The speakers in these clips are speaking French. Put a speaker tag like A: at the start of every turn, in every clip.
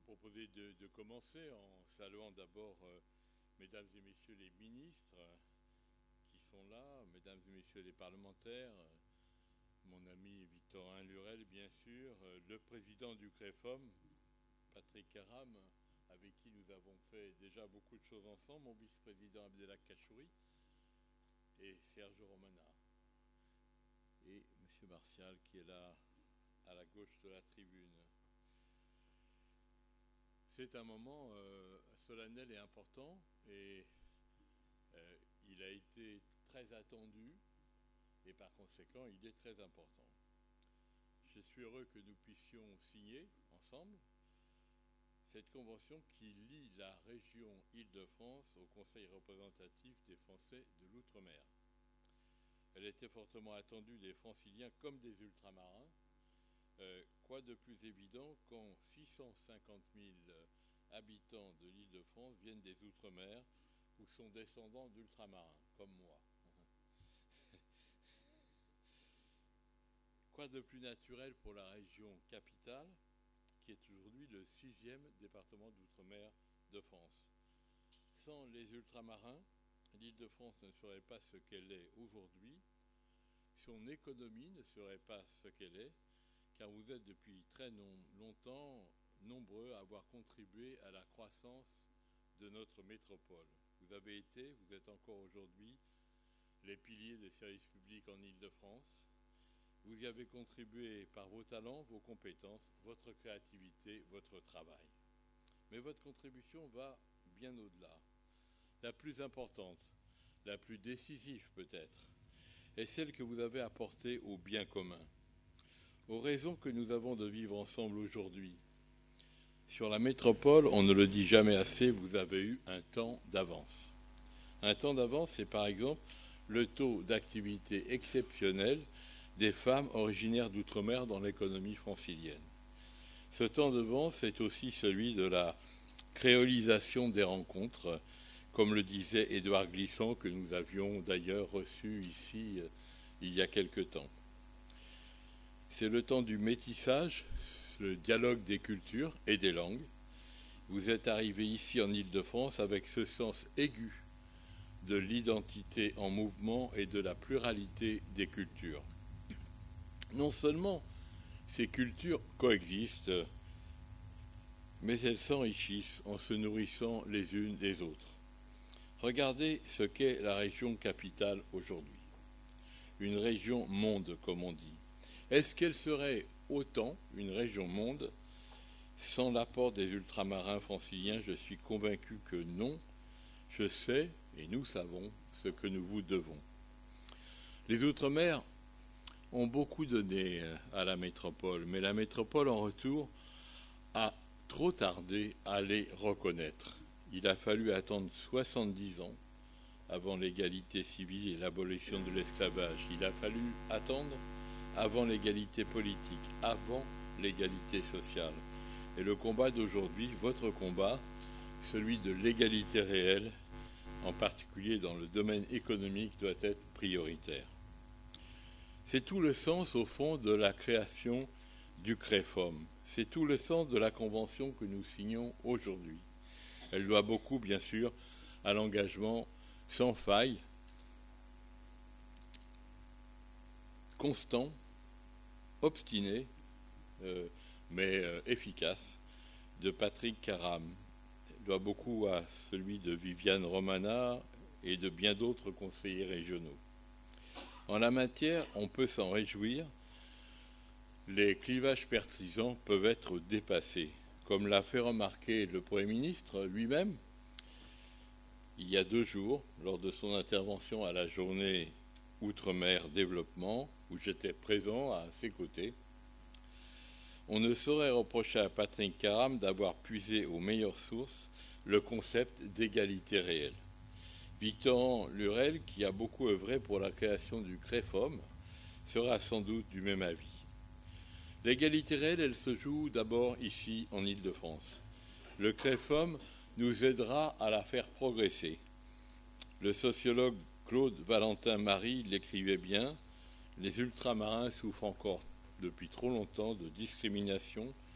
A: proposer de commencer en saluant d'abord mesdames et messieurs les ministres qui sont là, mesdames et messieurs les parlementaires, mon ami Victorin Lurel bien sûr, le président du CREFOM, Patrick Karam, avec qui nous avons fait déjà beaucoup de choses ensemble, mon vice-président Abdelak Kachouri et Sergio Romana. Et M. Martial qui est là à la gauche de la tribune. C'est un moment solennel et important et il a été très attendu et par conséquent il est très important. Je suis heureux que nous puissions signer ensemble cette convention qui lie la région Île-de-France au Conseil représentatif des Français de l'Outre-mer. Elle était fortement attendue des Franciliens comme des ultramarins. Quoi de plus évident quand 650 000 habitants de l'Île-de-France viennent des Outre-mer ou sont descendants d'ultramarins, comme moi. Quoi de plus naturel pour la région capitale, qui est aujourd'hui le 6e département d'outre-mer de France. Sans les ultramarins, l'Île-de-France ne serait pas ce qu'elle est aujourd'hui, son économie ne serait pas ce qu'elle est, car vous êtes depuis très longtemps nombreux à avoir contribué à la croissance de notre métropole. Vous avez été, vous êtes encore aujourd'hui, les piliers des services publics en Île-de-France. Vous y avez contribué par vos talents, vos compétences, votre créativité, votre travail. Mais votre contribution va bien au-delà. La plus importante, la plus décisive peut-être, est celle que vous avez apportée au bien commun, aux raisons que nous avons de vivre ensemble aujourd'hui. Sur la métropole, on ne le dit jamais assez, vous avez eu un temps d'avance. Un temps d'avance, c'est par exemple le taux d'activité exceptionnel des femmes originaires d'outre-mer dans l'économie francilienne. Ce temps d'avance, c'est aussi celui de la créolisation des rencontres, comme le disait Édouard Glissant, que nous avions d'ailleurs reçu ici il y a quelque temps. C'est le temps du métissage, le dialogue des cultures et des langues. Vous êtes arrivé ici en Île-de-France avec ce sens aigu de l'identité en mouvement et de la pluralité des cultures. Non seulement ces cultures coexistent, mais elles s'enrichissent en se nourrissant les unes des autres. Regardez ce qu'est la région capitale aujourd'hui. Une région monde, comme on dit. Est-ce qu'elle serait autant une région monde sans l'apport des ultramarins franciliens? Je suis convaincu que non. Je sais, et nous savons, ce que nous vous devons. Les Outre-mer ont beaucoup donné à la métropole, mais la métropole, en retour, a trop tardé à les reconnaître. Il a fallu attendre 70 ans avant l'égalité civile et l'abolition de l'esclavage. Il a fallu attendre avant l'égalité politique, avant l'égalité sociale. Et le combat d'aujourd'hui, votre combat, celui de l'égalité réelle, en particulier dans le domaine économique, doit être prioritaire. C'est tout le sens, au fond, de la création du CREFOM. C'est tout le sens de la convention que nous signons aujourd'hui. Elle doit beaucoup, bien sûr, à l'engagement sans faille, constant, obstiné, mais efficace, de Patrick Karam. Elle doit beaucoup à celui de Viviane Romana et de bien d'autres conseillers régionaux. En la matière, on peut s'en réjouir. Les clivages partisans peuvent être dépassés, comme l'a fait remarquer le Premier ministre lui-même il y a 2 jours, lors de son intervention à la journée Outre-mer Développement, où j'étais présent à ses côtés. On ne saurait reprocher à Patrick Karam d'avoir puisé aux meilleures sources le concept d'égalité réelle. Victorin Lurel, qui a beaucoup œuvré pour la création du CREFOM, sera sans doute du même avis. L'égalité réelle, elle se joue d'abord ici en Île-de-France. Le CREFOM nous aidera à la faire progresser. Le sociologue Claude Valentin-Marie l'écrivait bien, les ultramarins souffrent encore depuis trop longtemps de discrimination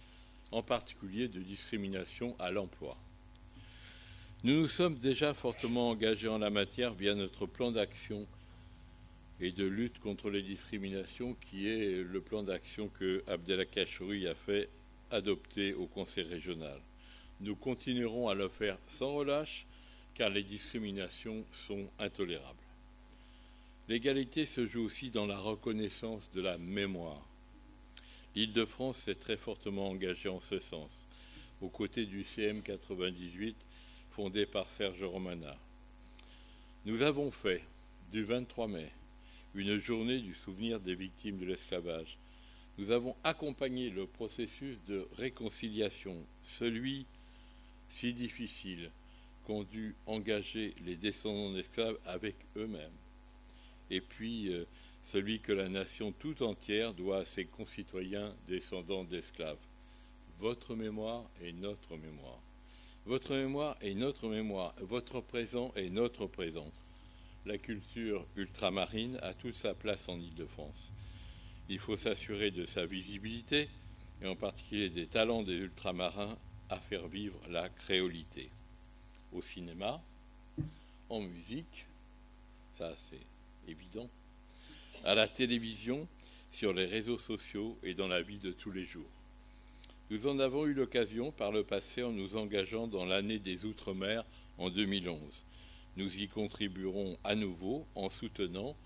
A: en particulier de discrimination à l'emploi. Nous nous sommes déjà fortement engagés en la matière via notre plan d'action et de lutte contre les discriminations, qui est le plan d'action que Abdelkader Chouri a fait adopter au Conseil régional. Nous continuerons à le faire sans relâche, car les discriminations sont intolérables. L'égalité se joue aussi dans la reconnaissance de la mémoire. L'Île-de-France s'est très fortement engagée en ce sens, aux côtés du CM 98, fondé par Serge Romana. Nous avons fait du 23 mai une journée du souvenir des victimes de l'esclavage. Nous avons accompagné le processus de réconciliation, celui si difficile qu'ont dû engager les descendants d'esclaves avec eux-mêmes, et puis celui que la nation tout entière doit à ses concitoyens descendants d'esclaves. Votre mémoire est notre mémoire. Votre mémoire est notre mémoire. Votre présent est notre présent. La culture ultramarine a toute sa place en Île-de-France. Il faut s'assurer de sa visibilité, et en particulier des talents des ultramarins à faire vivre la créolité. Au cinéma, en musique, ça c'est évident, à la télévision, sur les réseaux sociaux et dans la vie de tous les jours. Nous en avons eu l'occasion par le passé en nous engageant dans l'année des Outre-mer en 2011. Nous y contribuerons à nouveau en soutenant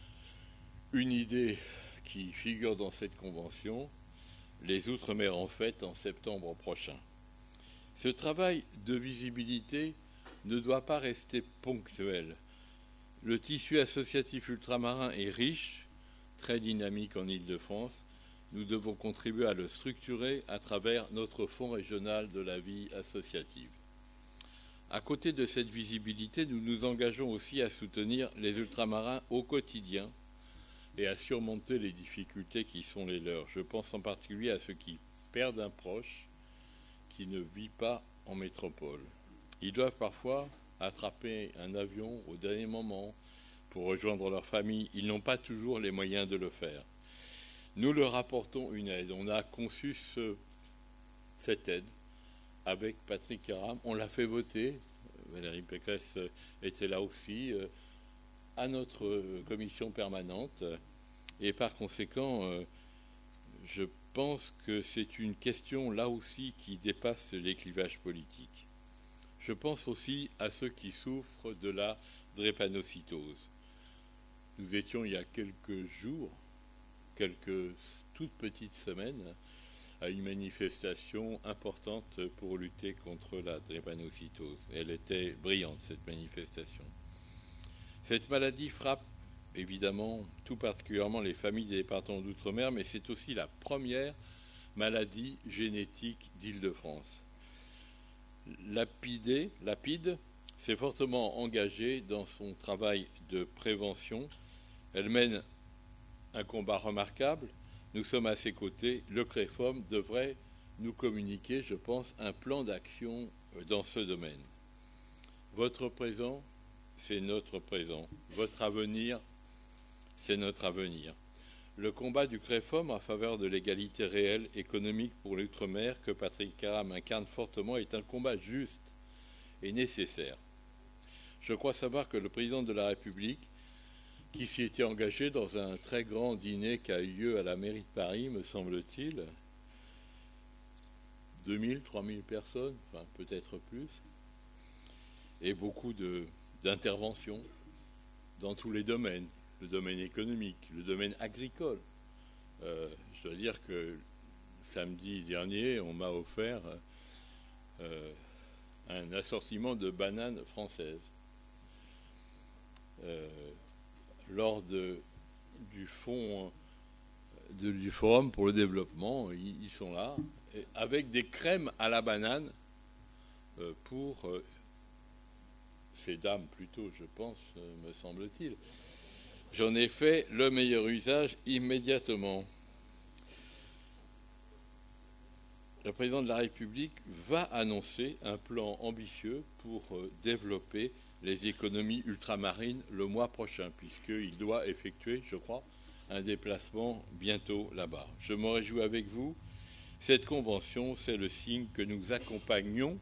A: une idée qui figure dans cette convention, les Outre-mer en fête en septembre prochain. Ce travail de visibilité ne doit pas rester ponctuel. Le tissu associatif ultramarin est riche, très dynamique en Île-de-France. Nous devons contribuer à le structurer à travers notre fonds régional de la vie associative. À côté de cette visibilité, nous nous engageons aussi à soutenir les ultramarins au quotidien et à surmonter les difficultés qui sont les leurs. Je pense en particulier à ceux qui perdent un proche qui ne vit pas en métropole. Ils doivent parfois attraper un avion au dernier moment pour rejoindre leur famille. Ils n'ont pas toujours les moyens de le faire. Nous leur apportons une aide. On a conçu cette aide avec Patrick Caram. On l'a fait voter. Valérie Pécresse était là aussi à notre commission permanente. Et par conséquent, je pense que c'est une question là aussi qui dépasse les clivages politiques. Je pense aussi à ceux qui souffrent de la drépanocytose. Nous étions il y a quelques jours, quelques toutes petites semaines, à une manifestation importante pour lutter contre la drépanocytose. Elle était brillante, cette manifestation. Cette maladie frappe évidemment tout particulièrement les familles des départements d'outre-mer, mais c'est aussi la première maladie génétique d'Île-de-France. Lapide s'est fortement engagée dans son travail de prévention. Elle mène un combat remarquable. Nous sommes à ses côtés. Le CREFOM devrait nous communiquer, je pense, un plan d'action dans ce domaine. Votre présent, c'est notre présent. Votre avenir, c'est notre avenir. Le combat du CREFOM en faveur de l'égalité réelle économique pour l'outre-mer que Patrick Caram incarne fortement est un combat juste et nécessaire. Je crois savoir que le président de la République, qui s'y était engagé dans un très grand dîner qui a eu lieu à la mairie de Paris, me semble-t-il, 2000, 3000 personnes, enfin peut-être plus, et beaucoup d'interventions dans tous les domaines, le domaine économique, le domaine agricole. Je dois dire que samedi dernier, on m'a offert un assortiment de bananes françaises. Lors du Forum pour le développement, ils sont là, avec des crèmes à la banane pour ces dames plutôt, je pense, me semble-t-il. J'en ai fait le meilleur usage immédiatement. Le président de la République va annoncer un plan ambitieux pour développer les économies ultramarines le mois prochain, puisqu'il doit effectuer, je crois, un déplacement bientôt là-bas. Je me réjouis avec vous Cette convention, c'est le signe que nous accompagnerons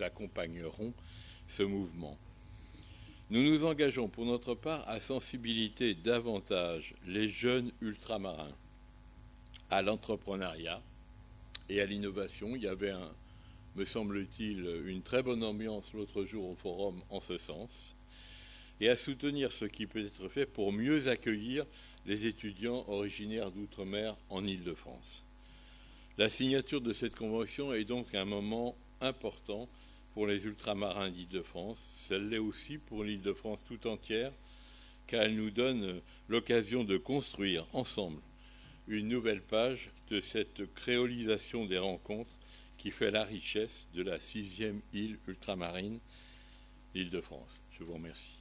A: ce mouvement. Nous nous engageons pour notre part à sensibiliser davantage les jeunes ultramarins à l'entrepreneuriat et à l'innovation. Il y avait, me semble-t-il, une très bonne ambiance l'autre jour au forum en ce sens, et à soutenir ce qui peut être fait pour mieux accueillir les étudiants originaires d'outre-mer en Île-de-France. La signature de cette convention est donc un moment important pour les ultramarins d'Île-de-France. Elle l'est aussi pour l'Île-de-France tout entière, car elle nous donne l'occasion de construire ensemble une nouvelle page de cette créolisation des rencontres qui fait la richesse de la 6e île ultramarine d'Île-de-France. Je vous remercie.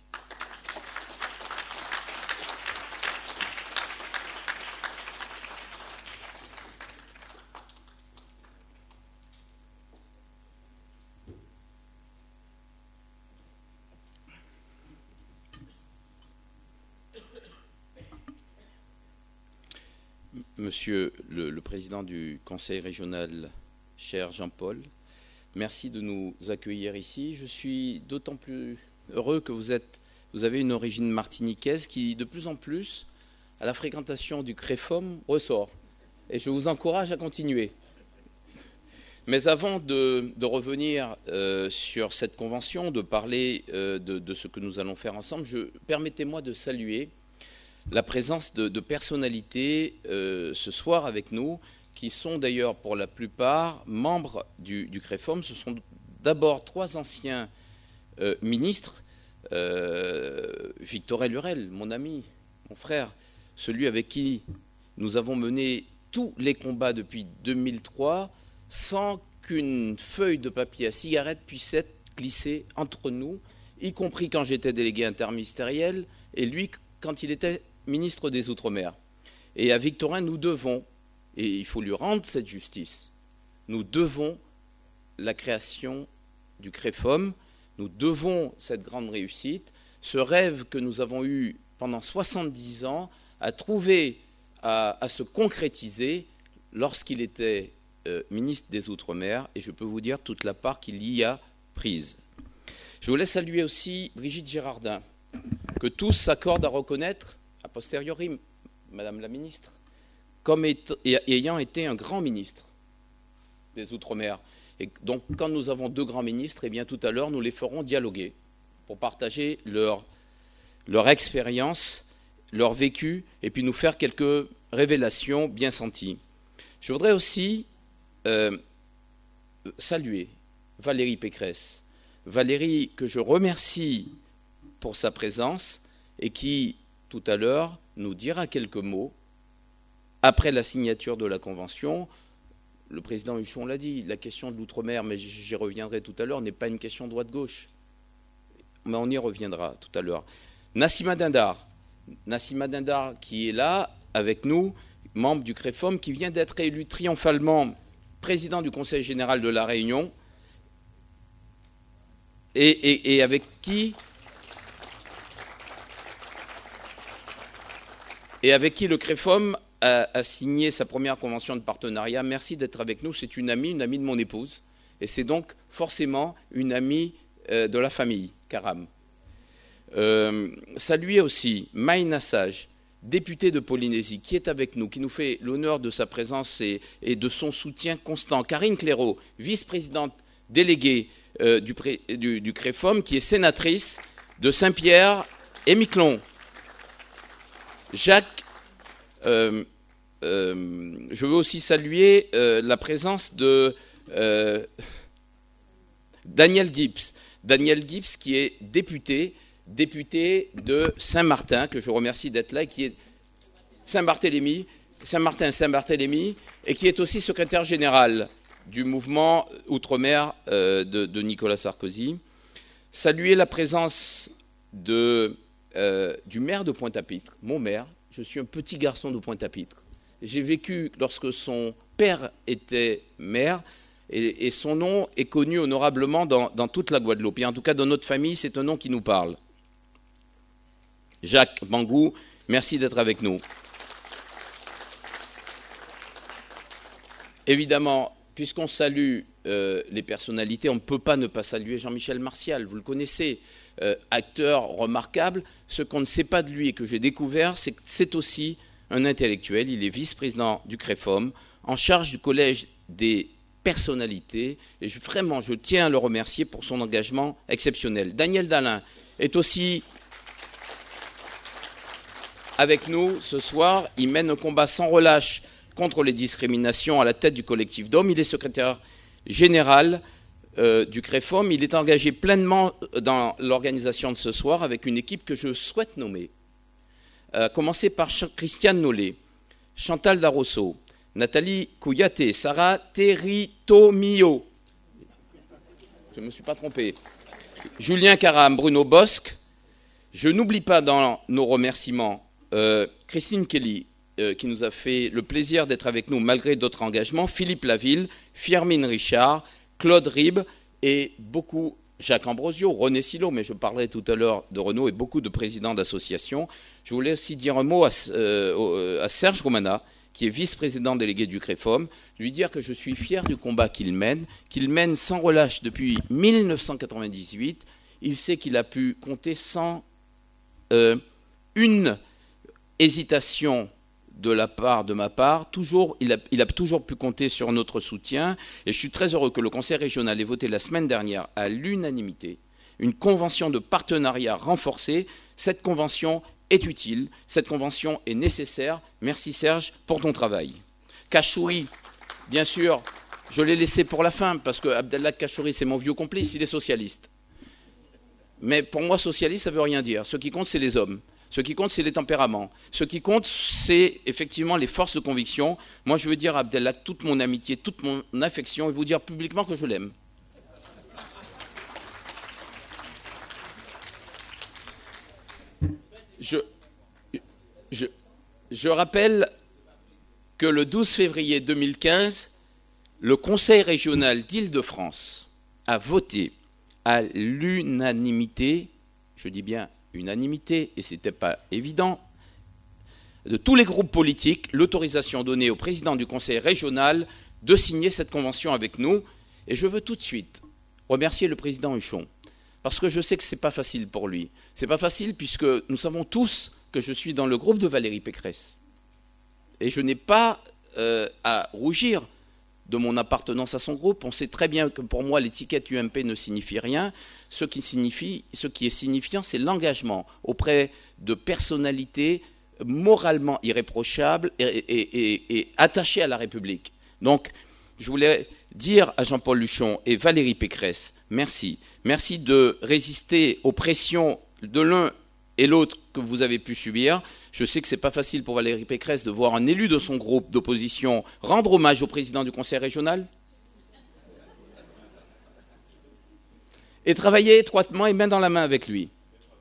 B: Monsieur le président du Conseil régional, cher Jean-Paul, merci de nous accueillir ici. Je suis d'autant plus heureux que vous avez une origine martiniquaise qui, de plus en plus, à la fréquentation du CREFOM, ressort. Et je vous encourage à continuer. Mais avant de revenir sur cette convention, de parler de ce que nous allons faire ensemble, permettez-moi de saluer la présence de personnalités ce soir avec nous, qui sont d'ailleurs pour la plupart membres du CREFOM. Ce sont d'abord 3 anciens ministres, Victor Lurel, mon ami, mon frère, celui avec qui nous avons mené tous les combats depuis 2003, sans qu'une feuille de papier à cigarette puisse être glissée entre nous, y compris quand j'étais délégué interministériel, et lui quand il était ministre des Outre-mer. Et à Victorin, nous devons, et il faut lui rendre cette justice, nous devons la création du CREFOM, nous devons cette grande réussite, ce rêve que nous avons eu pendant 70 ans à trouver, à se concrétiser lorsqu'il était ministre des Outre-mer, et je peux vous dire toute la part qu'il y a prise. Je voulais saluer aussi Brigitte Gérardin, que tous s'accordent à reconnaître a posteriori, Madame la Ministre, comme ayant été un grand ministre des Outre-mer. Et donc, quand nous avons 2 grands ministres, eh bien, tout à l'heure, nous les ferons dialoguer pour partager leur expérience, leur vécu, et puis nous faire quelques révélations bien senties. Je voudrais aussi saluer Valérie Pécresse. Valérie, que je remercie pour sa présence et qui, tout à l'heure, nous dira quelques mots après la signature de la Convention. Le président Huchon l'a dit, la question de l'outre-mer, mais j'y reviendrai tout à l'heure, n'est pas une question droite-gauche. Mais on y reviendra tout à l'heure. Nassima Dindar qui est là avec nous, membre du CREFOM, qui vient d'être élu triomphalement président du Conseil général de la Réunion, et avec qui le CREFOM a signé sa première convention de partenariat. Merci d'être avec nous. C'est une amie de mon épouse. Et c'est donc forcément une amie de la famille, Karam. Saluer aussi Maïna Sage, députée de Polynésie, qui est avec nous, qui nous fait l'honneur de sa présence et de son soutien constant. Karine Clairaut, vice-présidente déléguée du CREFOM, qui est sénatrice de Saint-Pierre et Miquelon. Jacques, je veux aussi saluer la présence de Daniel Gibbs. Daniel Gibbs qui est député de Saint-Martin, que je remercie d'être là, qui est Saint-Barthélemy, et qui est aussi secrétaire général du mouvement Outre-mer de Nicolas Sarkozy. Saluer la présence du maire de Pointe-à-Pitre, mon maire. Je suis un petit garçon de Pointe-à-Pitre. J'ai vécu lorsque son père était maire, et son nom est connu honorablement dans toute la Guadeloupe. Et en tout cas, dans notre famille, c'est un nom qui nous parle. Jacques Bangou, merci d'être avec nous. évidemment, puisqu'on salue les personnalités, on ne peut pas ne pas saluer Jean-Michel Martial, vous le connaissez, acteur remarquable. Ce qu'on ne sait pas de lui et que j'ai découvert, c'est que c'est aussi un intellectuel. Il est vice-président du CREFOM, en charge du collège des personnalités, et vraiment, je tiens à le remercier pour son engagement exceptionnel. Daniel Dalin est aussi avec nous ce soir. Il mène un combat sans relâche contre les discriminations à la tête du collectif d'hommes. Il est secrétaire général du CREFOM. Il est engagé pleinement dans l'organisation de ce soir avec une équipe que je souhaite nommer. À commencer par Christiane Nollet, Chantal Darosso, Nathalie Kouyaté, Sarah Territomio, je ne me suis pas trompé, Julien Caram, Bruno Bosque. Je n'oublie pas dans nos remerciements Christine Kelly, qui nous a fait le plaisir d'être avec nous malgré d'autres engagements, Philippe Laville, Firmine Richard, Claude Ribes et beaucoup, Jacques Ambrosio, René Silo, mais je parlerai tout à l'heure de Renaud, et beaucoup de présidents d'associations. Je voulais aussi dire un mot à Serge Romana, qui est vice-président délégué du CREFOM, lui dire que je suis fier du combat qu'il mène sans relâche depuis 1998. Il sait qu'il a pu compter sans une hésitation de ma part. Il a toujours pu compter sur notre soutien, et je suis très heureux que le Conseil régional ait voté la semaine dernière à l'unanimité une convention de partenariat renforcée. Cette convention est utile, cette convention est nécessaire. Merci Serge pour ton travail. Kachouri, bien sûr, je l'ai laissé pour la fin, parce que Abdellah Kachouri, c'est mon vieux complice, il est socialiste. Mais pour moi, socialiste, ça ne veut rien dire. Ce qui compte, c'est les hommes. Ce qui compte, c'est les tempéraments. Ce qui compte, c'est effectivement les forces de conviction. Moi, je veux dire à Abdellah toute mon amitié, toute mon affection, et vous dire publiquement que je l'aime. Je rappelle que le 12 février 2015, le Conseil régional d'Île-de-France a voté à l'unanimité, je dis bien unanimité, et ce n'était pas évident, de tous les groupes politiques, l'autorisation donnée au président du Conseil régional de signer cette convention avec nous. Et je veux tout de suite remercier le président Huchon, parce que je sais que ce n'est pas facile pour lui. Ce n'est pas facile puisque nous savons tous que je suis dans le groupe de Valérie Pécresse. Et je n'ai pas à rougir de mon appartenance à son groupe. On sait très bien que pour moi, l'étiquette UMP ne signifie rien. Ce qui est signifiant, c'est l'engagement auprès de personnalités moralement irréprochables et attachées à la République. Donc, je voulais dire à Jean-Paul Huchon et Valérie Pécresse, merci. Merci de résister aux pressions de l'un et l'autre que vous avez pu subir. Je sais que ce n'est pas facile pour Valérie Pécresse de voir un élu de son groupe d'opposition rendre hommage au président du Conseil régional et travailler étroitement et main dans la main avec lui.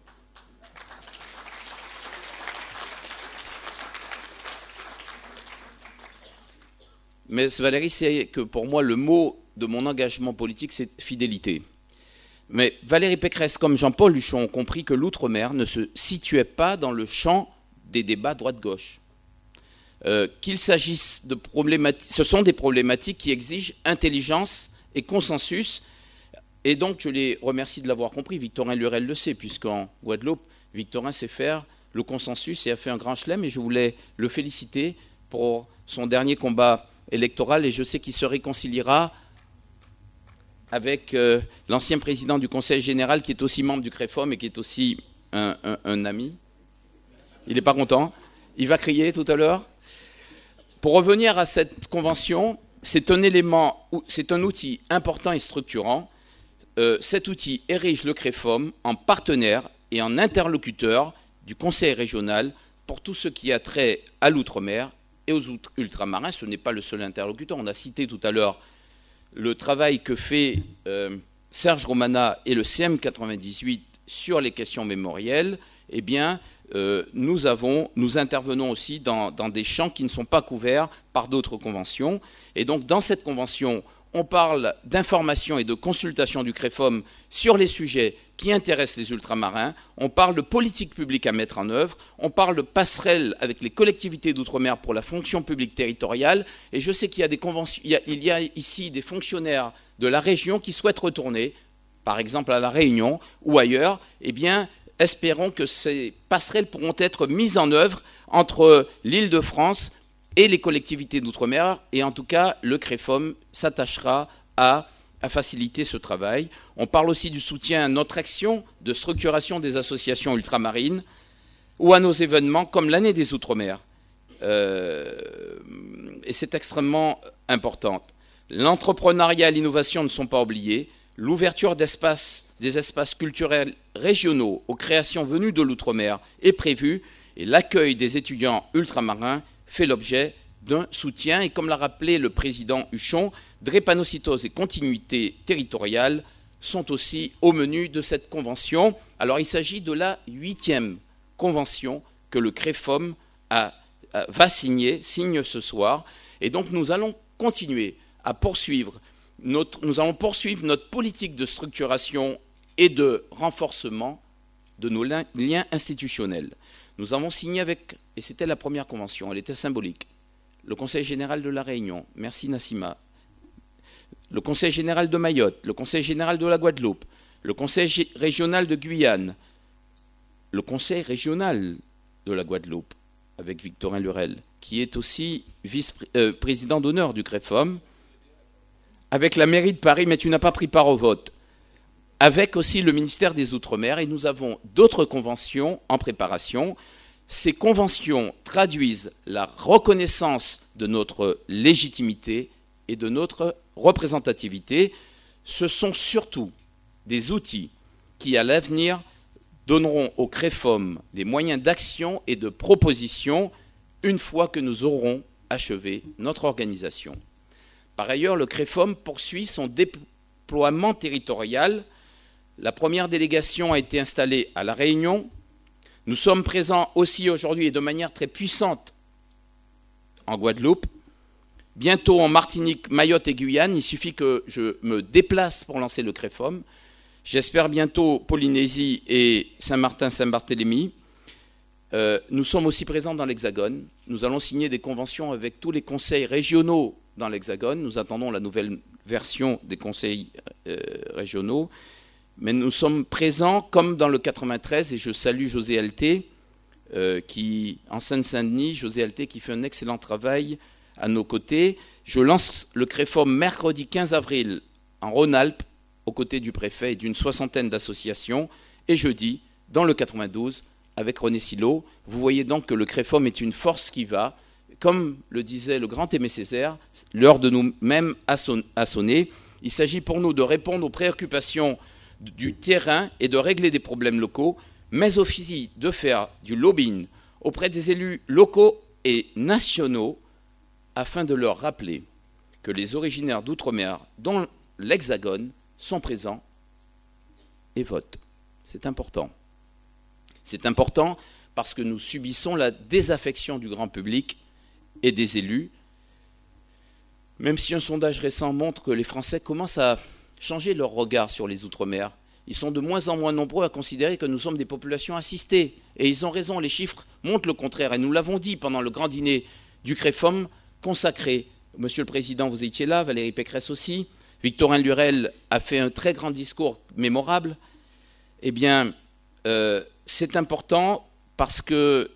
B: Mais Valérie, c'est que pour moi, le mot de mon engagement politique, c'est fidélité. Mais Valérie Pécresse, comme Jean-Paul Huchon, ont compris que l'outre-mer ne se situait pas dans le champ des débats droite-gauche. Qu'il s'agisse de problématiques, ce sont des problématiques qui exigent intelligence et consensus. Et donc, je les remercie de l'avoir compris. Victorin Lurel le sait, puisqu'en Guadeloupe, Victorin sait faire le consensus et a fait un grand chelem. Et je voulais le féliciter pour son dernier combat électoral. Et je sais qu'il se réconciliera avec l'ancien président du Conseil général, qui est aussi membre du CREFOM et qui est aussi un ami. Il n'est pas content. Il va crier tout à l'heure. Pour revenir à cette convention, c'est un outil important et structurant. Cet outil érige le CREFOM en partenaire et en interlocuteur du Conseil régional pour tout ce qui a trait à l'outre-mer et aux ultramarins. Ce n'est pas le seul interlocuteur. On a cité tout à l'heure le travail que fait Serge Romana et le CM98 sur les questions mémorielles. Eh bien, nous intervenons aussi dans des champs qui ne sont pas couverts par d'autres conventions. Et donc, dans cette convention, on parle d'information et de consultation du CREFOM sur les sujets qui intéressent les ultramarins, on parle de politique publique à mettre en œuvre, on parle de passerelle avec les collectivités d'outre-mer pour la fonction publique territoriale, et je sais qu'il y a des conventions, il y a ici des fonctionnaires de la région qui souhaitent retourner, par exemple à La Réunion ou ailleurs. Eh bien, espérons que ces passerelles pourront être mises en œuvre entre l'Île-de-France et les collectivités d'outre-mer, et en tout cas, le CREFOM s'attachera à faciliter ce travail. On parle aussi du soutien à notre action de structuration des associations ultramarines ou à nos événements comme l'année des Outre-mer. Et c'est extrêmement important. L'entrepreneuriat et l'innovation ne sont pas oubliés. L'ouverture des espaces culturels régionaux aux créations venues de l'outre-mer est prévue, et l'accueil des étudiants ultramarins fait l'objet d'un soutien. Et comme l'a rappelé le président Huchon, drépanocytose et continuité territoriale sont aussi au menu de cette convention. Alors il s'agit de la 8e convention que le CREFOM signe ce soir. Et donc nous allons continuer à poursuivre notre politique de structuration et de renforcement de nos liens institutionnels. Nous avons signé et c'était la première convention, elle était symbolique, le Conseil général de la Réunion, merci Nassima, le Conseil général de Mayotte, le Conseil général de la Guadeloupe, le Conseil régional de Guyane, le Conseil régional de la Guadeloupe, avec Victorin Lurel, qui est aussi vice-président d'honneur du CREFOM, avec la mairie de Paris, mais tu n'as pas pris part au vote, avec aussi le ministère des Outre-mer, et nous avons d'autres conventions en préparation. Ces conventions traduisent la reconnaissance de notre légitimité et de notre représentativité. Ce sont surtout des outils qui, à l'avenir, donneront au CREFOM des moyens d'action et de proposition une fois que nous aurons achevé notre organisation. Par ailleurs, le CREFOM poursuit son déploiement territorial. La première délégation a été installée à La Réunion. Nous sommes présents aussi aujourd'hui et de manière très puissante en Guadeloupe. Bientôt en Martinique, Mayotte et Guyane. Il suffit que je me déplace pour lancer le CREFOM. J'espère bientôt Polynésie et Saint-Martin-Saint-Barthélemy. Nous sommes aussi présents dans l'Hexagone. Nous allons signer des conventions avec tous les conseils régionaux dans l'Hexagone. Nous attendons la nouvelle version des conseils régionaux. Mais nous sommes présents comme dans le 93, et je salue José Alté, qui, en Seine-Saint-Denis, José Alté qui fait un excellent travail à nos côtés. Je lance le CREFOM mercredi 15 avril en Rhône-Alpes, aux côtés du préfet et d'une 60aine d'associations, et jeudi, dans le 92, avec René Silo. Vous voyez donc que le CREFOM est une force qui va. Comme le disait le grand Aimé Césaire, l'heure de nous-mêmes a sonné. Il s'agit pour nous de répondre aux préoccupations du terrain et de régler des problèmes locaux, mais aussi de faire du lobbying auprès des élus locaux et nationaux afin de leur rappeler que les originaires d'outre-mer, dont l'Hexagone, sont présents et votent. C'est important. C'est important parce que nous subissons la désaffection du grand public et des élus, même si un sondage récent montre que les Français commencent à changer leur regard sur les Outre-mer. Ils sont de moins en moins nombreux à considérer que nous sommes des populations assistées. Et ils ont raison, les chiffres montrent le contraire. Et nous l'avons dit pendant le grand dîner du CREFOM consacré. Monsieur le Président, vous étiez là, Valérie Pécresse aussi. Victorin Lurel a fait un très grand discours mémorable. Eh bien, c'est important parce que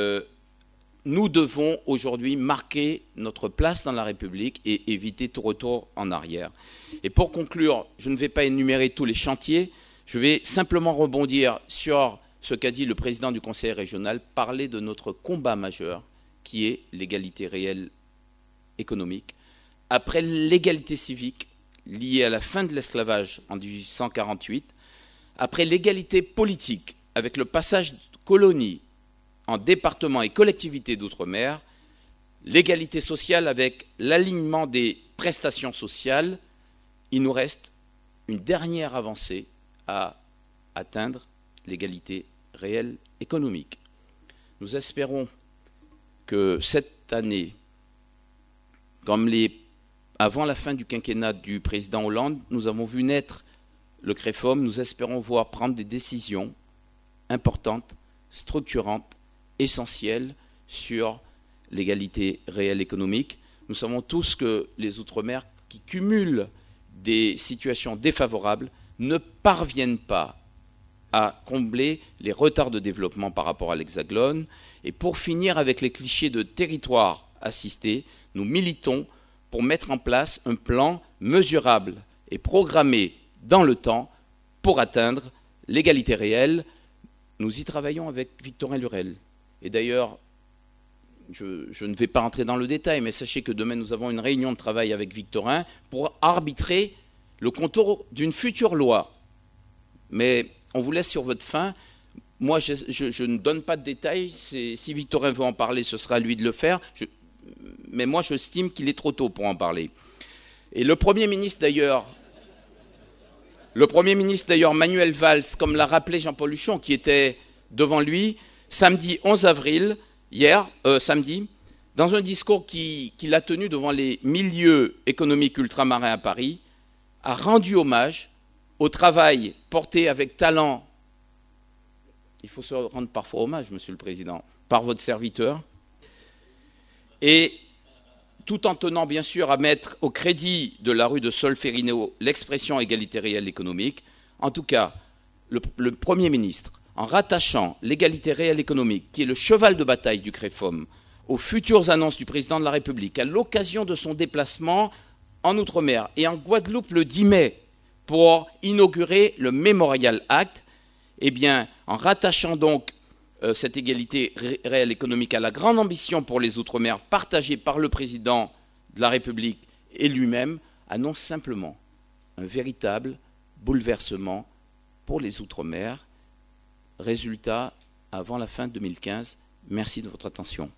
B: nous devons aujourd'hui marquer notre place dans la République et éviter tout retour en arrière. Et pour conclure, je ne vais pas énumérer tous les chantiers, je vais simplement rebondir sur ce qu'a dit le président du Conseil régional, parler de notre combat majeur, qui est l'égalité réelle économique. Après l'égalité civique, liée à la fin de l'esclavage en 1848, après l'égalité politique, avec le passage de colonies en départements et collectivités d'outre-mer, l'égalité sociale avec l'alignement des prestations sociales, il nous reste une dernière avancée à atteindre, l'égalité réelle économique. Nous espérons que cette année, comme avant la fin du quinquennat du président Hollande, nous avons vu naître le CREFOM. Nous espérons voir prendre des décisions importantes, structurantes, essentielles sur l'égalité réelle économique. Nous savons tous que les Outre-mer qui cumulent des situations défavorables ne parviennent pas à combler les retards de développement par rapport à l'Hexagone. Et pour finir avec les clichés de territoire assisté, nous militons pour mettre en place un plan mesurable et programmé dans le temps pour atteindre l'égalité réelle. Nous y travaillons avec Victorin Lurel. Et d'ailleurs, je ne vais pas entrer dans le détail, mais sachez que demain nous avons une réunion de travail avec Victorin pour arbitrer le contour d'une future loi. Mais on vous laisse sur votre faim. Moi, je ne donne pas de détails. Si Victorin veut en parler, ce sera à lui de le faire. Mais moi, j'estime qu'il est trop tôt pour en parler. Et le Premier ministre, d'ailleurs, Manuel Valls, comme l'a rappelé Jean-Paul Huchon, qui était devant lui, samedi 11 avril, samedi, dans un discours qu'il a tenu devant les milieux économiques ultramarins à Paris, a rendu hommage au travail porté avec talent. Il faut se rendre parfois hommage, Monsieur le Président, par votre serviteur, et tout en tenant bien sûr à mettre au crédit de la rue de Solferino l'expression égalité réelle économique. En tout cas, le Premier ministre, en rattachant l'égalité réelle économique, qui est le cheval de bataille du CREFOM, aux futures annonces du Président de la République, à l'occasion de son déplacement en Outre-mer et en Guadeloupe le 10 mai, pour inaugurer le Memorial Act, eh bien, en rattachant donc cette égalité réelle économique à la grande ambition pour les Outre-mer partagée par le Président de la République et lui-même, annonce simplement un véritable bouleversement pour les Outre-mer. Résultat, avant la fin 2015. Merci de votre attention.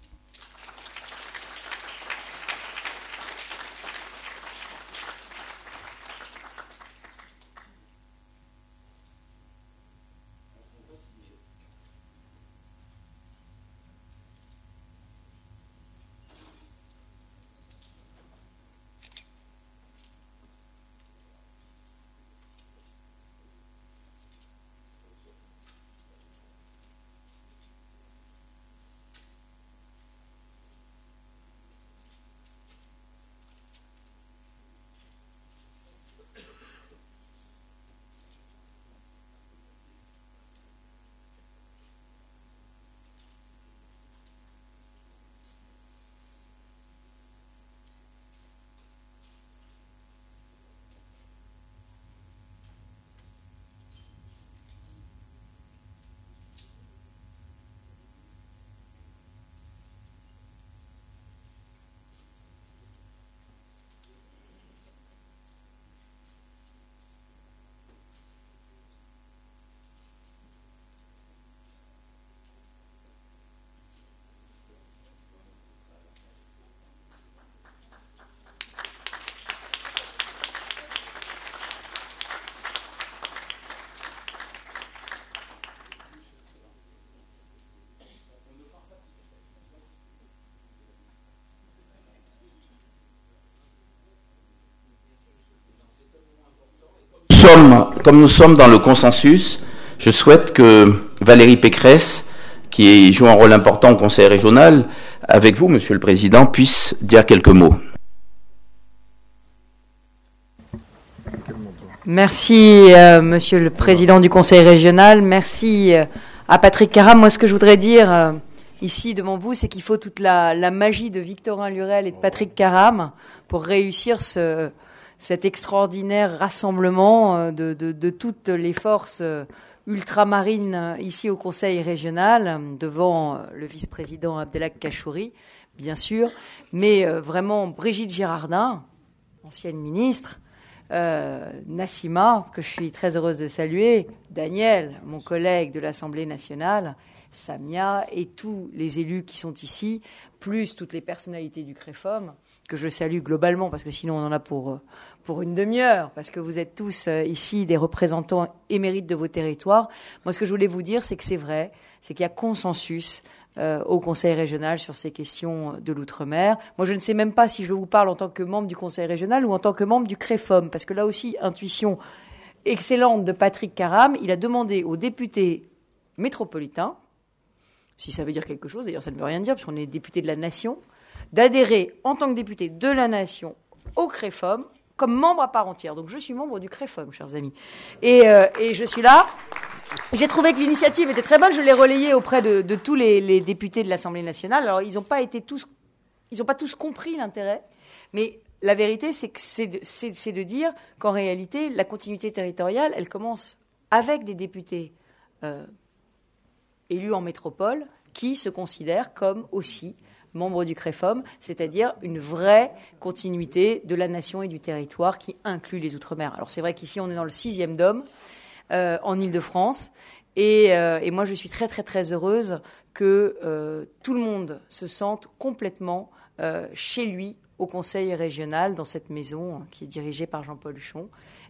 B: Comme nous sommes dans le consensus, je souhaite que Valérie Pécresse, qui joue un rôle important au Conseil régional, avec vous, Monsieur le Président, puisse dire quelques mots.
C: Merci, Monsieur le Président du Conseil régional. Merci à Patrick Caram. Moi, ce que je voudrais dire ici devant vous, c'est qu'il faut toute la magie de Victorin Lurel et de Patrick Caram pour réussir cet extraordinaire rassemblement de toutes les forces ultramarines ici au Conseil régional, devant le vice-président Abdelhak Kashouri, bien sûr, mais vraiment Brigitte Girardin, ancienne ministre, Nassima, que je suis très heureuse de saluer, Daniel, mon collègue de l'Assemblée nationale, Samia et tous les élus qui sont ici, plus toutes les personnalités du CREFOM, que je salue globalement, parce que sinon on en a pour une demi-heure, parce que vous êtes tous ici des représentants émérites de vos territoires. Moi, ce que je voulais vous dire, c'est que c'est vrai, c'est qu'il y a consensus au Conseil régional sur ces questions de l'outre-mer. Moi, je ne sais même pas si je vous parle en tant que membre du Conseil régional ou en tant que membre du CREFOM, parce que là aussi, intuition excellente de Patrick Karam, il a demandé aux députés métropolitains, si ça veut dire quelque chose, d'ailleurs ça ne veut rien dire, parce qu'on est député de la nation, d'adhérer en tant que député de la nation au CREFOM comme membre à part entière. Donc je suis membre du CREFOM, chers amis. Et je suis là. J'ai trouvé que l'initiative était très bonne. Je l'ai relayée auprès de tous les députés de l'Assemblée nationale. Alors ils n'ont pas tous compris l'intérêt, mais la vérité, c'est de dire qu'en réalité, la continuité territoriale, elle commence avec des députés élus en métropole qui se considèrent comme aussi membres du CREFOM, c'est-à-dire une vraie continuité de la nation et du territoire qui inclut les Outre-mer. Alors c'est vrai qu'ici, on est dans le 6e DOM, en Île-de-France, et moi je suis très très très heureuse que tout le monde se sente complètement chez lui au Conseil régional, dans cette maison qui est dirigée par Jean-Paul Huchon,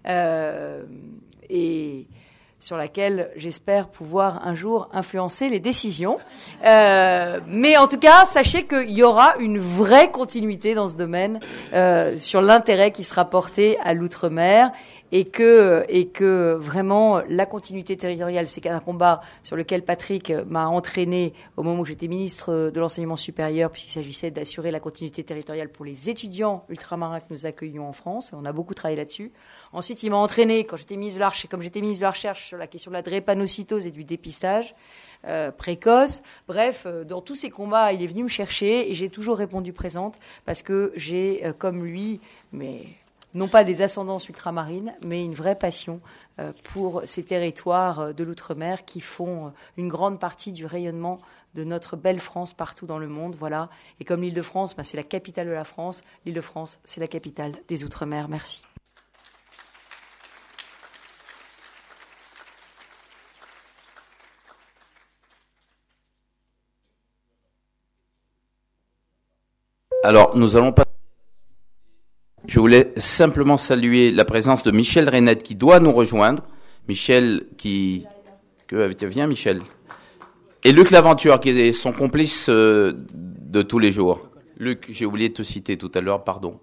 C: et sur laquelle j'espère pouvoir un jour influencer les décisions. Mais en tout cas, sachez qu'il y aura une vraie continuité dans ce domaine sur l'intérêt qui sera porté à l'outre-mer et que vraiment la continuité territoriale, c'est un combat sur lequel Patrick m'a entraîné au moment où j'étais ministre de l'enseignement supérieur, puisqu'il s'agissait d'assurer la continuité territoriale pour les étudiants ultramarins que nous accueillons en France. On a beaucoup travaillé là-dessus. Ensuite, il m'a entraîné, quand j'étais ministre de la Recherche, comme j'étais ministre de la Recherche, sur la question de la drépanocytose et du dépistage précoce. Bref, dans tous ces combats, il est venu me chercher et j'ai toujours répondu présente parce que j'ai, comme lui, mais non pas des ascendances ultramarines, mais une vraie passion pour ces territoires de l'outre-mer qui font une grande partie du rayonnement de notre belle France partout dans le monde. Voilà. Et comme l'Île-de-France, c'est la capitale de la France, l'Île-de-France, c'est la capitale des Outre-mer. Merci.
B: Alors, nous allons pas. Je voulais simplement saluer la présence de Michel Reynette qui doit nous rejoindre. Michel viens Michel. Et Luc Laventure qui est son complice de tous les jours. Luc, j'ai oublié de te citer tout à l'heure, pardon.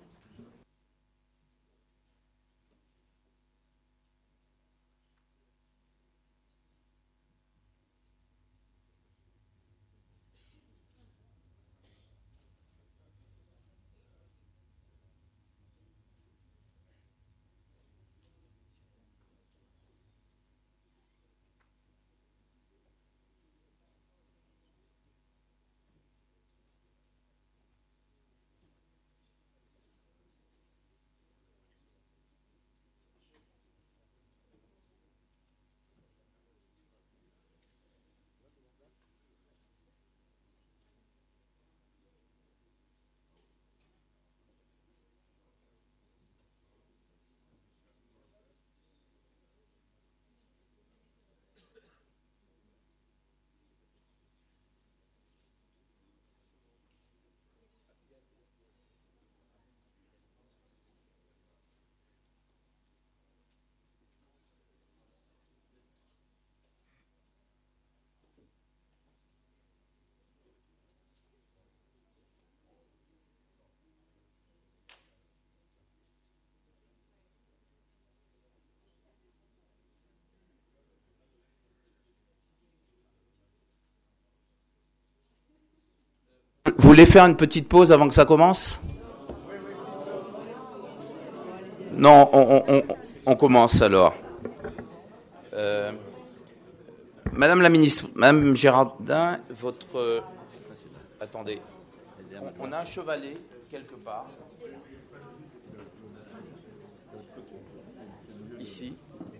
B: Vous voulez faire une petite pause avant que ça commence ? Non, on commence alors. Madame la ministre, Madame Gérardin, votre... Attendez, on a un chevalet quelque part. Ici.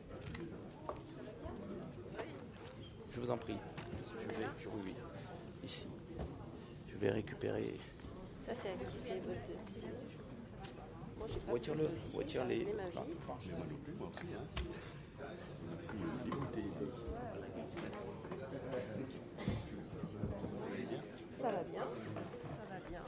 B: Je vous en prie. Oui, ici. Je vais récupérer.
D: Ça, c'est qui fait votre. Moi, j'ai pas
B: Retire les.
A: J'ai mal au cul, moi aussi.
D: Ça va bien. Ça va bien.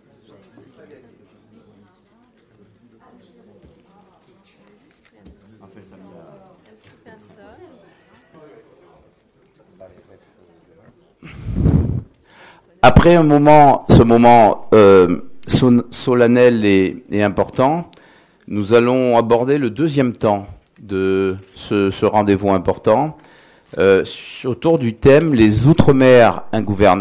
A: En fait, ça me
D: Un petit pinceau.
B: après ce moment solennel et important, nous allons aborder le deuxième temps de ce rendez-vous important, autour du thème « Les Outre-mer ingouvernables ».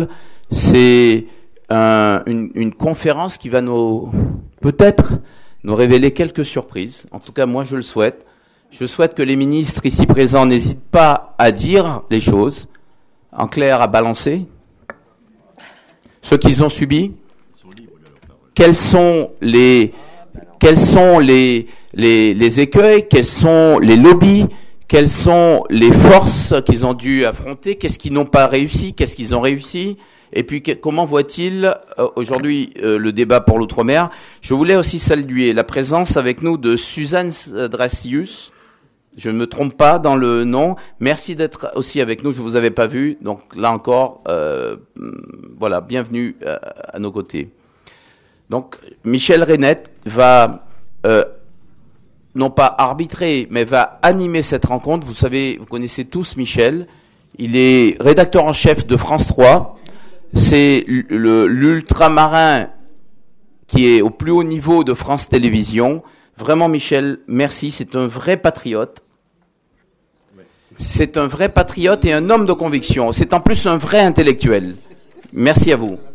B: C'est une conférence qui va peut-être nous révéler quelques surprises. En tout cas, moi, je le souhaite. Je souhaite que les ministres ici présents n'hésitent pas à dire les choses, en clair, à balancer ce qu'ils ont subi. Quels sont les écueils, quels sont les lobbies, quelles sont les forces qu'ils ont dû affronter, qu'est-ce qu'ils n'ont pas réussi, qu'est-ce qu'ils ont réussi, et puis comment voit-il aujourd'hui le débat pour l'outre-mer. Je voulais aussi saluer la présence avec nous de Suzanne Dracius. Je ne me trompe pas dans le nom. Merci d'être aussi avec nous. Je vous avais pas vu, donc là encore, voilà, bienvenue à nos côtés. Donc Michel Reynette va non pas arbitrer, mais va animer cette rencontre. Vous savez, vous connaissez tous Michel. Il est rédacteur en chef de France 3. C'est l'ultramarin qui est au plus haut niveau de France Télévisions. Vraiment, Michel, merci. C'est un vrai patriote. C'est un vrai patriote et un homme de conviction. C'est en plus un vrai intellectuel. Merci à vous.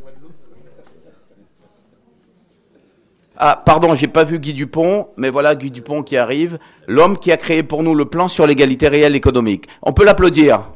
B: Ah, pardon, j'ai pas vu Guy Dupont, mais voilà Guy Dupont qui arrive, l'homme qui a créé pour nous le plan sur l'égalité réelle économique. On peut l'applaudir.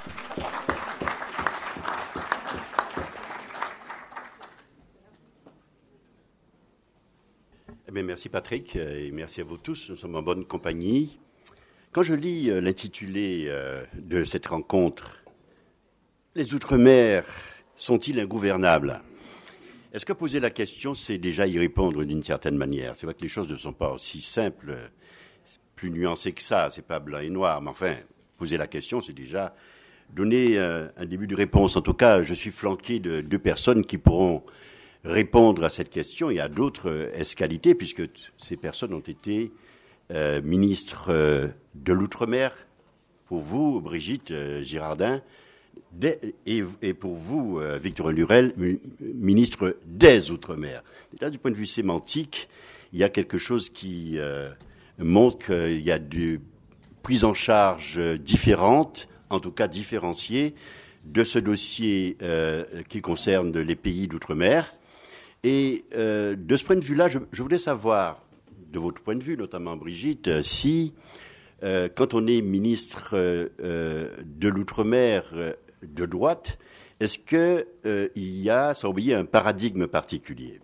E: Eh bien, merci Patrick et merci à vous tous. Nous sommes en bonne compagnie. Quand je lis l'intitulé de cette rencontre, « Les Outre-mer sont-ils ingouvernables ?» Est-ce que poser la question, c'est déjà y répondre d'une certaine manière? C'est vrai que les choses ne sont pas aussi simples, plus nuancées que ça, c'est pas blanc et noir, mais enfin, poser la question, c'est déjà donner un début de réponse. En tout cas, je suis flanqué de 2 personnes qui pourront répondre à cette question et à d'autres escalités, puisque ces personnes ont été ministres de l'Outre-mer, pour vous, Brigitte Girardin, et pour vous, Victorin Lurel, ministre des Outre-mer. Là, du point de vue sémantique, il y a quelque chose qui montre qu'il y a des prises en charge différentes, en tout cas différenciées, de ce dossier qui concerne les pays d'Outre-mer. Et de ce point de vue-là, je voulais savoir, de votre point de vue, notamment Brigitte, si, quand on est ministre de l'Outre-mer de droite, est-ce qu'il y a, sans oublier, un paradigme particulier?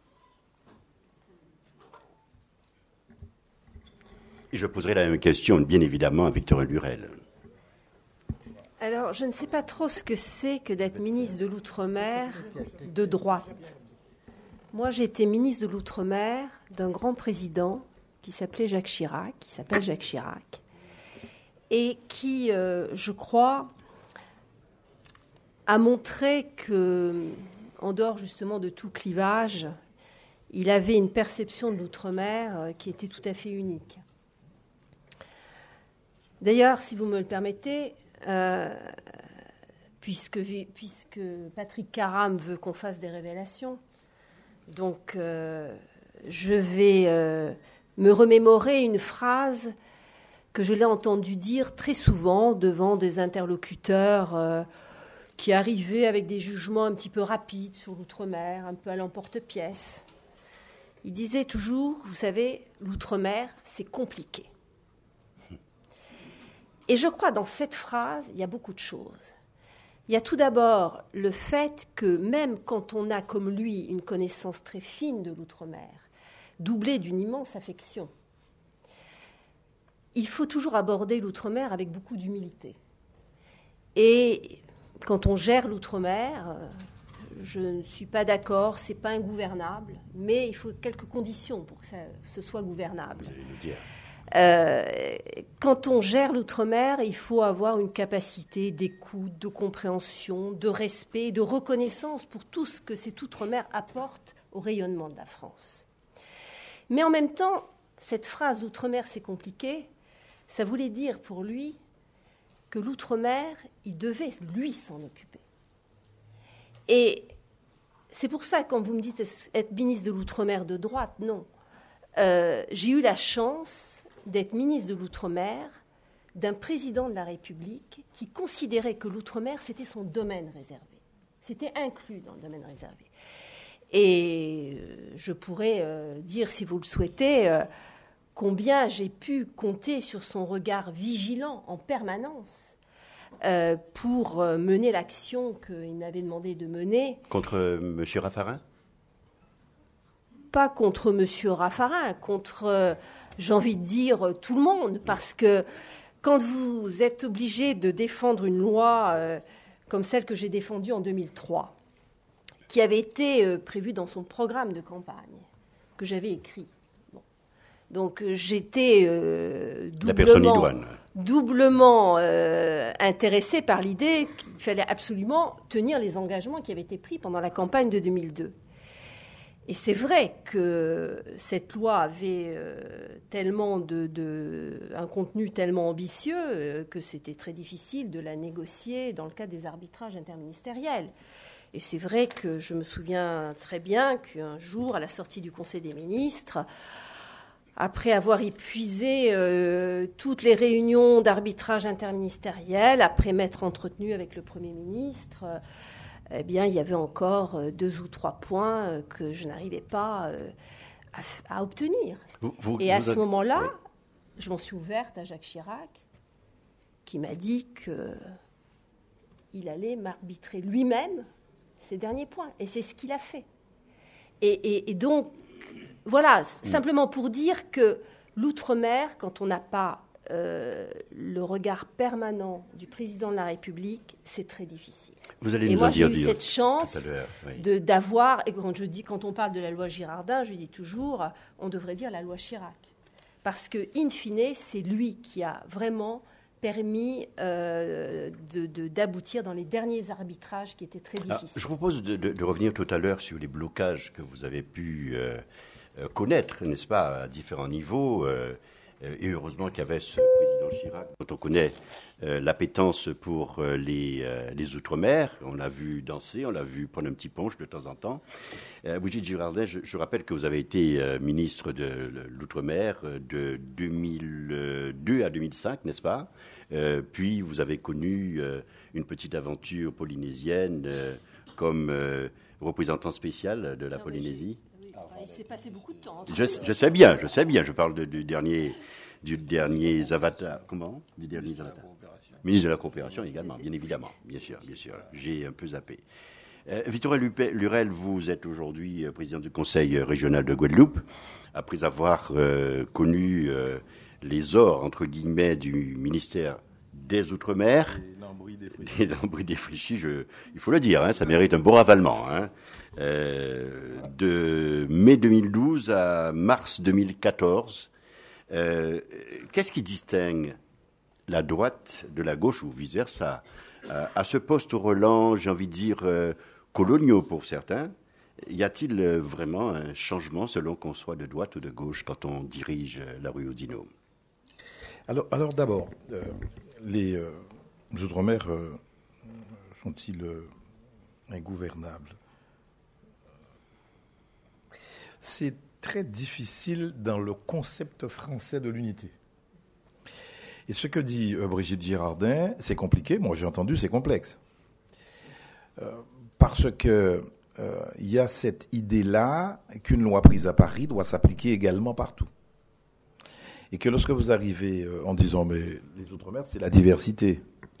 E: Et je poserai la même question, bien évidemment, à Victorin Lurel.
D: Alors, je ne sais pas trop ce que c'est que d'être ministre de l'Outre-mer de droite. Moi, j'ai été ministre de l'Outre-mer d'un grand président qui s'appelle Jacques Chirac, et qui, je crois, a montré que, en dehors justement de tout clivage, il avait une perception de l'Outre-mer qui était tout à fait unique. D'ailleurs, si vous me le permettez, puisque Patrick Caram veut qu'on fasse des révélations, donc je vais me remémorer une phrase que je l'ai entendue dire très souvent devant des interlocuteurs qui arrivaient avec des jugements un petit peu rapides sur l'Outre-mer, un peu à l'emporte-pièce. Il disait toujours, vous savez, l'Outre-mer, c'est compliqué. Et je crois dans cette phrase, il y a beaucoup de choses. Il y a tout d'abord le fait que même quand on a comme lui une connaissance très fine de l'Outre-mer, doublée d'une immense affection, il faut toujours aborder l'Outre-mer avec beaucoup d'humilité. Et quand on gère l'Outre-mer, je ne suis pas d'accord, c'est pas ingouvernable, mais il faut quelques conditions pour que ce soit gouvernable.
E: Vous allez nous dire.
D: Quand on gère l'Outre-mer, il faut avoir une capacité d'écoute, de compréhension, de respect, de reconnaissance pour tout ce que cet Outre-mer apporte au rayonnement de la France. Mais en même temps, cette phrase « Outre-mer, c'est compliqué », ça voulait dire pour lui que l'Outre-mer, il devait, lui, s'en occuper. Et c'est pour ça, quand vous me dites être ministre de l'Outre-mer de droite, non. J'ai eu la chance d'être ministre de l'Outre-mer d'un président de la République qui considérait que l'Outre-mer, c'était son domaine réservé. C'était inclus dans le domaine réservé. Et je pourrais dire, si vous le souhaitez, combien j'ai pu compter sur son regard vigilant en permanence pour mener l'action qu'il m'avait demandé de mener.
E: Contre M. Raffarin ?
D: Pas contre M. Raffarin, contre, j'ai envie de dire, tout le monde. Parce que quand vous êtes obligé de défendre une loi comme celle que j'ai défendue en 2003, qui avait été prévue dans son programme de campagne, que j'avais écrit. Bon. Donc j'étais doublement intéressée par l'idée qu'il fallait absolument tenir les engagements qui avaient été pris pendant la campagne de 2002. Et c'est vrai que cette loi avait tellement un contenu tellement ambitieux que c'était très difficile de la négocier dans le cadre des arbitrages interministériels. Et c'est vrai que je me souviens très bien qu'un jour, à la sortie du Conseil des ministres, après avoir épuisé toutes les réunions d'arbitrage interministériel, après m'être entretenu avec le Premier ministre, eh bien, il y avait encore 2 ou 3 points que je n'arrivais pas à obtenir. Et à ce moment-là, oui, je m'en suis ouverte à Jacques Chirac, qui m'a dit qu'il allait m'arbitrer lui-même ces derniers points. Et c'est ce qu'il a fait. Et donc, voilà, simplement pour dire que l'outre-mer, quand on n'a pas le regard permanent du président de la République, c'est très difficile.
E: Vous allez
D: et
E: nous
D: moi,
E: en dire
D: j'ai eu cette chance
E: oui,
D: d'avoir, et quand on parle de la loi Girardin, je dis toujours, on devrait dire la loi Chirac. Parce que, in fine, c'est lui qui a vraiment permis d'aboutir dans les derniers arbitrages qui étaient très difficiles.
E: Je vous propose de revenir tout à l'heure sur les blocages que vous avez pu connaître, n'est-ce pas, à différents niveaux. Et heureusement qu'il y avait ce président Chirac, dont on connaît l'appétence pour les Outre-mer. On l'a vu danser, on l'a vu prendre un petit punch de temps en temps. Brigitte Girardin, je rappelle que vous avez été ministre de l'Outre-mer de 2002 à 2005, n'est-ce pas ? Puis vous avez connu une petite aventure polynésienne comme représentant spécial de la Polynésie.
D: Il s'est passé beaucoup de temps.
E: Je sais bien. Je parle du dernier avatar. Comment ? Du dernier avatar. Ministre de la Coopération également, bien évidemment. Bien sûr. J'ai un peu zappé. Victorin Lurel, vous êtes aujourd'hui président du Conseil régional de Guadeloupe, après avoir connu les ors, entre guillemets, du ministère des Outre-mer. Des lambris défraîchis, il faut le dire, hein, ça mérite un beau ravalement. Hein. De mai 2012 à mars 2014, qu'est-ce qui distingue la droite de la gauche ou vice-versa à ce poste au Roland, j'ai envie de dire, coloniaux pour certains? Y a-t-il vraiment un changement selon qu'on soit de droite ou de gauche quand on dirige la rue Oudinot?
F: Alors d'abord, les Outre-mer sont-ils ingouvernables? C'est très difficile dans le concept français de l'unité. Et ce que dit Brigitte Girardin, c'est compliqué. Moi, j'ai entendu, c'est complexe. Parce que il y a cette idée-là qu'une loi prise à Paris doit s'appliquer également partout. Et que lorsque vous arrivez en disant mais les Outre-mer, c'est la diversité.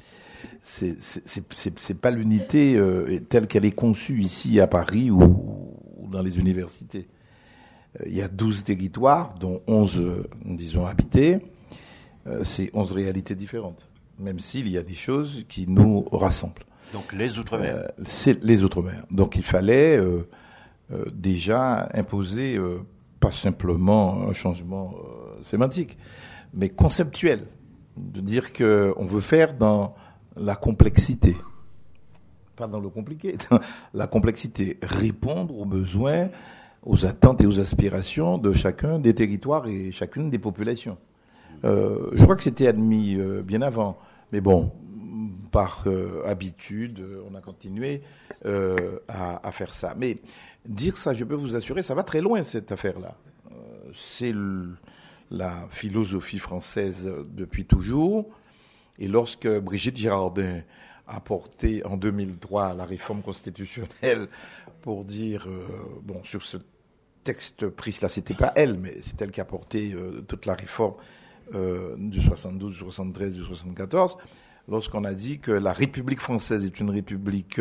F: C'est pas l'unité telle qu'elle est conçue ici à Paris ou dans les universités. Il y a 12 territoires, dont 11, disons, habités. C'est 11 réalités différentes, même s'il y a des choses qui nous rassemblent.
E: Donc les Outre-mer.
F: C'est les Outre-mer. Donc il fallait déjà imposer pas simplement un changement sémantique, mais conceptuel, de dire qu'on veut faire dans la complexité, pas dans le compliqué, dans la complexité, répondre aux besoins, aux attentes et aux aspirations de chacun des territoires et chacune des populations. Je crois que c'était admis bien avant, mais bon, par habitude, on a continué à faire ça. Mais dire ça, je peux vous assurer, ça va très loin, cette affaire-là. C'est la philosophie française depuis toujours. Et lorsque Brigitte Girardin a porté en 2003 la réforme constitutionnelle pour dire, sur ce texte pris, là, c'était pas elle, mais c'est elle qui a porté toute la réforme du 72, du 73, du 74, lorsqu'on a dit que la République française est une république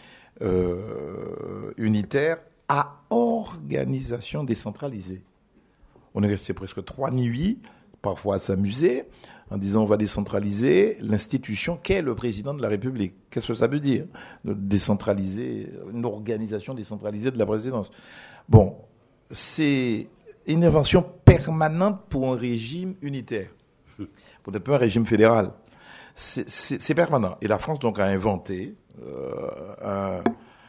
F: unitaire à organisation décentralisée. On est resté presque 3 nuits, parfois à s'amuser, en disant on va décentraliser l'institution qu'est le président de la République. Qu'est-ce que ça veut dire? De décentraliser, une organisation décentralisée de la présidence. Bon, c'est une invention permanente pour un régime unitaire, pour ne pas un régime fédéral. C'est permanent. Et la France donc a inventé un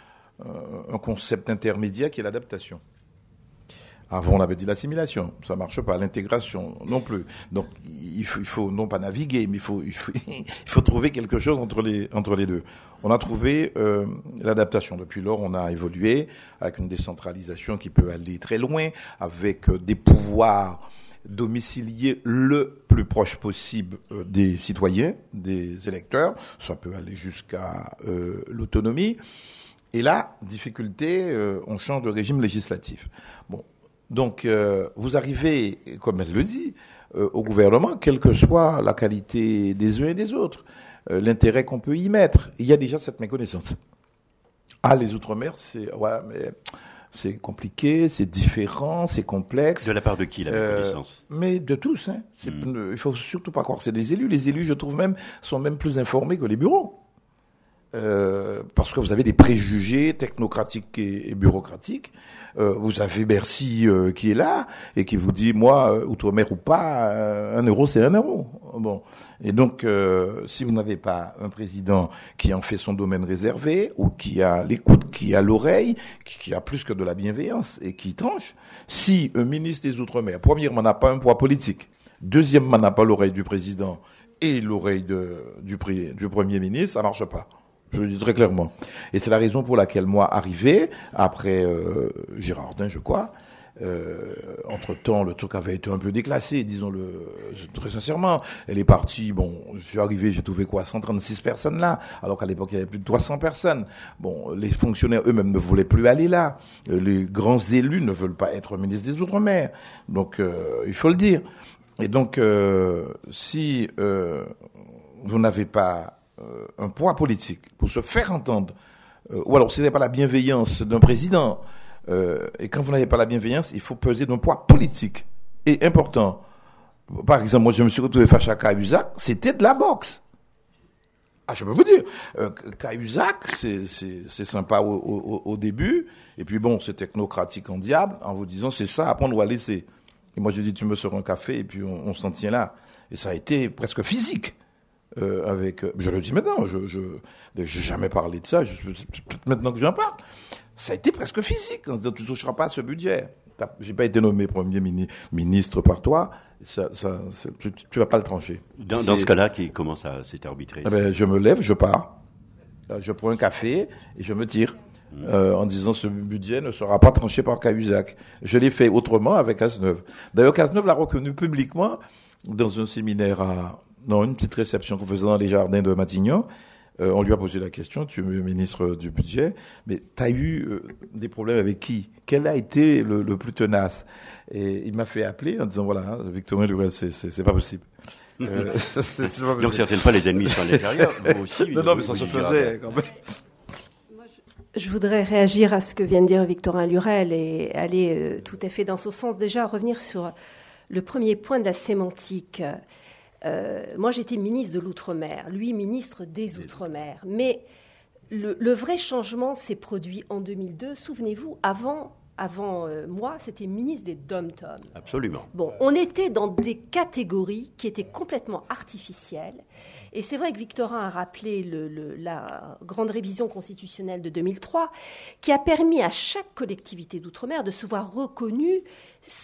F: concept intermédiaire qui est l'adaptation. Avant, on avait dit l'assimilation. Ça marche pas. L'intégration non plus. Donc, il faut non pas naviguer, mais il faut trouver quelque chose entre les deux. On a trouvé l'adaptation. Depuis lors, on a évolué avec une décentralisation qui peut aller très loin, avec des pouvoirs domiciliés le plus proche possible des citoyens, des électeurs. Ça peut aller jusqu'à l'autonomie. Et là, difficulté, on change de régime législatif. Bon. Donc, vous arrivez, comme elle le dit, au gouvernement, quelle que soit la qualité des uns et des autres, l'intérêt qu'on peut y mettre. Il y a déjà cette méconnaissance. Ah, les Outre-mer, c'est compliqué, c'est différent, c'est complexe.
E: De la part de qui, la méconnaissance?
F: Mais de tous. Hein. Il faut surtout pas croire que c'est des élus. Les élus, je trouve même, sont même plus informés que les bureaux. Parce que vous avez des préjugés technocratiques et bureaucratiques. Vous avez Bercy qui est là et qui vous dit, moi, outre-mer ou pas, 1 euro, c'est 1 euro. Bon. Et donc, si vous n'avez pas un président qui en fait son domaine réservé ou qui a l'écoute, qui a l'oreille, qui a plus que de la bienveillance et qui tranche, si un ministre des Outre-mer, premièrement, n'a pas un poids politique, deuxièmement, n'a pas l'oreille du président et l'oreille du Premier ministre, ça marche pas. Je le dis très clairement. Et c'est la raison pour laquelle moi, arrivé, après Girardin, je crois, entre-temps, le truc avait été un peu déclassé, disons-le très sincèrement. Elle est partie, je suis arrivé, j'ai trouvé 136 personnes là, alors qu'à l'époque, il y avait plus de 300 personnes. Bon, les fonctionnaires eux-mêmes ne voulaient plus aller là. Les grands élus ne veulent pas être ministres des Outre-mer. Donc, il faut le dire. Et donc, si vous n'avez pas un poids politique pour se faire entendre, ou alors ce n'est pas la bienveillance d'un président, et quand vous n'avez pas la bienveillance, il faut peser d'un poids politique et important. Par exemple, moi je me suis retrouvé face à Cahuzac, c'était de la boxe. Ah, je peux vous dire, Cahuzac, c'est sympa au début, et puis bon, c'est technocratique en diable, en vous disant c'est ça, après on doit laisser. Et moi je dis tu me sers un café, et puis on s'en tient là. Et ça a été presque physique. Je le dis maintenant, je jamais parlé de ça, maintenant que j'en parle, ça a été presque physique. On se dit, tu ne toucheras pas à ce budget. J'ai pas été nommé Premier ministre par toi, tu vas pas le trancher.
E: Dans ce cas-là, comment ça s'est arbitré?
F: Je me lève, je pars, je prends un café et je me tire. En disant ce budget ne sera pas tranché par Cahuzac. Je l'ai fait autrement avec Cazeneuve. D'ailleurs, Cazeneuve l'a reconnu publiquement dans un séminaire une petite réception qu'on faisait dans les jardins de Matignon. On lui a posé la question, tu es ministre du budget, mais tu as eu des problèmes avec qui? Quel a été le plus tenace? Et il m'a fait appeler en disant, voilà, Victorin Lurel, c'est pas possible.
E: C'est pas possible. Donc certaines fois, les ennemis sont à l'intérieur, vous aussi.
F: Non, mais ça se faisait quand même.
D: Je voudrais réagir à ce que vient de dire Victorin Lurel et aller tout à fait dans ce sens. Déjà, revenir sur le premier point de la sémantique. Moi, j'étais ministre de l'Outre-mer, lui, ministre des Outre-mer. Mais le vrai changement s'est produit en 2002. Souvenez-vous, avant moi, c'était ministre des Dom-Tom.
E: Absolument.
D: Bon, on était dans des catégories qui étaient complètement artificielles. Et c'est vrai que Victorin a rappelé la grande révision constitutionnelle de 2003, qui a permis à chaque collectivité d'Outre-mer de se voir reconnue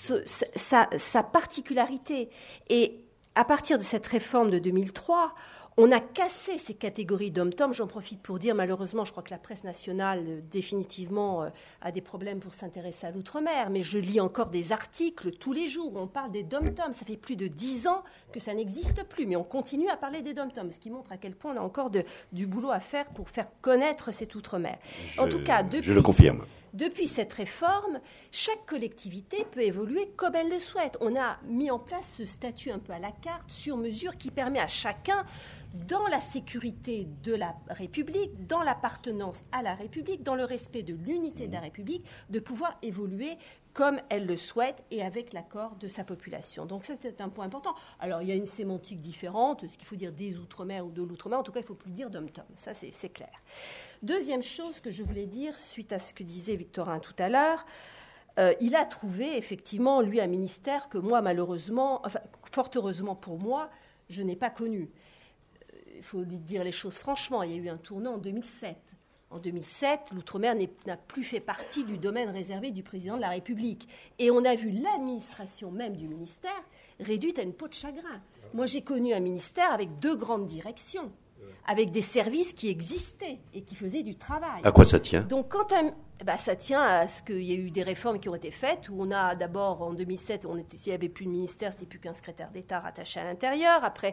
D: sa particularité. Et à partir de cette réforme de 2003, On a cassé ces catégories d'hommes-toms. J'en profite pour dire, malheureusement, je crois que la presse nationale, définitivement, a des problèmes pour s'intéresser à l'outre-mer. Mais je lis encore des articles tous les jours où on parle des dom-toms. Ça fait plus de 10 ans que ça n'existe plus. Mais on continue à parler des dom-toms, ce qui montre à quel point on a encore du boulot à faire pour faire connaître cet outre-mer. En tout cas,
E: je le confirme.
D: Depuis cette réforme, chaque collectivité peut évoluer comme elle le souhaite. On a mis en place ce statut un peu à la carte, sur mesure, qui permet à chacun, dans la sécurité de la République, dans l'appartenance à la République, dans le respect de l'unité de la République, de pouvoir évoluer comme elle le souhaite et avec l'accord de sa population. Donc ça, c'est un point important. Alors, il y a une sémantique différente, ce qu'il faut dire des Outre-mer ou de l'Outre-mer. En tout cas, il ne faut plus dire d'homme-tom. Ça, c'est clair. Deuxième chose que je voulais dire, suite à ce que disait Victorin tout à l'heure, il a trouvé effectivement, lui, un ministère que moi, malheureusement, enfin, fort heureusement pour moi, je n'ai pas connu. Il faut dire les choses franchement, il y a eu un tournant en 2007. En 2007, l'outre-mer n'a plus fait partie du domaine réservé du président de la République. Et on a vu l'administration même du ministère réduite à une peau de chagrin. Moi, j'ai connu un ministère avec 2 grandes directions, avec des services qui existaient et qui faisaient du travail.
E: À quoi ça tient ?
D: Donc, ça tient à ce qu'il y a eu des réformes qui ont été faites, où on a d'abord, en 2007, s'il n'y avait plus de ministère, c'était plus qu'un secrétaire d'État rattaché à l'intérieur. Après,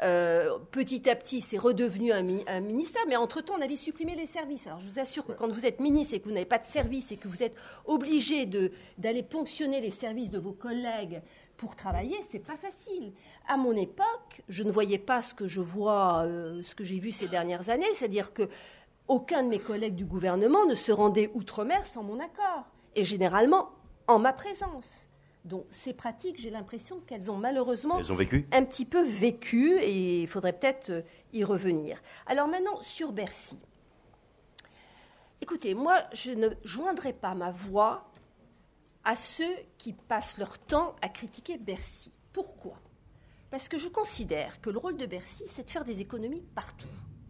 D: petit à petit, c'est redevenu un ministère, mais entre-temps, on avait supprimé les services. Alors, je vous assure que quand vous êtes ministre et que vous n'avez pas de service et que vous êtes obligé d'aller ponctionner les services de vos collègues pour travailler, c'est pas facile. À mon époque, je ne voyais pas ce que je vois, ce que j'ai vu ces dernières années, c'est-à-dire que aucun de mes collègues du gouvernement ne se rendait outre-mer sans mon accord, et généralement en ma présence. Donc ces pratiques, j'ai l'impression qu'elles ont malheureusement un petit peu vécu, et il faudrait peut-être y revenir. Alors maintenant, sur Bercy. Écoutez, moi, je ne joindrai pas ma voix à ceux qui passent leur temps à critiquer Bercy. Pourquoi ? Parce que je considère que le rôle de Bercy, c'est de faire des économies partout.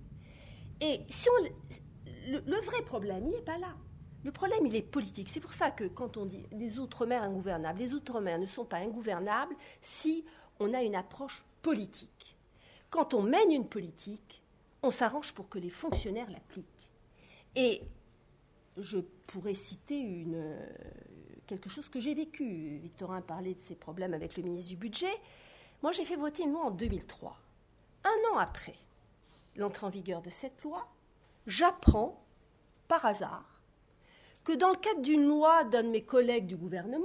D: Et si le vrai problème, il n'est pas là. Le problème, il est politique. C'est pour ça que quand on dit les Outre-mer ingouvernables, les Outre-mer ne sont pas ingouvernables si on a une approche politique. Quand on mène une politique, on s'arrange pour que les fonctionnaires l'appliquent. Et je pourrais citer quelque chose que j'ai vécu. Victorin parlait de ses problèmes avec le ministre du Budget. Moi, j'ai fait voter une loi en 2003. 1 an après l'entrée en vigueur de cette loi, j'apprends, par hasard, que dans le cadre d'une loi d'un de mes collègues du gouvernement,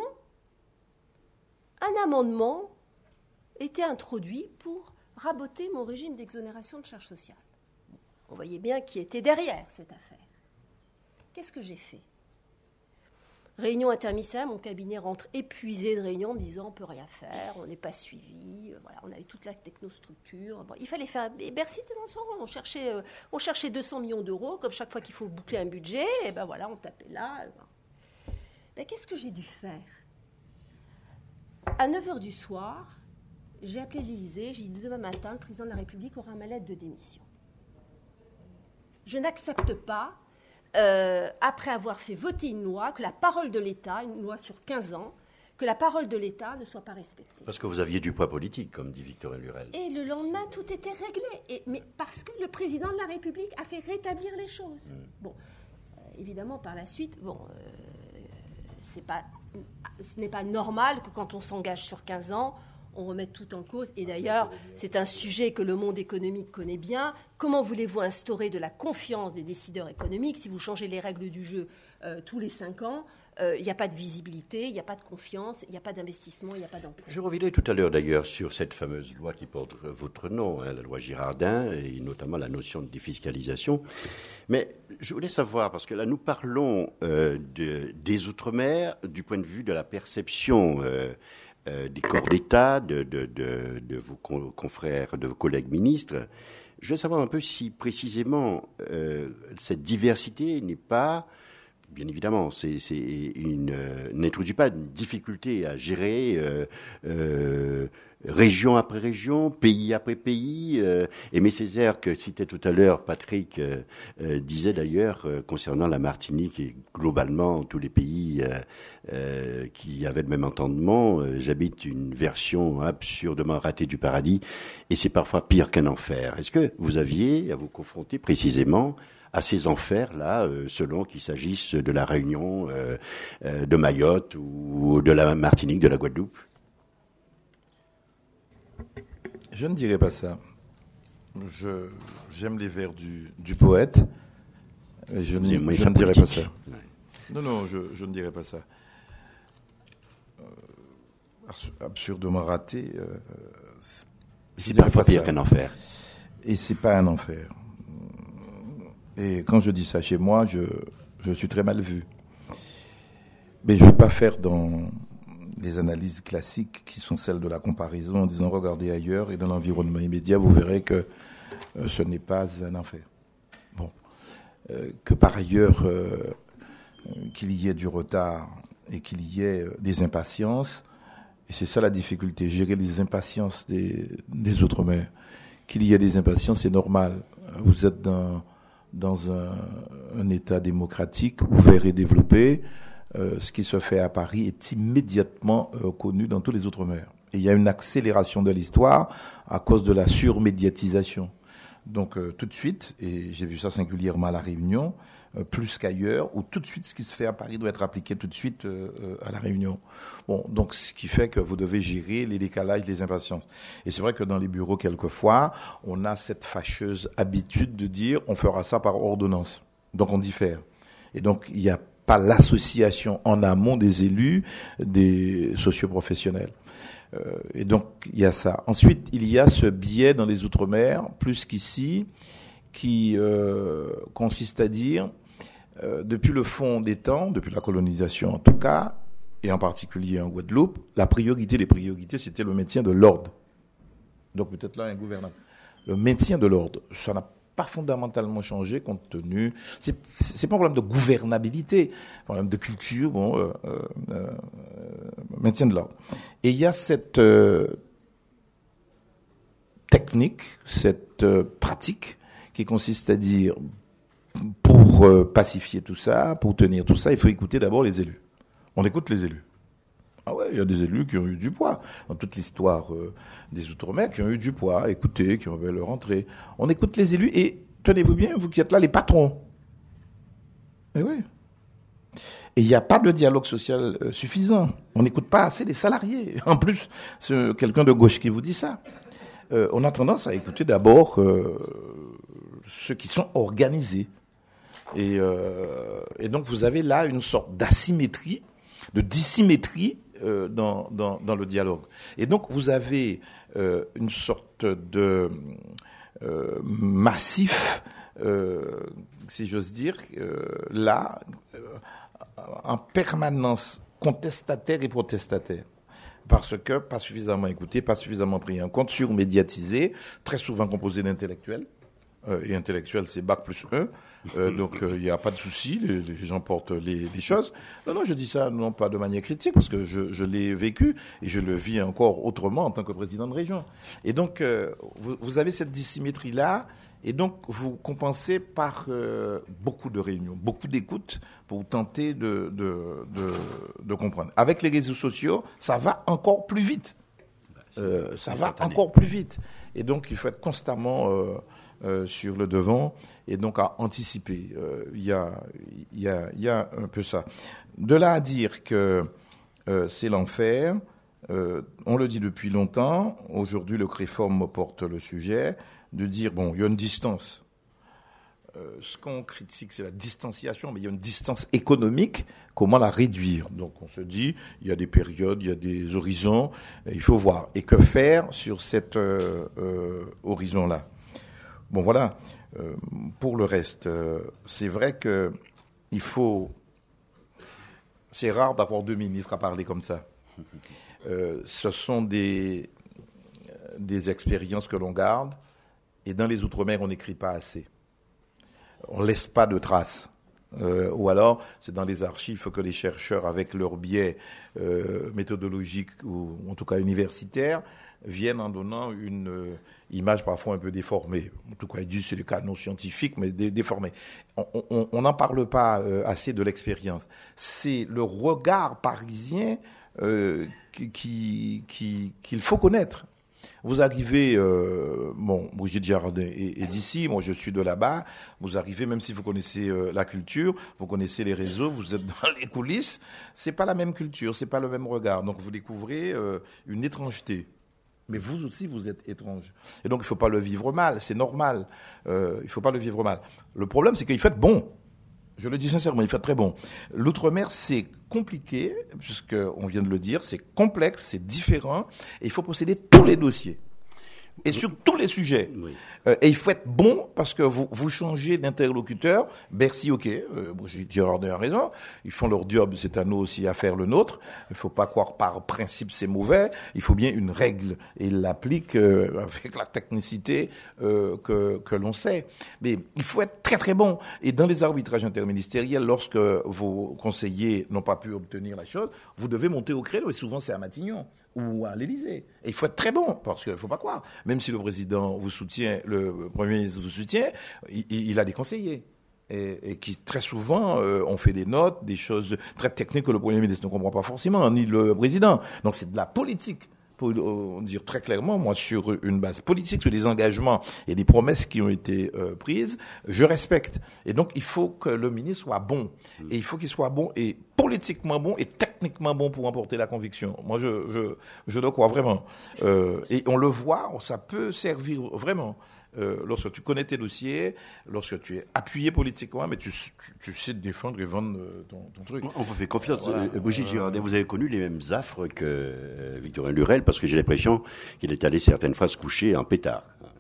D: un amendement était introduit pour raboter mon régime d'exonération de charges sociales. On voyait bien qui était derrière cette affaire. Qu'est-ce que j'ai fait ? Réunion interministérielle, mon cabinet rentre épuisé de réunions en me disant on ne peut rien faire, on n'est pas suivi, voilà, on avait toute la technostructure. Bon, il fallait faire. Et Bercy était dans son rôle. On cherchait 200 millions d'euros, comme chaque fois qu'il faut boucler un budget, et ben voilà, on tapait là. Ben, qu'est-ce que j'ai dû faire ? À 9h du soir, j'ai appelé l'Élysée, j'ai dit demain matin, le président de la République aura ma lettre de démission. Je n'accepte pas. Après avoir fait voter une loi, que la parole de l'État, une loi sur 15 ans, que la parole de l'État ne soit pas respectée.
E: Parce que vous aviez du poids politique, comme dit Victorin Lurel.
D: Et le lendemain, tout était réglé. Mais parce que le président de la République a fait rétablir les choses. Bon, évidemment, par la suite, ce n'est pas normal que quand on s'engage sur 15 ans, on remet tout en cause. Et d'ailleurs, c'est un sujet que le monde économique connaît bien. Comment voulez-vous instaurer de la confiance des décideurs économiques si vous changez les règles du jeu tous les 5 ans ? Il n'y a pas de visibilité, il n'y a pas de confiance, il n'y a pas d'investissement, il n'y a pas d'emploi.
E: Je reviendrai tout à l'heure d'ailleurs sur cette fameuse loi qui porte votre nom, la loi Girardin, et notamment la notion de défiscalisation. Mais je voulais savoir, parce que là nous parlons des Outre-mer du point de vue de la perception des corps d'État, de vos confrères, de vos collègues ministres. Je veux savoir un peu si précisément cette diversité n'est pas, bien évidemment, c'est une n'introduit pas une difficulté à gérer région après région, pays après pays. Aimé Césaire, que citait tout à l'heure Patrick, disait d'ailleurs, concernant la Martinique et globalement tous les pays qui avaient le même entendement, j'habite une version absurdement ratée du paradis et c'est parfois pire qu'un enfer. Est-ce que vous aviez à vous confronter précisément à ces enfers-là, selon qu'il s'agisse de la Réunion, de Mayotte ou de la Martinique, de la Guadeloupe?
F: Je ne dirais pas ça. J'aime les vers du poète. Et je ne dirais pas ça. Ouais. Non, je ne dirais pas ça. Absurdement raté.
E: C'est parfois pire qu'un enfer.
F: Et c'est pas un enfer. Et quand je dis ça chez moi, je suis très mal vu. Mais je ne vais pas faire dans des analyses classiques qui sont celles de la comparaison en disant regardez ailleurs et dans l'environnement immédiat, vous verrez que ce n'est pas un enfer. Bon. Que par ailleurs, qu'il y ait du retard et qu'il y ait des impatiences, et c'est ça la difficulté, gérer les impatiences des Outre-mer. Qu'il y ait des impatiences, c'est normal. Vous êtes dans un État démocratique, ouvert et développé. Ce qui se fait à Paris est immédiatement connu dans tous les Outre-mer. Et il y a une accélération de l'histoire à cause de la surmédiatisation. Donc tout de suite, et j'ai vu ça singulièrement à La Réunion, plus qu'ailleurs, où tout de suite ce qui se fait à Paris doit être appliqué tout de suite à La Réunion. Bon, donc ce qui fait que vous devez gérer les décalages, les impatiences. Et c'est vrai que dans les bureaux, quelquefois, on a cette fâcheuse habitude de dire on fera ça par ordonnance. Donc on diffère. Et donc il y a pas l'association en amont des élus, des socioprofessionnels. Et donc, il y a ça. Ensuite, il y a ce biais dans les Outre-mer, plus qu'ici, qui consiste à dire, depuis le fond des temps, depuis la colonisation en tout cas, et en particulier en Guadeloupe, la priorité des priorités, c'était le maintien de l'ordre. Donc peut-être là, un gouvernement. Le maintien de l'ordre, ça n'a pas fondamentalement changé compte tenu. C'est pas un problème de gouvernabilité, un problème de culture, maintien de l'ordre. Et il y a cette technique, cette pratique qui consiste à dire pour pacifier tout ça, pour tenir tout ça, il faut écouter d'abord les élus. On écoute les élus. Ah ouais, il y a des élus qui ont eu du poids dans toute l'histoire des Outre-mer, qui ont eu du poids, écoutez, qui ont fait leur entrée. On écoute les élus et tenez-vous bien, vous qui êtes là, les patrons. Eh oui. Et il n'y a pas de dialogue social suffisant. On n'écoute pas assez les salariés. En plus, c'est quelqu'un de gauche qui vous dit ça. On a tendance à écouter d'abord ceux qui sont organisés. Et donc vous avez là une sorte d'asymétrie, de dissymétrie dans le dialogue. Et donc vous avez une sorte de massif, si j'ose dire, là, en permanence contestataire et protestataire. Parce que pas suffisamment écouté, pas suffisamment pris en compte, surmédiatisé, très souvent composé d'intellectuels. Et intellectuel, c'est bac plus 1. Donc, il n'y a pas de souci, les gens portent les choses. Non, je dis ça non pas de manière critique, parce que je l'ai vécu et je le vis encore autrement en tant que président de région. Et donc, vous avez cette dissymétrie-là, et donc vous compensez par beaucoup de réunions, beaucoup d'écoutes pour tenter de comprendre. Avec les réseaux sociaux, ça va encore plus vite. Encore plus vite. Et donc, il faut être constamment sur le devant et donc à anticiper. Il y a un peu ça. De là à dire que c'est l'enfer, on le dit depuis longtemps. Aujourd'hui, le CREFORM porte le sujet de dire, bon, il y a une distance. Ce qu'on critique, c'est la distanciation, mais il y a une distance économique. Comment la réduire? Donc, on se dit, il y a des périodes, il y a des horizons, il faut voir. Et que faire sur cet horizon-là? Bon, voilà. Pour le reste, c'est vrai que il faut... C'est rare d'avoir deux ministres à parler comme ça. Ce sont des expériences que l'on garde. Et dans les Outre-mer, on n'écrit pas assez. On ne laisse pas de traces. Ou alors, c'est dans les archives que les chercheurs, avec leur biais méthodologique ou en tout cas universitaire, viennent en donnant une image parfois un peu déformée. En tout cas, ils disent c'est le cas non scientifique, mais déformée. On n'en parle pas assez de l'expérience. C'est le regard parisien qu'il faut connaître. Vous arrivez, Brigitte Girardin est d'ici, moi je suis de là-bas. Vous arrivez, même si vous connaissez la culture, vous connaissez les réseaux, vous êtes dans les coulisses. C'est pas la même culture, c'est pas le même regard. Donc vous découvrez une étrangeté. Mais vous aussi, vous êtes étrange. Et donc il faut pas le vivre mal, c'est normal. Il faut pas le vivre mal. Le problème, c'est qu'il fait bon. Je le dis sincèrement, il fait très bon. L'outre-mer, c'est compliqué, puisqu'on vient de le dire, c'est complexe, c'est différent, et il faut posséder tous les dossiers. Et sur tous les sujets. Oui. Et il faut être bon, parce que vous changez d'interlocuteur. Bercy, ok, Girardin a raison. Ils font leur job, c'est à nous aussi à faire le nôtre. Il ne faut pas croire par principe c'est mauvais. Il faut bien une règle. Et ils l'appliquent avec la technicité que l'on sait. Mais il faut être très très bon. Et dans les arbitrages interministériels, lorsque vos conseillers n'ont pas pu obtenir la chose, vous devez monter au créneau. Et souvent c'est à Matignon ou à l'Élysée. Et il faut être très bon, parce qu'il ne faut pas croire. Même si le président vous soutient, le Premier ministre vous soutient, il a des conseillers. Et qui, très souvent, ont fait des notes, des choses très techniques que le Premier ministre ne comprend pas forcément, ni le président. Donc c'est de la politique. Pour dire très clairement, moi, sur une base politique, sur des engagements et des promesses qui ont été prises, je respecte. Et donc, il faut que le ministre soit bon. Et il faut qu'il soit bon et politiquement bon et techniquement bon pour emporter la conviction. Moi, je le crois vraiment. Et on le voit, ça peut servir vraiment. Lorsque tu connais tes dossiers, lorsque tu es appuyé politiquement, mais tu sais défendre et vendre ton truc.
E: On vous fait confiance. Voilà. Brigitte Girardin, vous avez connu les mêmes affres que Victorin Lurel, parce que j'ai l'impression qu'il est allé certaines fois se coucher en pétard.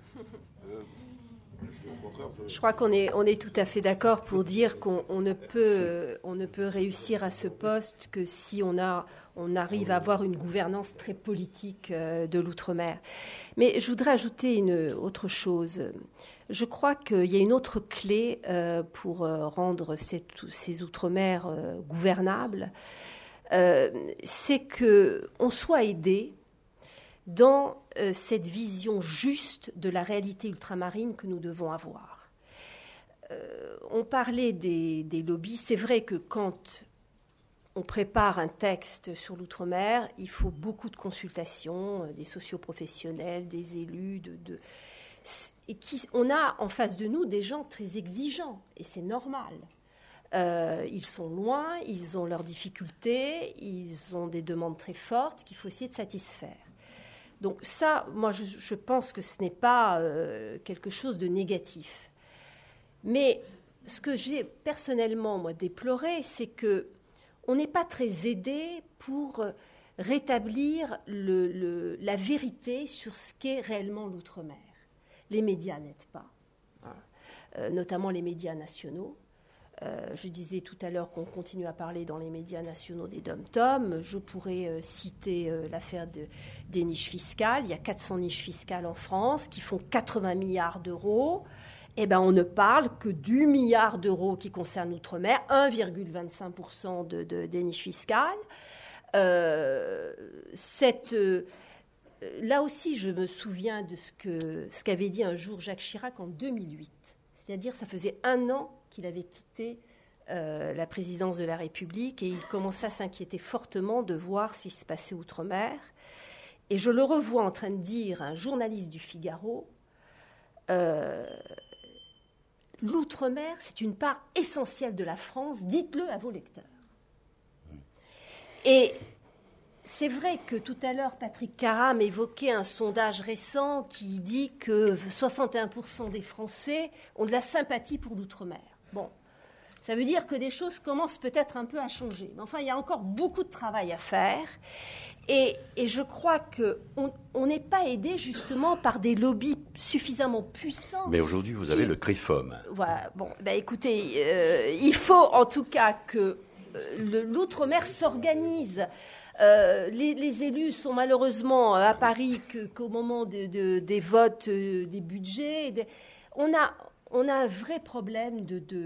D: Je crois qu'on est tout à fait d'accord pour dire qu'on ne peut réussir à ce poste que si on arrive à avoir une gouvernance très politique de l'outre-mer. Mais je voudrais ajouter une autre chose. Je crois qu'il y a une autre clé pour rendre ces outre-mer gouvernables, c'est qu'on soit aidé dans cette vision juste de la réalité ultramarine que nous devons avoir. On parlait des lobbies. C'est vrai que quand on prépare un texte sur l'outre-mer, il faut beaucoup de consultations, des socioprofessionnels, des élus, on a en face de nous des gens très exigeants, et c'est normal. Ils sont loin, ils ont leurs difficultés, ils ont des demandes très fortes qu'il faut essayer de satisfaire. Donc ça, moi, je pense que ce n'est pas quelque chose de négatif. Mais ce que j'ai personnellement, moi, déploré, c'est qu'on n'est pas très aidé pour rétablir la vérité sur ce qu'est réellement l'outre-mer. Les médias n'aident pas, notamment les médias nationaux. Je disais tout à l'heure qu'on continue à parler dans les médias nationaux des dom-toms. Je pourrais citer l'affaire des niches fiscales. Il y a 400 niches fiscales en France qui font 80 milliards d'euros. Eh bien, on ne parle que du milliard d'euros qui concerne l'outre-mer, 1,25% des niches fiscales. Là aussi, je me souviens de ce qu'avait dit un jour Jacques Chirac en 2008. C'est-à-dire, ça faisait 1 an qu'il avait quitté la présidence de la République et il commençait à s'inquiéter fortement de voir ce qui se passait outre-mer. Et je le revois en train de dire à un journaliste du Figaro, l'outre-mer, c'est une part essentielle de la France, dites-le à vos lecteurs. Et c'est vrai que tout à l'heure, Patrick Caram évoquait un sondage récent qui dit que 61% des Français ont de la sympathie pour l'outre-mer. Bon, ça veut dire que des choses commencent peut-être un peu à changer. Mais enfin, il y a encore beaucoup de travail à faire. Et je crois qu'on n'est pas aidé justement par des lobbies suffisamment puissants.
E: Mais aujourd'hui, vous avez le CRIFOM.
D: Voilà. Bon, écoutez, il faut en tout cas que l'outre-mer s'organise. Les élus sont malheureusement à Paris qu'au moment des votes des budgets. On a un vrai problème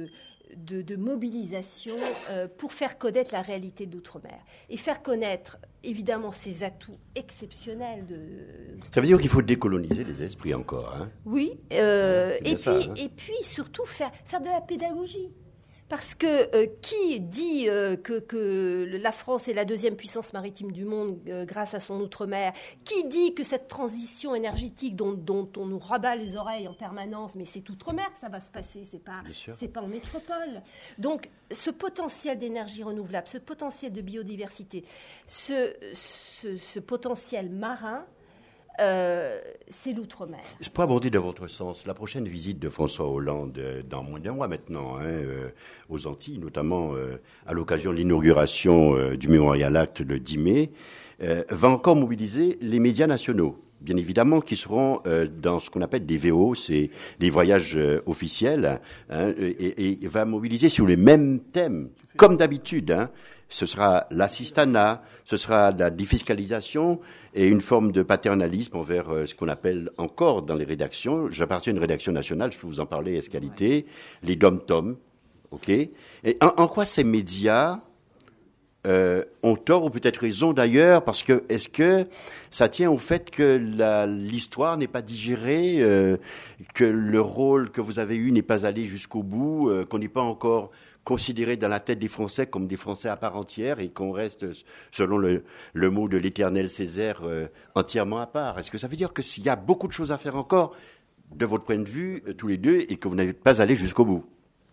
D: de mobilisation pour faire connaître la réalité de l'outre-mer et faire connaître évidemment ses atouts exceptionnels.
E: Ça veut dire qu'il faut décoloniser les esprits encore. Hein.
D: Oui, et puis surtout faire de la pédagogie. Parce que qui dit que la France est la deuxième puissance maritime du monde grâce à son outre-mer, qui dit que cette transition énergétique dont on nous rabat les oreilles en permanence, mais c'est outre-mer que ça va se passer, c'est pas en métropole. Donc ce potentiel d'énergie renouvelable, ce potentiel de biodiversité, ce potentiel marin, c'est l'outre-mer.
E: Je peux aborder dans votre sens la prochaine visite de François Hollande dans moins d'un mois maintenant aux Antilles, notamment à l'occasion de l'inauguration du Memorial Act le 10 mai, va encore mobiliser les médias nationaux, bien évidemment, qui seront dans ce qu'on appelle des VO, c'est des voyages officiels, et va mobiliser sur les mêmes thèmes, comme d'habitude. Ce sera l'assistanat, ce sera la défiscalisation et une forme de paternalisme envers ce qu'on appelle encore dans les rédactions. J'appartiens à une rédaction nationale, je peux vous en parler, Escalité, les dom-toms, ok. Et en quoi ces médias ont tort ou peut-être raison d'ailleurs, parce que est-ce que ça tient au fait que l'histoire n'est pas digérée, que le rôle que vous avez eu n'est pas allé jusqu'au bout, qu'on n'est pas encore considérés dans la tête des Français comme des Français à part entière et qu'on reste, selon le mot de l'éternel Césaire, entièrement à part. Est-ce que ça veut dire que s'il y a beaucoup de choses à faire encore, de votre point de vue, tous les deux, et que vous n'avez pas allé jusqu'au bout?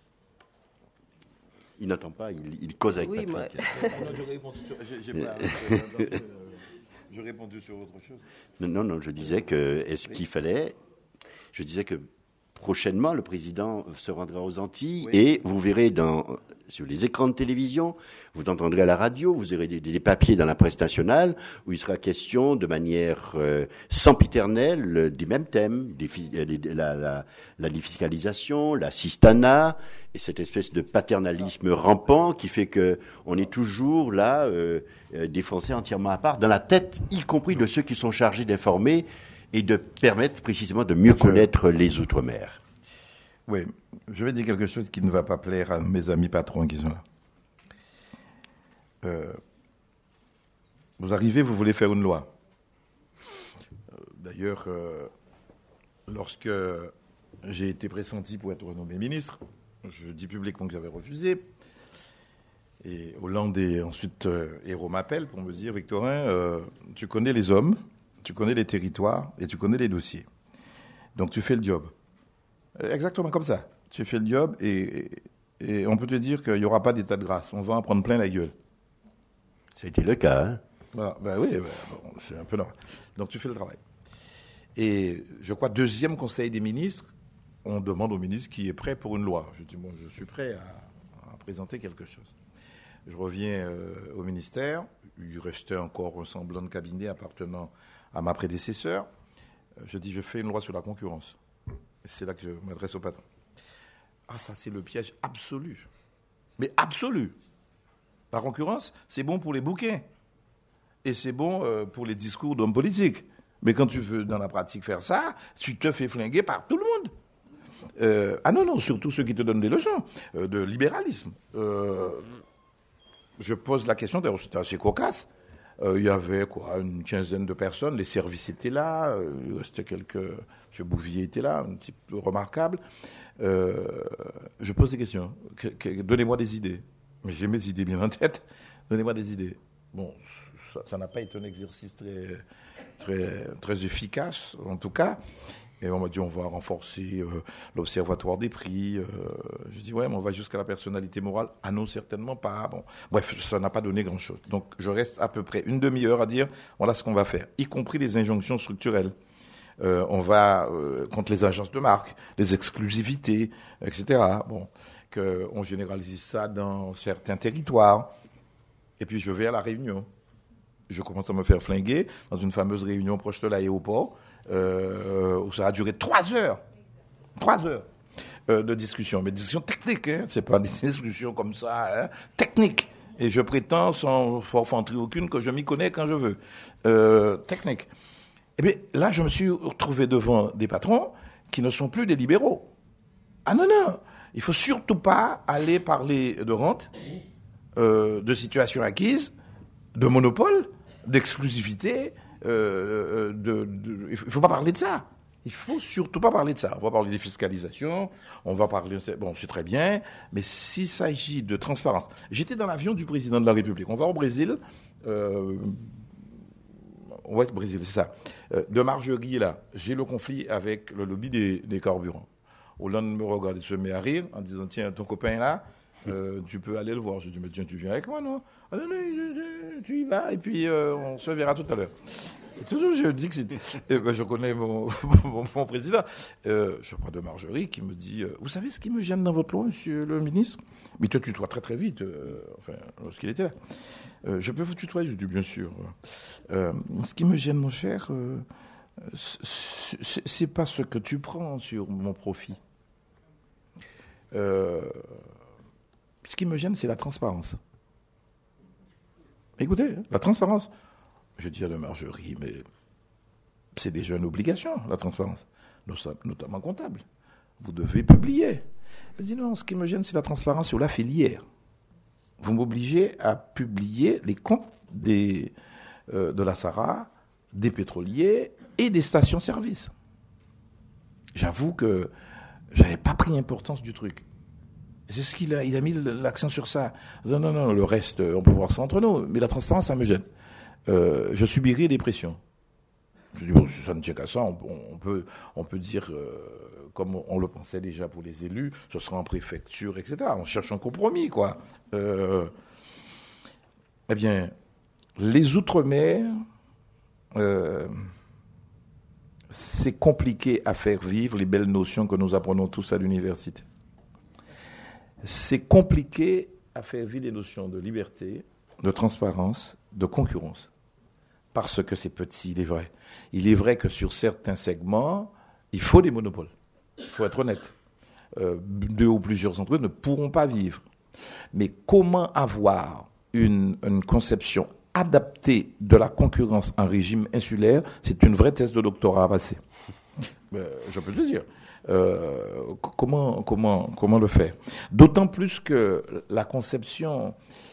E: Il n'entend pas, il cause avec Patrick.
F: Non, j'ai répondu sur autre chose.
E: Non, je disais que, je disais que prochainement, le président se rendra aux Antilles et vous verrez sur les écrans de télévision, vous entendrez à la radio, vous aurez des papiers dans la presse nationale où il sera question de manière sempiternelle des mêmes thèmes, la défiscalisation, l'assistanat et cette espèce de paternalisme rampant qui fait que on est toujours là des Français entièrement à part, dans la tête, y compris de ceux qui sont chargés d'informer et de permettre précisément de mieux connaître les Outre-mer.
F: Oui, je vais dire quelque chose qui ne va pas plaire à mes amis patrons qui sont là. Vous arrivez, vous voulez faire une loi. D'ailleurs, lorsque j'ai été pressenti pour être renommé ministre, je dis publiquement que j'avais refusé. Et Hollande et ensuite Hérault m'appellent pour me dire, Victorin, tu connais les hommes, tu connais les territoires et tu connais les dossiers. Donc tu fais le job. Exactement comme ça. Tu fais le job et on peut te dire qu'il n'y aura pas d'état de grâce. On va en prendre plein la gueule.
E: Ça a été le cas, hein?
F: Voilà. Oui, bon, c'est un peu normal. Donc tu fais le travail. Et je crois, deuxième conseil des ministres, on demande au ministre qui est prêt pour une loi. Je dis, bon, je suis prêt à présenter quelque chose. Je reviens au ministère. Il restait encore un semblant de cabinet appartenant à ma prédécesseur. Je dis, je fais une loi sur la concurrence. Et c'est là que je m'adresse au patron. Ah, ça, c'est le piège absolu. Mais absolu. La concurrence, c'est bon pour les bouquins. Et c'est bon pour les discours d'hommes politiques. Mais quand tu veux, dans la pratique, faire ça, tu te fais flinguer par tout le monde. Non, surtout ceux qui te donnent des leçons de libéralisme. Je pose la question, d'ailleurs, c'était assez cocasse. Il y avait une quinzaine de personnes, les services étaient là, il restait M. Bouvier était là, un type remarquable. Je pose des questions. Donnez-moi des idées. Mais j'ai mes idées bien en tête. Donnez-moi des idées. Bon, ça n'a pas été un exercice très efficace, en tout cas. Et on m'a dit, on va renforcer l'observatoire des prix. Je dis, ouais, mais on va jusqu'à la personnalité morale. Ah non, certainement pas. Bon, bref, ça n'a pas donné grand-chose. Donc, je reste à peu près une demi-heure à dire, voilà ce qu'on va faire, y compris les injonctions structurelles. On va contre les agences de marque, les exclusivités, etc. Bon, qu'on généralise ça dans certains territoires. Et puis, je vais à la Réunion. Je commence à me faire flinguer dans une fameuse réunion proche de l'aéroport. Où ça a duré 3 heures. 3 heures de discussion. Mais discussion technique, hein. C'est pas des discussions comme ça, hein. Technique. Et je prétends, sans forfanterie aucune, que je m'y connais quand je veux. Technique. Et bien, là, je me suis retrouvé devant des patrons qui ne sont plus des libéraux. Ah non. Il faut surtout pas aller parler de rente, de situation acquise, de monopole, d'exclusivité. Il faut pas parler de ça. Il faut surtout pas parler de ça. On va parler des fiscalisations, on va parler... Bon, c'est très bien, mais s'il s'agit de transparence... J'étais dans l'avion du président de la République. On va au Brésil. Ouais, Brésil, c'est ça. De Margerie, là, j'ai le conflit avec le lobby des carburants. Hollande me regarde et se met à rire en disant, tiens, ton copain là, tu peux aller le voir. Je dis, mais tiens, tu viens avec moi, non? Ah, non, tu y vas, et puis on se verra tout à l'heure. Et toujours, je dis que c'était... je connais mon président. Je prends de Margerie qui me dit, vous savez ce qui me gêne dans votre loi, monsieur le ministre? Mais te tutoie très très vite, lorsqu'il était là. Je peux vous tutoyer? Je dis, bien sûr. Ce qui me gêne, mon cher, c'est pas ce que tu prends sur mon profit. Ce qui me gêne, c'est la transparence. Écoutez, la transparence. Je dis à de Margerie, mais c'est déjà une obligation, la transparence, notamment comptable. Vous devez publier. Je dis non, ce qui me gêne, c'est la transparence sur la filière. Vous m'obligez à publier les comptes de la SARA, des pétroliers et des stations-service. J'avoue que j'avais pas pris l'importance du truc. C'est ce qu'il a mis l'accent sur ça. Non, le reste, on peut voir ça entre nous, mais la transparence, ça me gêne. Je subirai des pressions. Je dis, bon, si ça ne tient qu'à ça, on peut dire, comme on le pensait déjà pour les élus, ce sera en préfecture, etc. On cherche un compromis, quoi. Eh bien, les Outre-mer, c'est compliqué à faire vivre les belles notions que nous apprenons tous à l'université. C'est compliqué à faire vivre les notions de liberté, de transparence, de concurrence. Parce que c'est petit, il est vrai. Il est vrai que sur certains segments, il faut des monopoles. Il faut être honnête. Deux ou plusieurs d'entre eux ne pourront pas vivre. Mais comment avoir une conception adaptée de la concurrence en régime insulaire, c'est une vraie thèse de doctorat à passer. Je peux te dire. Comment le faire? D'autant plus que la conception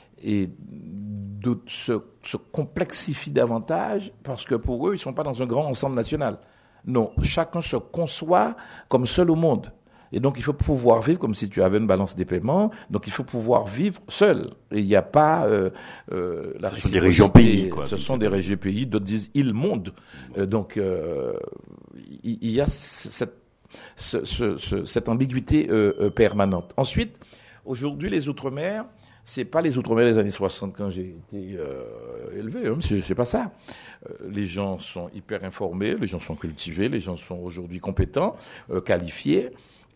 F: se complexifie davantage parce que pour eux, ils ne sont pas dans un grand ensemble national. Non, chacun se conçoit comme seul au monde. Et donc, il faut pouvoir vivre comme si tu avais une balance des paiements. Donc, il faut pouvoir vivre seul. Et il n'y a pas la
E: ce sont des régions-pays, quoi.
F: Ce sont des régions-pays. D'autres disent îles-monde. Donc, il y a cette ambiguïté permanente. Ensuite, aujourd'hui, les Outre-mer, c'est pas les Outre-mer des années 60 quand j'ai été élevé, hein, c'est pas ça. Les gens sont hyper informés, les gens sont cultivés, les gens sont aujourd'hui compétents, qualifiés,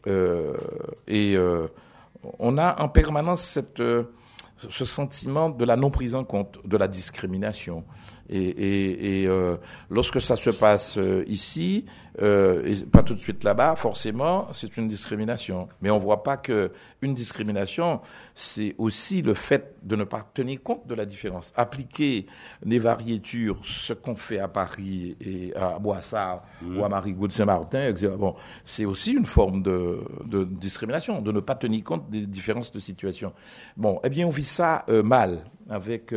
F: et on a en permanence ce sentiment de la non prise en compte, de la discrimination. Et lorsque ça se passe ici, et pas tout de suite là-bas, forcément, c'est une discrimination. Mais on voit pas que une discrimination, c'est aussi le fait de ne pas tenir compte de la différence. Appliquer les variétures, ce qu'on fait à Paris et à Boissard ou à Marigot de Saint-Martin, etc. Bon, c'est aussi une forme de discrimination, de ne pas tenir compte des différences de situation. Bon, eh bien, on vit ça mal, avec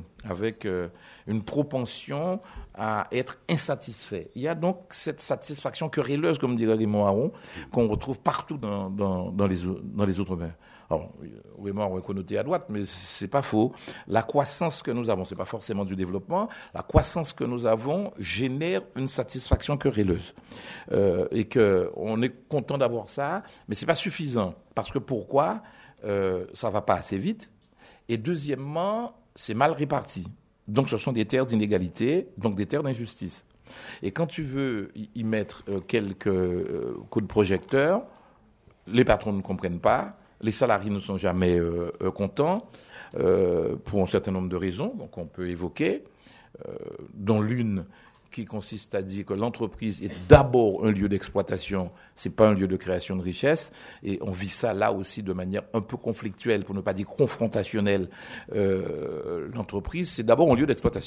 F: une propension à être insatisfait. Il y a donc cette satisfaction querelleuse, comme dirait Raymond Aron, qu'on retrouve partout dans les Outre-mer. Alors, Raymond Aron est connoté à droite, mais c'est pas faux. La croissance que nous avons, c'est pas forcément du développement, la croissance que nous avons génère une satisfaction querelleuse. Et qu'on est content d'avoir ça, mais c'est pas suffisant. Parce que pourquoi? Ça va pas assez vite. Et deuxièmement, c'est mal réparti. Donc, ce sont des terres d'inégalité, donc des terres d'injustice. Et quand tu veux y mettre quelques coups de projecteur, les patrons ne comprennent pas, les salariés ne sont jamais contents, pour un certain nombre de raisons, donc on peut évoquer, dont l'une qui consiste à dire que l'entreprise est d'abord un lieu d'exploitation, c'est pas un lieu de création de richesse, et on vit ça là aussi de manière un peu conflictuelle, pour ne pas dire confrontationnelle. L'entreprise, c'est d'abord un lieu d'exploitation.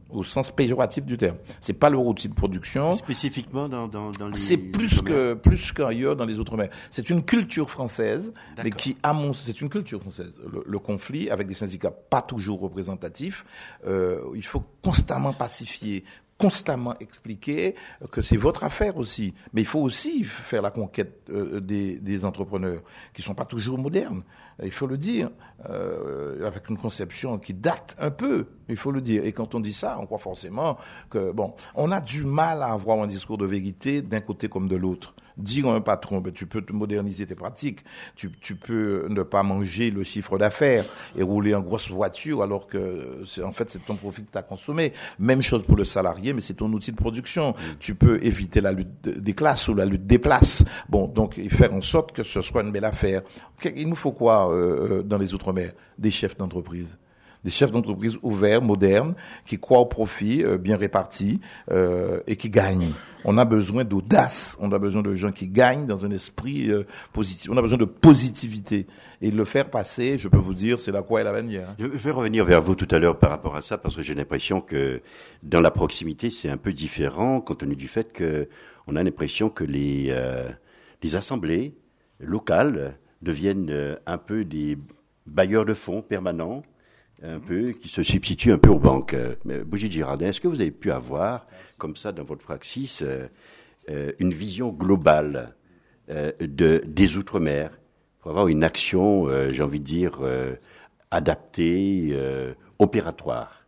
F: au sens péjoratif du terme. C'est pas leur outil de production.
E: Spécifiquement dans les...
F: C'est plus qu'ailleurs dans les Outre-mer. C'est une culture française, mais qui, c'est une culture française. Le conflit avec des syndicats pas toujours représentatifs, il faut constamment pacifier, constamment expliquer que c'est votre affaire aussi. Mais il faut aussi faire la conquête des entrepreneurs qui sont pas toujours modernes. Il faut le dire, avec une conception qui date un peu, il faut le dire. Et quand on dit ça, on croit forcément que, on a du mal à avoir un discours de vérité d'un côté comme de l'autre. Dire à un patron, tu peux te moderniser tes pratiques, tu peux ne pas manger le chiffre d'affaires et rouler en grosse voiture alors que c'est ton profit que tu as consommé. Même chose pour le salarié, mais c'est ton outil de production. Tu peux éviter la lutte des classes ou la lutte des places. Donc faire en sorte que ce soit une belle affaire. Il nous faut quoi dans les Outre-mer? Des chefs d'entreprise. Des chefs d'entreprise ouverts, modernes, qui croient au profit, bien répartis, et qui gagnent. On a besoin d'audace, on a besoin de gens qui gagnent dans un esprit positif. On a besoin de positivité. Et le faire passer, je peux vous dire, c'est la croix et la bannière.
E: Je vais revenir vers vous tout à l'heure par rapport à ça, parce que j'ai l'impression que dans la proximité, c'est un peu différent, compte tenu du fait que on a l'impression que les assemblées locales deviennent un peu des bailleurs de fonds permanents, un peu, qui se substituent un peu aux banques. Brigitte Girardin, est-ce que vous avez pu avoir, comme ça, dans votre praxis, une vision globale des Outre-mer pour avoir une action, j'ai envie de dire, adaptée, opératoire?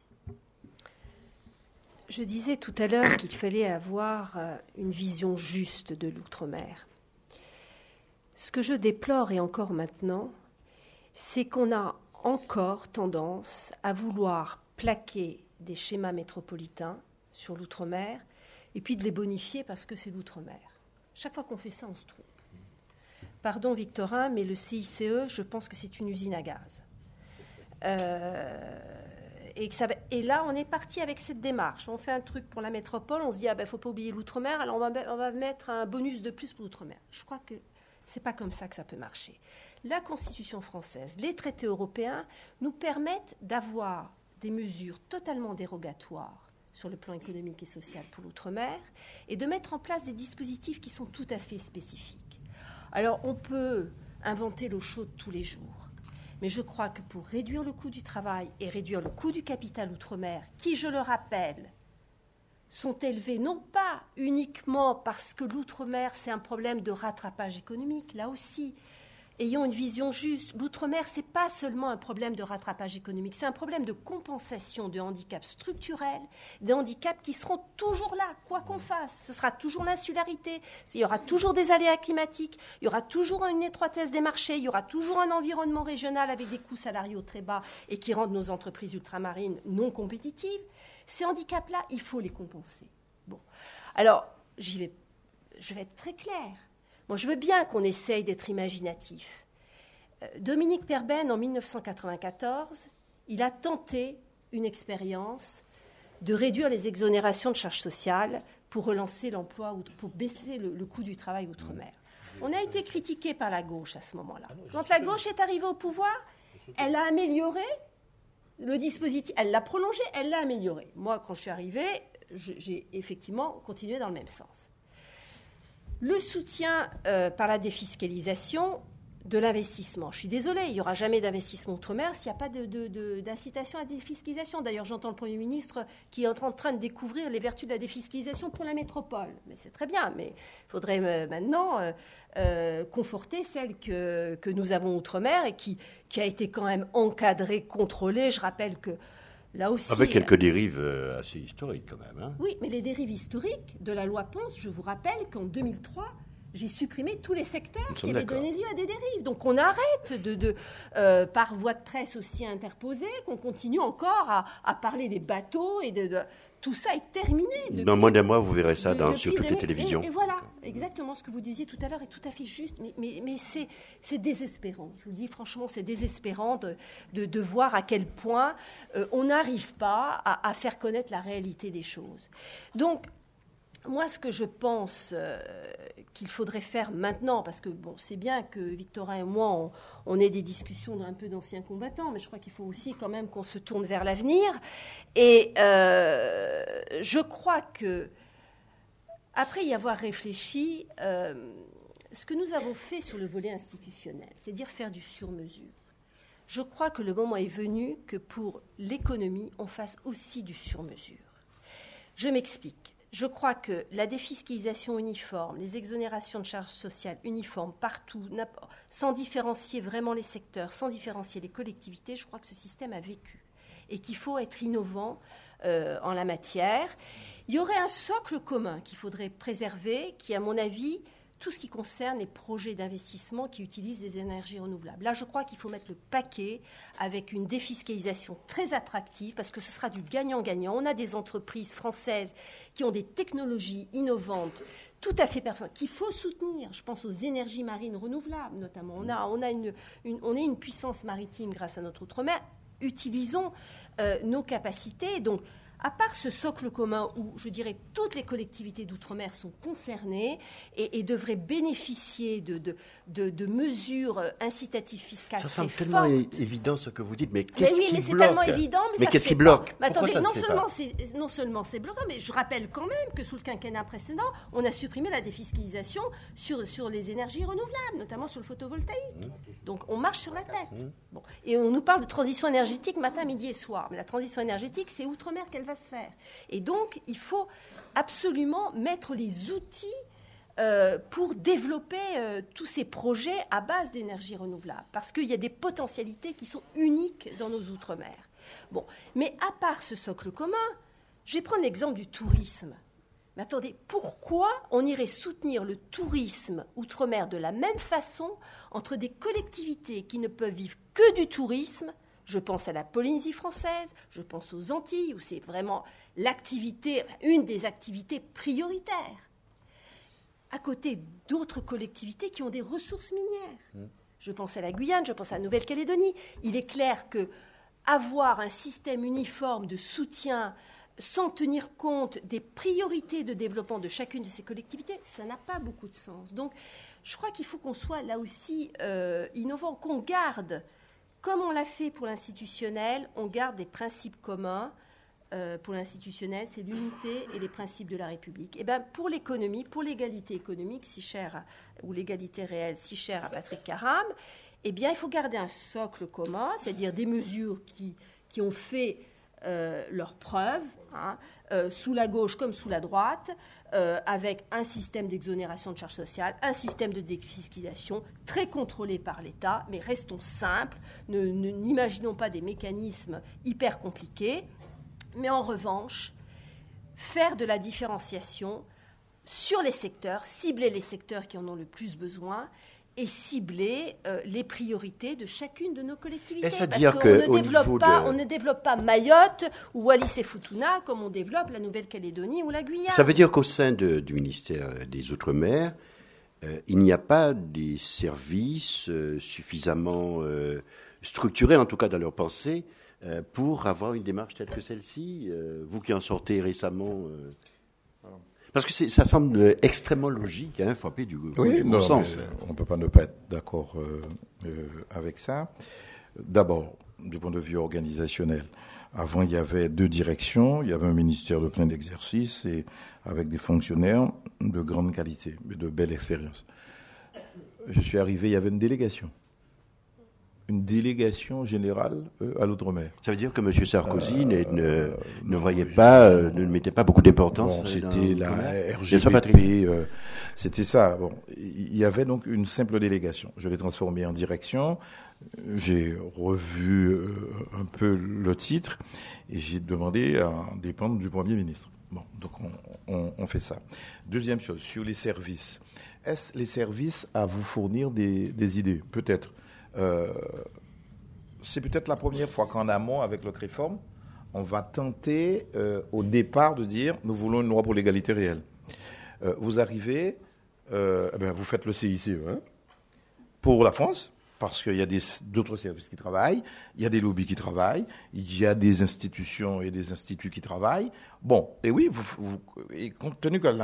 D: Je disais tout à l'heure qu'il fallait avoir une vision juste de l'outre-mer. Ce que je déplore, et encore maintenant, c'est qu'on a encore tendance à vouloir plaquer des schémas métropolitains sur l'outre-mer et puis de les bonifier parce que c'est l'outre-mer. Chaque fois qu'on fait ça, on se trompe. Pardon Victorin, mais le CICE, je pense que c'est une usine à gaz. Et là, on est parti avec cette démarche. On fait un truc pour la métropole, on se dit, faut pas oublier l'outre-mer, alors on va mettre un bonus de plus pour l'outre-mer. Je crois que c'est pas comme ça que ça peut marcher. La Constitution française, les traités européens nous permettent d'avoir des mesures totalement dérogatoires sur le plan économique et social pour l'outre-mer et de mettre en place des dispositifs qui sont tout à fait spécifiques. Alors, on peut inventer l'eau chaude tous les jours, mais je crois que pour réduire le coût du travail et réduire le coût du capital outre-mer, qui, je le rappelle, sont élevés non pas uniquement parce que l'outre-mer, c'est un problème de rattrapage économique, là aussi. Ayons une vision juste. L'outre-mer, ce n'est pas seulement un problème de rattrapage économique, c'est un problème de compensation de handicaps structurels, des handicaps qui seront toujours là, quoi qu'on fasse. Ce sera toujours l'insularité, il y aura toujours des aléas climatiques, il y aura toujours une étroitesse des marchés, il y aura toujours un environnement régional avec des coûts salariaux très bas et qui rendent nos entreprises ultramarines non compétitives. Ces handicaps-là, il faut les compenser. Bon. Alors, je vais être très claire. Moi, je veux bien qu'on essaye d'être imaginatif. Dominique Perben, en 1994, il a tenté une expérience de réduire les exonérations de charges sociales pour relancer l'emploi ou pour baisser le coût du travail outre-mer. On a été critiqué par la gauche à ce moment-là. Quand la gauche est arrivée au pouvoir, elle a amélioré le dispositif, elle l'a prolongé, elle l'a amélioré. Moi, quand je suis arrivée, j'ai effectivement continué dans le même sens. Le soutien par la défiscalisation de l'investissement. Je suis désolée, il n'y aura jamais d'investissement outre-mer s'il n'y a pas d'incitation à la défiscalisation. D'ailleurs, j'entends le Premier ministre qui est en train de découvrir les vertus de la défiscalisation pour la métropole. Mais c'est très bien, mais il faudrait maintenant conforter celle que nous avons outre-mer et qui a été quand même encadrée, contrôlée. Je rappelle que là aussi,
E: avec quelques dérives assez historiques quand même. Hein.
D: Oui, mais les dérives historiques de la loi Ponce, je vous rappelle qu'en 2003, j'ai supprimé tous les secteurs qui avaient donné lieu à des dérives. Donc on arrête par voie de presse aussi interposée, qu'on continue encore à parler des bateaux et tout ça est terminé.
E: Dans moins d'un mois, vous verrez ça sur toutes les télévisions.
D: Et voilà, exactement ce que vous disiez tout à l'heure est tout à fait juste, mais c'est désespérant. Je vous le dis franchement, c'est désespérant de voir à quel point on n'arrive pas à faire connaître la réalité des choses. Donc, Moi, ce que je pense qu'il faudrait faire maintenant, parce que bon, c'est bien que Victorin et moi, on ait des discussions un peu d'anciens combattants, mais je crois qu'il faut aussi quand même qu'on se tourne vers l'avenir. Et je crois que, après y avoir réfléchi, ce que nous avons fait sur le volet institutionnel, c'est-à-dire faire du sur-mesure, je crois que le moment est venu que pour l'économie, on fasse aussi du sur-mesure. Je m'explique. Je crois que la défiscalisation uniforme, les exonérations de charges sociales uniformes partout, sans différencier vraiment les secteurs, sans différencier les collectivités, je crois que ce système a vécu et qu'il faut être innovant en la matière. Il y aurait un socle commun qu'il faudrait préserver, qui, à mon avis, tout ce qui concerne les projets d'investissement qui utilisent des énergies renouvelables. Là, je crois qu'il faut mettre le paquet avec une défiscalisation très attractive parce que ce sera du gagnant-gagnant. On a des entreprises françaises qui ont des technologies innovantes tout à fait performantes qu'il faut soutenir. Je pense aux énergies marines renouvelables notamment. On est une puissance maritime grâce à notre outre-mer. Utilisons nos capacités. Donc, à part ce socle commun où, je dirais, toutes les collectivités d'outre-mer sont concernées et devraient bénéficier de mesures incitatives fiscales.
E: Ça semble
D: très
E: tellement
D: fortes.
E: évident ce que vous dites, mais qu'est-ce qui bloque?
D: Mais c'est tellement évident, mais ça
E: qu'est-ce
D: se
E: qui
D: fait
E: bloque?
D: pas. Mais attendez,
E: Pourquoi ça se fait pas?
D: non seulement c'est bloquant, mais je rappelle quand même que sous le quinquennat précédent, on a supprimé la défiscalisation sur les énergies renouvelables, notamment sur le photovoltaïque. Donc on marche sur la tête. Bon. Et on nous parle de transition énergétique matin, midi et soir. Mais la transition énergétique, c'est outre-mer qu'elle va se faire. Et donc, il faut absolument mettre les outils pour développer tous ces projets à base d'énergie renouvelable. Parce qu'il y a des potentialités qui sont uniques dans nos outre-mer. Bon. Mais à part ce socle commun, je vais prendre l'exemple du tourisme. Mais attendez, pourquoi on irait soutenir le tourisme outre-mer de la même façon entre des collectivités qui ne peuvent vivre que du tourisme? Je pense à la Polynésie française, je pense aux Antilles, où c'est vraiment une des activités prioritaires, à côté d'autres collectivités qui ont des ressources minières. Je pense à la Guyane, je pense à la Nouvelle-Calédonie. Il est clair que avoir un système uniforme de soutien sans tenir compte des priorités de développement de chacune de ces collectivités, ça n'a pas beaucoup de sens. Donc, je crois qu'il faut qu'on soit là aussi innovant, qu'on garde, comme on l'a fait pour l'institutionnel, on garde des principes communs. Pour l'institutionnel, c'est l'unité et les principes de la République. Et bien, pour l'économie, pour l'égalité économique si chère, ou l'égalité réelle si chère à Patrick Karam, eh bien, il faut garder un socle commun, c'est-à-dire des mesures qui ont fait leurs preuves, sous la gauche comme sous la droite, avec un système d'exonération de charges sociales, un système de défiscalisation très contrôlé par l'État, mais restons simples, n'imaginons pas des mécanismes hyper compliqués, mais en revanche, faire de la différenciation sur les secteurs, cibler les secteurs qui en ont le plus besoin et cibler les priorités de chacune de nos collectivités.
E: Est-ce à
D: parce
E: dire
D: qu'on
E: on
D: ne développe pas Mayotte ou Wallis et Futuna comme on développe la Nouvelle-Calédonie ou la Guyane.
E: Ça veut dire qu'au sein du ministère des Outre-mer, il n'y a pas des services suffisamment structurés, en tout cas dans leur pensée, pour avoir une démarche telle que celle-ci, vous qui en sortez récemment. Parce que ça semble extrêmement logique, frappé du bon sens.
F: On ne peut pas ne pas être d'accord avec ça. D'abord, du point de vue organisationnel, avant il y avait 2 directions, il y avait un ministère de plein exercice et avec des fonctionnaires de grande qualité, de belle expérience. Je suis arrivé, il y avait une délégation générale à l'outre-mer.
E: Ça veut dire que M. Sarkozy ne voyait pas, ne mettait pas beaucoup d'importance.
F: Bon, c'était la RGPP, c'était ça. Bon, il y avait donc une simple délégation. Je l'ai transformée en direction. J'ai revu un peu le titre et j'ai demandé à dépendre du Premier ministre. Bon, donc on fait ça. Deuxième chose, sur les services. Est-ce les services à vous fournir des idées? Peut-être. C'est peut-être la première fois qu'en amont, avec notre réforme, on va tenter au départ de dire nous voulons une loi pour l'égalité réelle. Vous arrivez, vous faites le CICE pour la France, parce qu'il y a d'autres services qui travaillent, il y a des lobbies qui travaillent, il y a des institutions et des instituts qui travaillent. Bon, et oui, et compte tenu que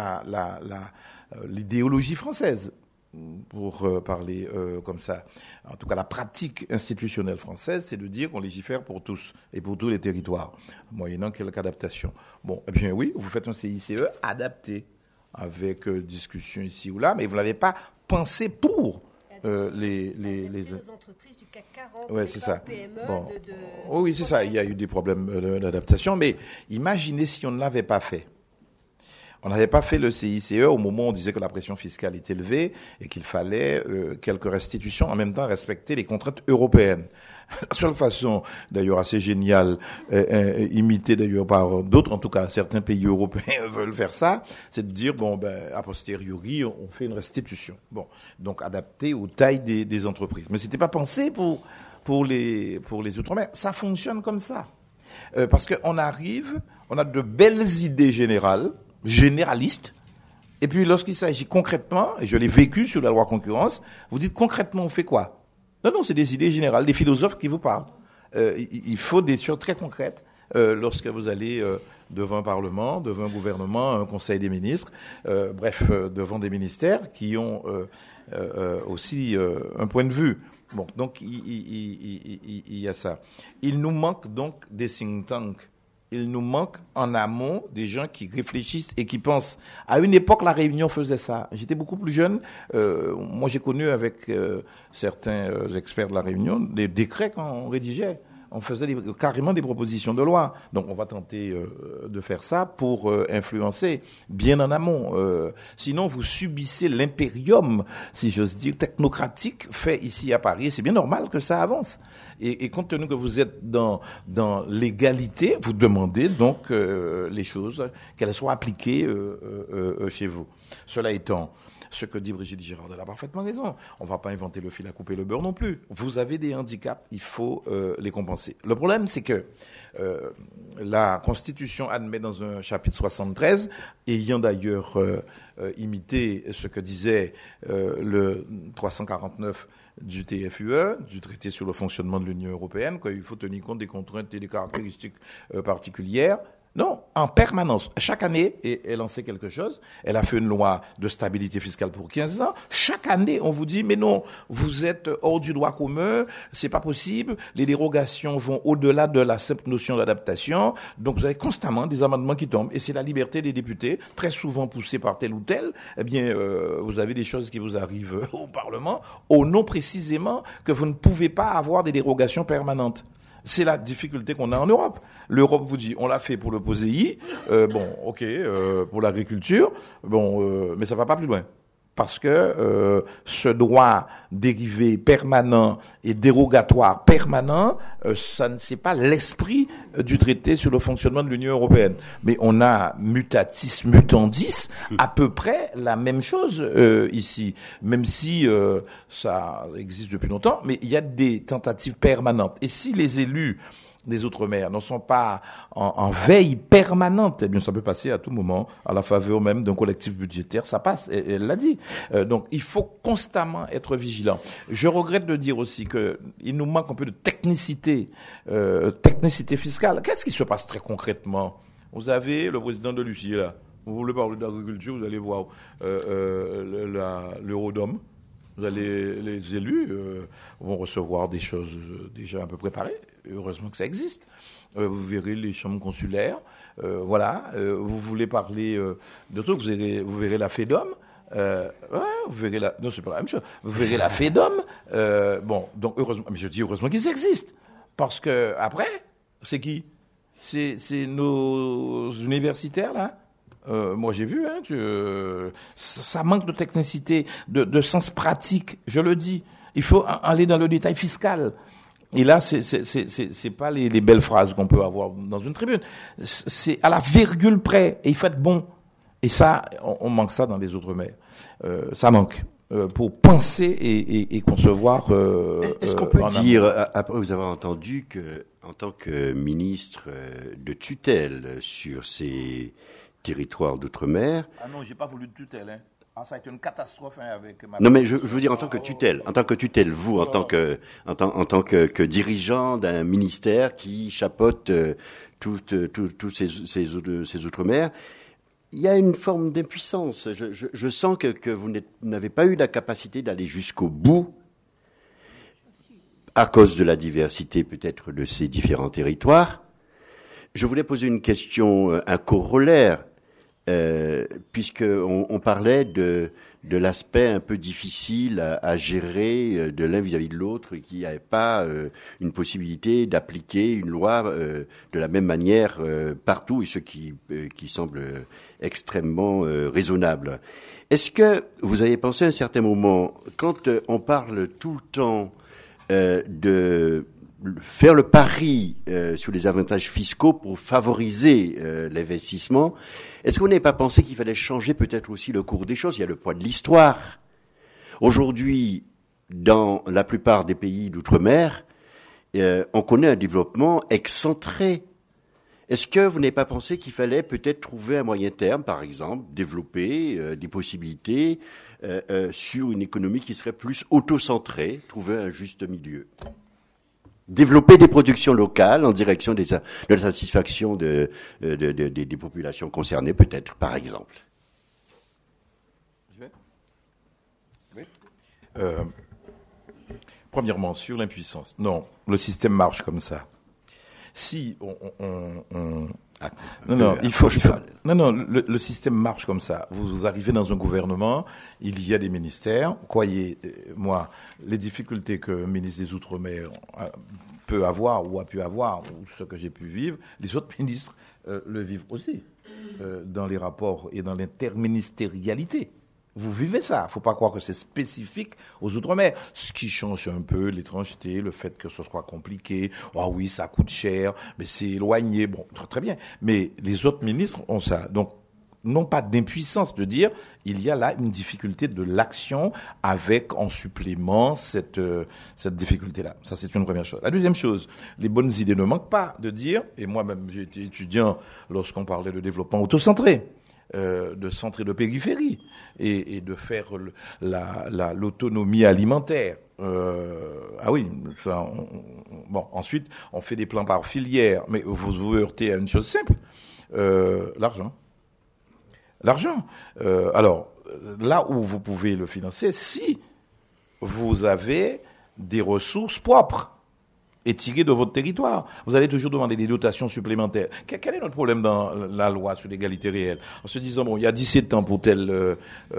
F: l'idéologie française, pour parler comme ça, en tout cas la pratique institutionnelle française, c'est de dire qu'on légifère pour tous et pour tous les territoires, moyennant quelques adaptations. Bon, eh bien oui, vous faites un CICE adapté, avec discussion ici ou là, mais vous ne l'avez pas pensé pour les
D: entreprises du CAC 40,
F: ouais, c'est ça.
D: PME,
F: bon. Oui, c'est ça. Il y a eu des problèmes d'adaptation, mais imaginez si on ne l'avait pas fait. On n'avait pas fait le CICE au moment où on disait que la pression fiscale est élevée et qu'il fallait quelques restitutions, en même temps respecter les contraintes européennes. La seule façon, d'ailleurs assez géniale, imitée d'ailleurs par d'autres, en tout cas certains pays européens veulent faire ça, c'est de dire, bon, a posteriori, on fait une restitution. Bon, donc adapté aux tailles des entreprises. Mais c'était pas pensé pour les Outre-mer. Ça fonctionne comme ça. Parce qu'on on a de belles idées généralistes, et puis lorsqu'il s'agit concrètement, et je l'ai vécu sur la loi concurrence, vous dites concrètement on fait quoi? Non, c'est des idées générales, des philosophes qui vous parlent. Il faut des choses très concrètes lorsque vous allez devant un parlement, devant un gouvernement, un conseil des ministres, devant des ministères qui ont aussi un point de vue. Bon, donc il y a ça. Il nous manque donc des think tanks. Il nous manque en amont des gens qui réfléchissent et qui pensent. À une époque, la Réunion faisait ça. J'étais beaucoup plus jeune. Moi, j'ai connu avec certains experts de la Réunion des décrets qu'on rédigeait. On faisait carrément des propositions de loi. Donc, on va tenter de faire ça pour influencer bien en amont. Sinon, vous subissez l'impérium, si j'ose dire, technocratique fait ici à Paris. Et c'est bien normal que ça avance. Et compte tenu que vous êtes dans l'égalité, vous demandez donc les choses, qu'elles soient appliquées chez vous. Cela étant, ce que dit Brigitte Girard, elle a parfaitement raison. On ne va pas inventer le fil à couper le beurre non plus. Vous avez des handicaps, il faut les compenser. Le problème, c'est que la Constitution admet dans un chapitre 73, ayant d'ailleurs imité ce que disait le 349 du TFUE, du traité sur le fonctionnement de l'Union européenne, qu'il faut tenir compte des contraintes et des caractéristiques particulières. Non, en permanence. Chaque année, elle en sait quelque chose. Elle a fait une loi de stabilité fiscale pour 15 ans. Chaque année, on vous dit, mais non, vous êtes hors du droit commun, c'est pas possible. Les dérogations vont au-delà de la simple notion d'adaptation. Donc, vous avez constamment des amendements qui tombent. Et c'est la liberté des députés, très souvent poussée par tel ou tel. Eh bien, vous avez des choses qui vous arrivent au Parlement, au nom précisément que vous ne pouvez pas avoir des dérogations permanentes. C'est la difficulté qu'on a en Europe. L'Europe vous dit, on l'a fait pour le POSEI, pour l'agriculture, mais ça va pas plus loin. Parce que ce droit dérivé permanent et dérogatoire permanent, ça ne c'est pas l'esprit du traité sur le fonctionnement de l'Union européenne. Mais on a mutatis mutandis, à peu près la même chose ici, même si ça existe depuis longtemps, mais il y a des tentatives permanentes. Et si les élus des Outre-mer ne sont pas en veille permanente, eh bien ça peut passer à tout moment, à la faveur même d'un collectif budgétaire, ça passe, elle l'a dit. Donc il faut constamment être vigilant. Je regrette de dire aussi que il nous manque un peu de technicité fiscale. Qu'est-ce qui se passe très concrètement? Vous avez le président de Lucie là, vous voulez parler d'agriculture, vous allez voir l'Eurodome. Vous allez, les élus vont recevoir des choses déjà un peu préparées. Heureusement que ça existe. Vous verrez les chambres consulaires. Vous voulez parler de trucs, vous verrez la FEDOM. Vous verrez non, c'est pas la même chose. Vous verrez la FEDOM. Donc heureusement, mais je dis heureusement qu'ils existent. Parce que après, c'est qui? C'est nos universitaires, là. Moi, j'ai vu que ça manque de technicité, de sens pratique. Je le dis. Il faut aller dans le détail fiscal. Et là, c'est pas les belles phrases qu'on peut avoir dans une tribune. C'est à la virgule près. Et il faut être bon. Et ça, on manque ça dans les Outre-mer. Ça manque. Pour penser et concevoir.
E: Est-ce qu'on peut dire, après vous avoir entendu que, en tant que ministre de tutelle sur ces territoires d'outre-mer.
F: Ah non, j'ai pas voulu de tutelle, hein. Ah, ça a été une catastrophe avec ma...
E: Non, mais je veux dire en tant que tutelle, vous, en tant que dirigeant d'un ministère qui chapeaute tous ces outre-mer, il y a une forme d'impuissance. Je sens que vous n'avez pas eu la capacité d'aller jusqu'au bout à cause de la diversité peut-être de ces différents territoires. Je voulais poser une question, un corollaire, puisqu'on parlait de l'aspect un peu difficile à gérer de l'un vis-à-vis de l'autre, qui n'avait pas une possibilité d'appliquer une loi de la même manière partout, et ce qui semble extrêmement raisonnable. Est-ce que vous avez pensé à un certain moment, quand on parle tout le temps de faire le pari sur les avantages fiscaux pour favoriser l'investissement, est-ce que vous n'avez pas pensé qu'il fallait changer peut-être aussi le cours des choses? Il y a le poids de l'histoire. Aujourd'hui, dans la plupart des pays d'outre-mer, on connaît un développement excentré. Est-ce que vous n'avez pas pensé qu'il fallait peut-être trouver un moyen terme, par exemple, développer des possibilités sur une économie qui serait plus auto-centrée, trouver un juste milieu? Développer des productions locales en direction de la satisfaction des populations concernées, peut-être, par exemple.
F: Oui. Premièrement, sur l'impuissance. Non, le système marche comme ça. Si le système marche comme ça. Vous arrivez dans un gouvernement, il y a des ministères. Croyez-moi, les difficultés que le ministre des Outre-mer peut avoir ou a pu avoir, ou ce que j'ai pu vivre, les autres ministres le vivent aussi, dans les rapports et dans l'interministérialité. Vous vivez ça. Faut pas croire que c'est spécifique aux Outre-mer. Ce qui change un peu l'étrangeté, le fait que ce soit compliqué. Ah oui, ça coûte cher, mais c'est éloigné. Bon, très bien. Mais les autres ministres ont ça. Donc, non pas d'impuissance de dire, il y a là une difficulté de l'action avec en supplément cette difficulté-là. Ça, c'est une première chose. La deuxième chose, les bonnes idées ne manquent pas de dire, et moi-même j'ai été étudiant lorsqu'on parlait de développement autocentré, de centre et de périphérie, et de faire l'autonomie alimentaire. Ah oui, ça, bon, ensuite, on fait des plans par filière, mais vous heurtez à une chose simple, l'argent. Alors, là où vous pouvez le financer, si vous avez des ressources propres et tirées de votre territoire. Vous allez toujours demander des dotations supplémentaires. Quel est notre problème dans la loi sur l'égalité réelle? En se disant, bon, il y a 17 ans pour tel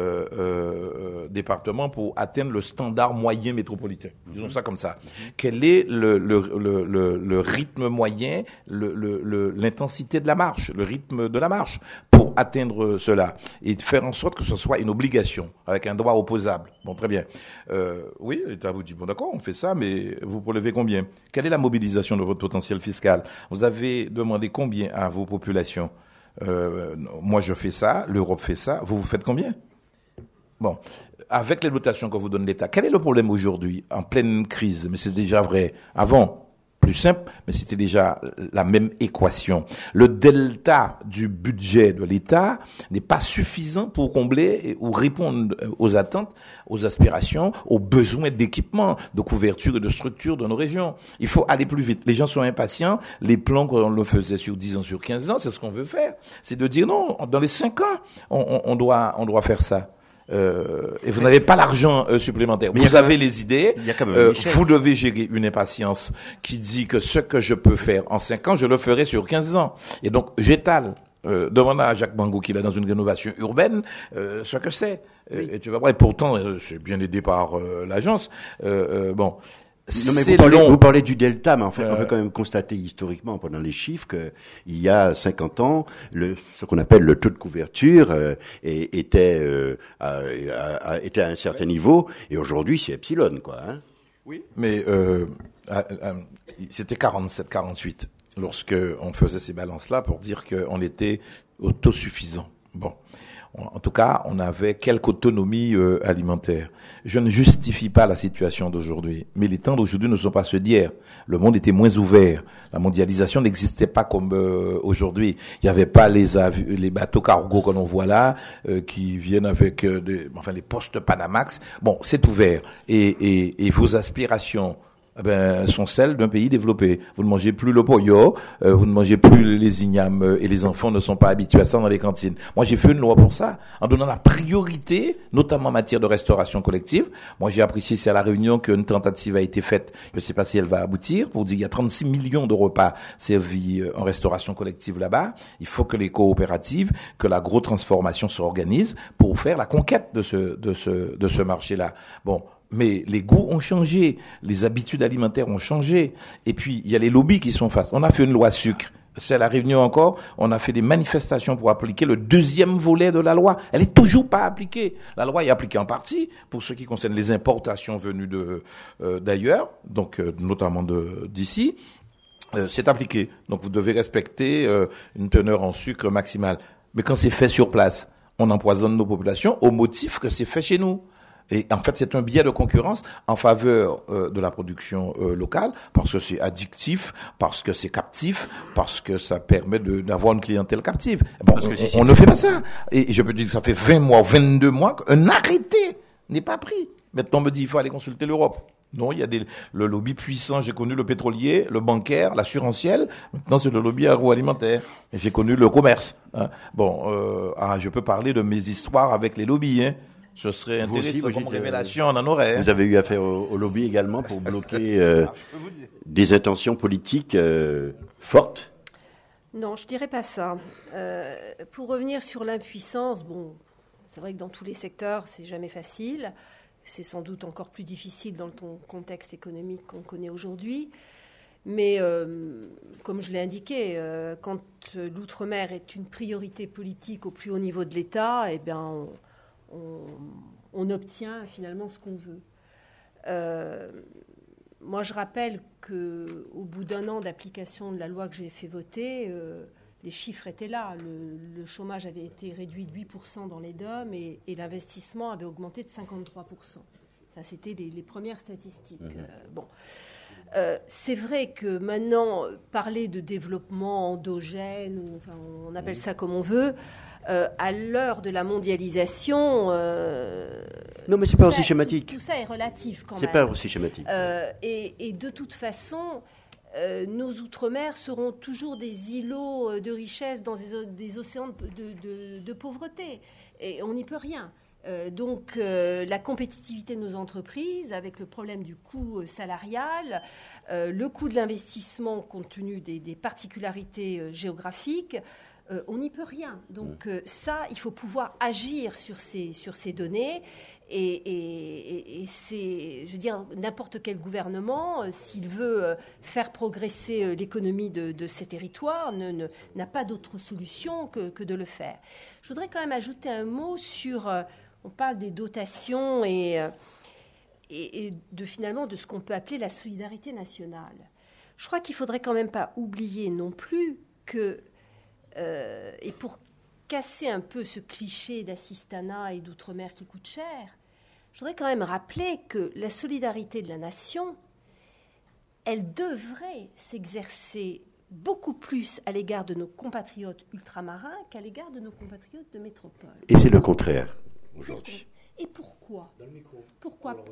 F: département pour atteindre le standard moyen métropolitain. Disons ça comme ça. Quel est le rythme moyen, l'intensité de la marche, le rythme de la marche pour atteindre cela et faire en sorte que ce soit une obligation avec un droit opposable. Bon, très bien. Oui, l'État vous dit, bon d'accord, on fait ça, mais vous prélevez combien? Quelle est la mobilisation de votre potentiel fiscal? Vous avez demandé combien à vos populations? Moi, je fais ça, l'Europe fait ça. Vous faites combien? Bon, avec les dotations que vous donne l'État, quel est le problème aujourd'hui, en pleine crise? Mais c'est déjà vrai avant. Plus simple, mais c'était déjà la même équation. Le delta du budget de l'État n'est pas suffisant pour combler ou répondre aux attentes, aux aspirations, aux besoins d'équipement, de couverture et de structure de nos régions. Il faut aller plus vite. Les gens sont impatients. Les plans qu'on le faisait sur 10 ans, sur 15 ans, c'est ce qu'on veut faire. C'est de dire non, dans les 5 ans, on doit faire ça. Et vous n'avez pas l'argent supplémentaire. Mais vous avez les idées. Vous devez gérer une impatience qui dit que ce que je peux faire en 5 ans, je le ferai sur 15 ans. Et donc, j'étale. Demande à Jacques Bango qu'il est dans une rénovation urbaine, ce que c'est. Oui. Et tu vas voir. Et pourtant, c'est bien aidé par l'agence. Bon.
E: Non, mais vous parlez du delta, mais en fait, on peut quand même constater historiquement pendant les chiffres que il y a 50 ans, ce qu'on appelle le taux de couverture était à un certain niveau, et aujourd'hui c'est epsilon, quoi. Hein.
F: Oui, mais c'était 47, 48 lorsque on faisait ces balances-là pour dire qu'on était autosuffisant. Bon. En tout cas, on avait quelque autonomie alimentaire. Je ne justifie pas la situation d'aujourd'hui, mais les temps d'aujourd'hui ne sont pas ceux d'hier. Le monde était moins ouvert. La mondialisation n'existait pas comme aujourd'hui. Il n'y avait pas les bateaux cargo que l'on voit là, qui viennent avec les postes Panamax. Bon, c'est ouvert. Et vos aspirations sont celles d'un pays développé. Vous ne mangez plus le pollo, vous ne mangez plus les ignames, et les enfants ne sont pas habitués à ça dans les cantines. Moi, j'ai fait une loi pour ça, en donnant la priorité, notamment en matière de restauration collective. Moi, j'ai apprécié ici à La Réunion qu'une tentative a été faite. Je ne sais pas si elle va aboutir, pour dire qu'il y a 36 millions de repas servis en restauration collective là-bas. Il faut que les coopératives, que l'agro-transformation s'organise pour faire la conquête de ce marché-là. Bon. Mais les goûts ont changé, les habitudes alimentaires ont changé, et puis il y a les lobbies qui sont face. On a fait une loi sucre, c'est à La Réunion encore, on a fait des manifestations pour appliquer le deuxième volet de la loi. Elle est toujours pas appliquée. La loi est appliquée en partie pour ce qui concerne les importations venues d'ailleurs, donc notamment d'ici. C'est appliqué, donc vous devez respecter une teneur en sucre maximale. Mais quand c'est fait sur place, on empoisonne nos populations au motif que c'est fait chez nous. Et en fait, c'est un biais de concurrence en faveur de la production locale, parce que c'est addictif, parce que c'est captif, parce que ça permet d'avoir une clientèle captive. Bon, on ne fait pas ça. Et je peux dire que ça fait 20 mois, 22 mois qu'un arrêté n'est pas pris. Maintenant, on me dit il faut aller consulter l'Europe. Non, il y a le lobby puissant. J'ai connu le pétrolier, le bancaire, l'assurantiel. Maintenant, c'est le lobby agroalimentaire. Et j'ai connu le commerce. Hein. Bon, je peux parler de mes histoires avec les lobbies, hein. Ce serait intéressant comme révélation, on en aurait.
E: Vous avez eu affaire au lobby également pour bloquer des intentions politiques fortes?
D: Non, je dirais pas ça. Pour revenir sur l'impuissance, bon, c'est vrai que dans tous les secteurs, c'est jamais facile. C'est sans doute encore plus difficile dans le contexte économique qu'on connaît aujourd'hui. Mais comme je l'ai indiqué, quand l'outre-mer est une priorité politique au plus haut niveau de l'État, eh bien, on obtient finalement ce qu'on veut. Moi, je rappelle qu'au bout d'un an d'application de la loi que j'ai fait voter, les chiffres étaient là. Le chômage avait été réduit de 8% dans les DOM et l'investissement avait augmenté de 53%. Ça, c'était les premières statistiques. C'est vrai que maintenant, parler de développement endogène, on appelle ça comme on veut, à l'heure de la mondialisation...
E: non, mais c'est pas aussi schématique.
D: Tout ça est relatif quand même.
E: C'est pas aussi schématique.
D: Et de toute façon, nos outre-mer seront toujours des îlots de richesse dans des océans de pauvreté. Et on n'y peut rien. Donc, la compétitivité de nos entreprises, avec le problème du coût salarial, le coût de l'investissement compte tenu des particularités géographiques, on n'y peut rien. Donc ça, il faut pouvoir agir sur ces données. Et c'est, je veux dire, n'importe quel gouvernement, s'il veut faire progresser l'économie de ces territoires, n'a pas d'autre solution que de le faire. Je voudrais quand même ajouter un mot sur... on parle des dotations et finalement de ce qu'on peut appeler la solidarité nationale. Je crois qu'il ne faudrait quand même pas oublier non plus que... et pour casser un peu ce cliché d'assistanat et d'outre-mer qui coûte cher, je voudrais quand même rappeler que la solidarité de la nation, elle devrait s'exercer beaucoup plus à l'égard de nos compatriotes ultramarins qu'à l'égard de nos compatriotes de métropole.
E: Et c'est le contraire aujourd'hui.
D: Et pourquoi ? Pourquoi ?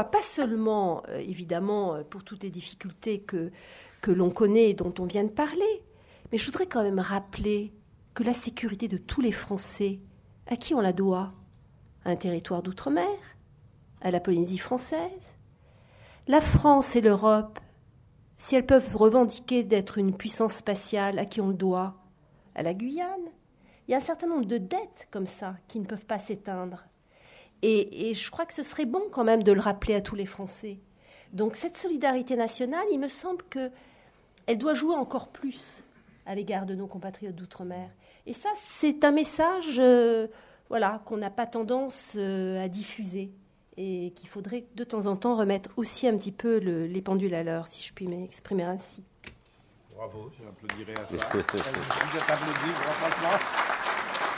D: Pas seulement, évidemment, pour toutes les difficultés que l'on connaît et dont on vient de parler, mais je voudrais quand même rappeler que la sécurité de tous les Français, à qui on la doit ? À un territoire d'outre-mer ? À la Polynésie française ? La France et l'Europe, si elles peuvent revendiquer d'être une puissance spatiale, à qui on le doit ? À la Guyane ? Il y a un certain nombre de dettes comme ça qui ne peuvent pas s'éteindre. Et je crois que ce serait bon quand même de le rappeler à tous les Français. Donc cette solidarité nationale, il me semble qu'elle doit jouer encore plus à l'égard de nos compatriotes d'outre-mer. Et ça, c'est un message qu'on n'a pas tendance à diffuser et qu'il faudrait de temps en temps remettre aussi un petit peu les pendules à l'heure, si je puis m'exprimer ainsi.
F: Bravo, j'applaudirais à ça. Vous êtes applaudi, franchement.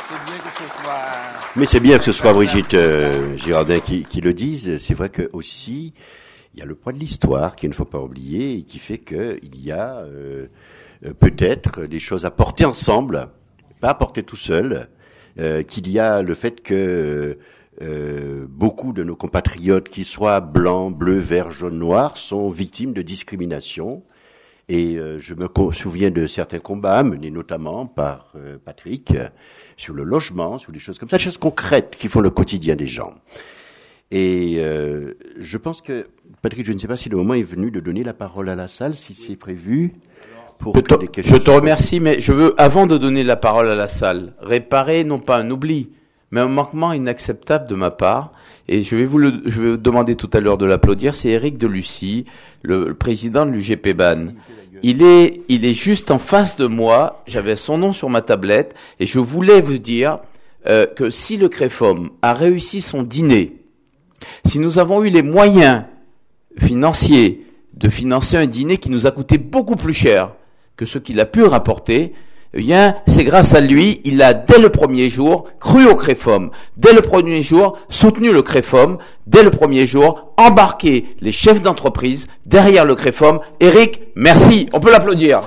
B: c'est bien que ce soit...
E: Mais c'est bien que ce soit Brigitte Girardin qui le dise. C'est vrai que aussi, il y a le poids de l'histoire qu'il ne faut pas oublier et qui fait qu'il y a peut-être des choses à porter ensemble, pas à porter tout seul, qu'il y a le fait que beaucoup de nos compatriotes, qu'ils soient blancs, bleus, verts, jaunes, noirs, sont victimes de discrimination. Et je me souviens de certains combats menés notamment par Patrick sur le logement, sur des choses comme ça, des choses concrètes qui font le quotidien des gens. Et je pense que, Patrick, je ne sais pas si le moment est venu de donner la parole à la salle, si c'est prévu.
B: Je te remercie, mais je veux, avant de donner la parole à la salle, réparer non pas un oubli, mais un manquement inacceptable de ma part. Et je vais vous demander tout à l'heure de l'applaudir. C'est Éric Delucy, le président de l'UGPBAN. Il est juste en face de moi. J'avais son nom sur ma tablette et je voulais vous dire que si le CREFOM a réussi son dîner, si nous avons eu les moyens financiers de financer un dîner qui nous a coûté beaucoup plus cher que ce qu'il a pu rapporter, eh bien, c'est grâce à lui, il a, dès le premier jour, cru au CREFOM. Dès le premier jour, soutenu le CREFOM. Dès le premier jour, embarqué les chefs d'entreprise derrière le CREFOM. Éric, merci. On peut l'applaudir.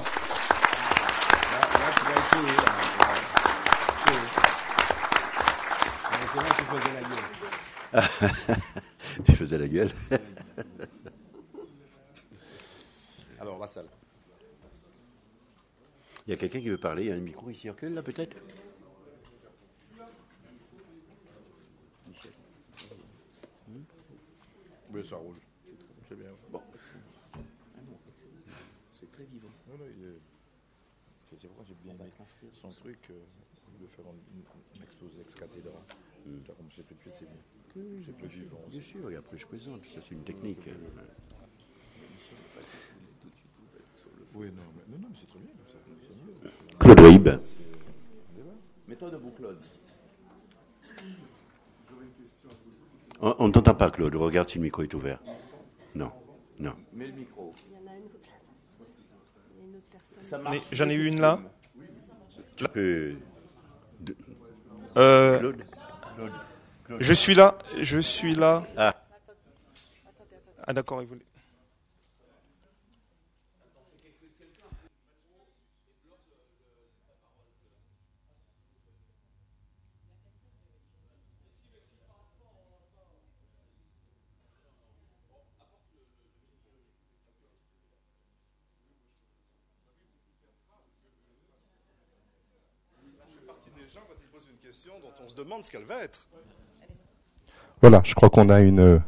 E: Tu faisais la gueule.
F: Alors, la salle.
E: Il y a quelqu'un qui veut parler, il y a un micro qui circule là peut-être.
F: Oui, ça roule. C'est bien. Bon.
B: C'est très vivant.
F: C'est pourquoi j'ai bien aimé son truc de faire un exposé ex cathedra. Comme c'est tout de suite, c'est bien. C'est plus vivant.
E: Bien sûr, et après je présente, ça c'est une technique.
F: Oui, non, mais c'est très bien.
E: Claude Rib.
B: Mets-toi debout, Claude.
E: On ne t'entend pas, Claude. Regarde si le micro est ouvert. Non.
B: Mets le micro.
G: J'en ai eu une là.
E: Claude.
G: Je suis là. Ah d'accord, il voulait.
H: Dont on se demande ce qu'elle va être. Voilà, je crois qu'on a une...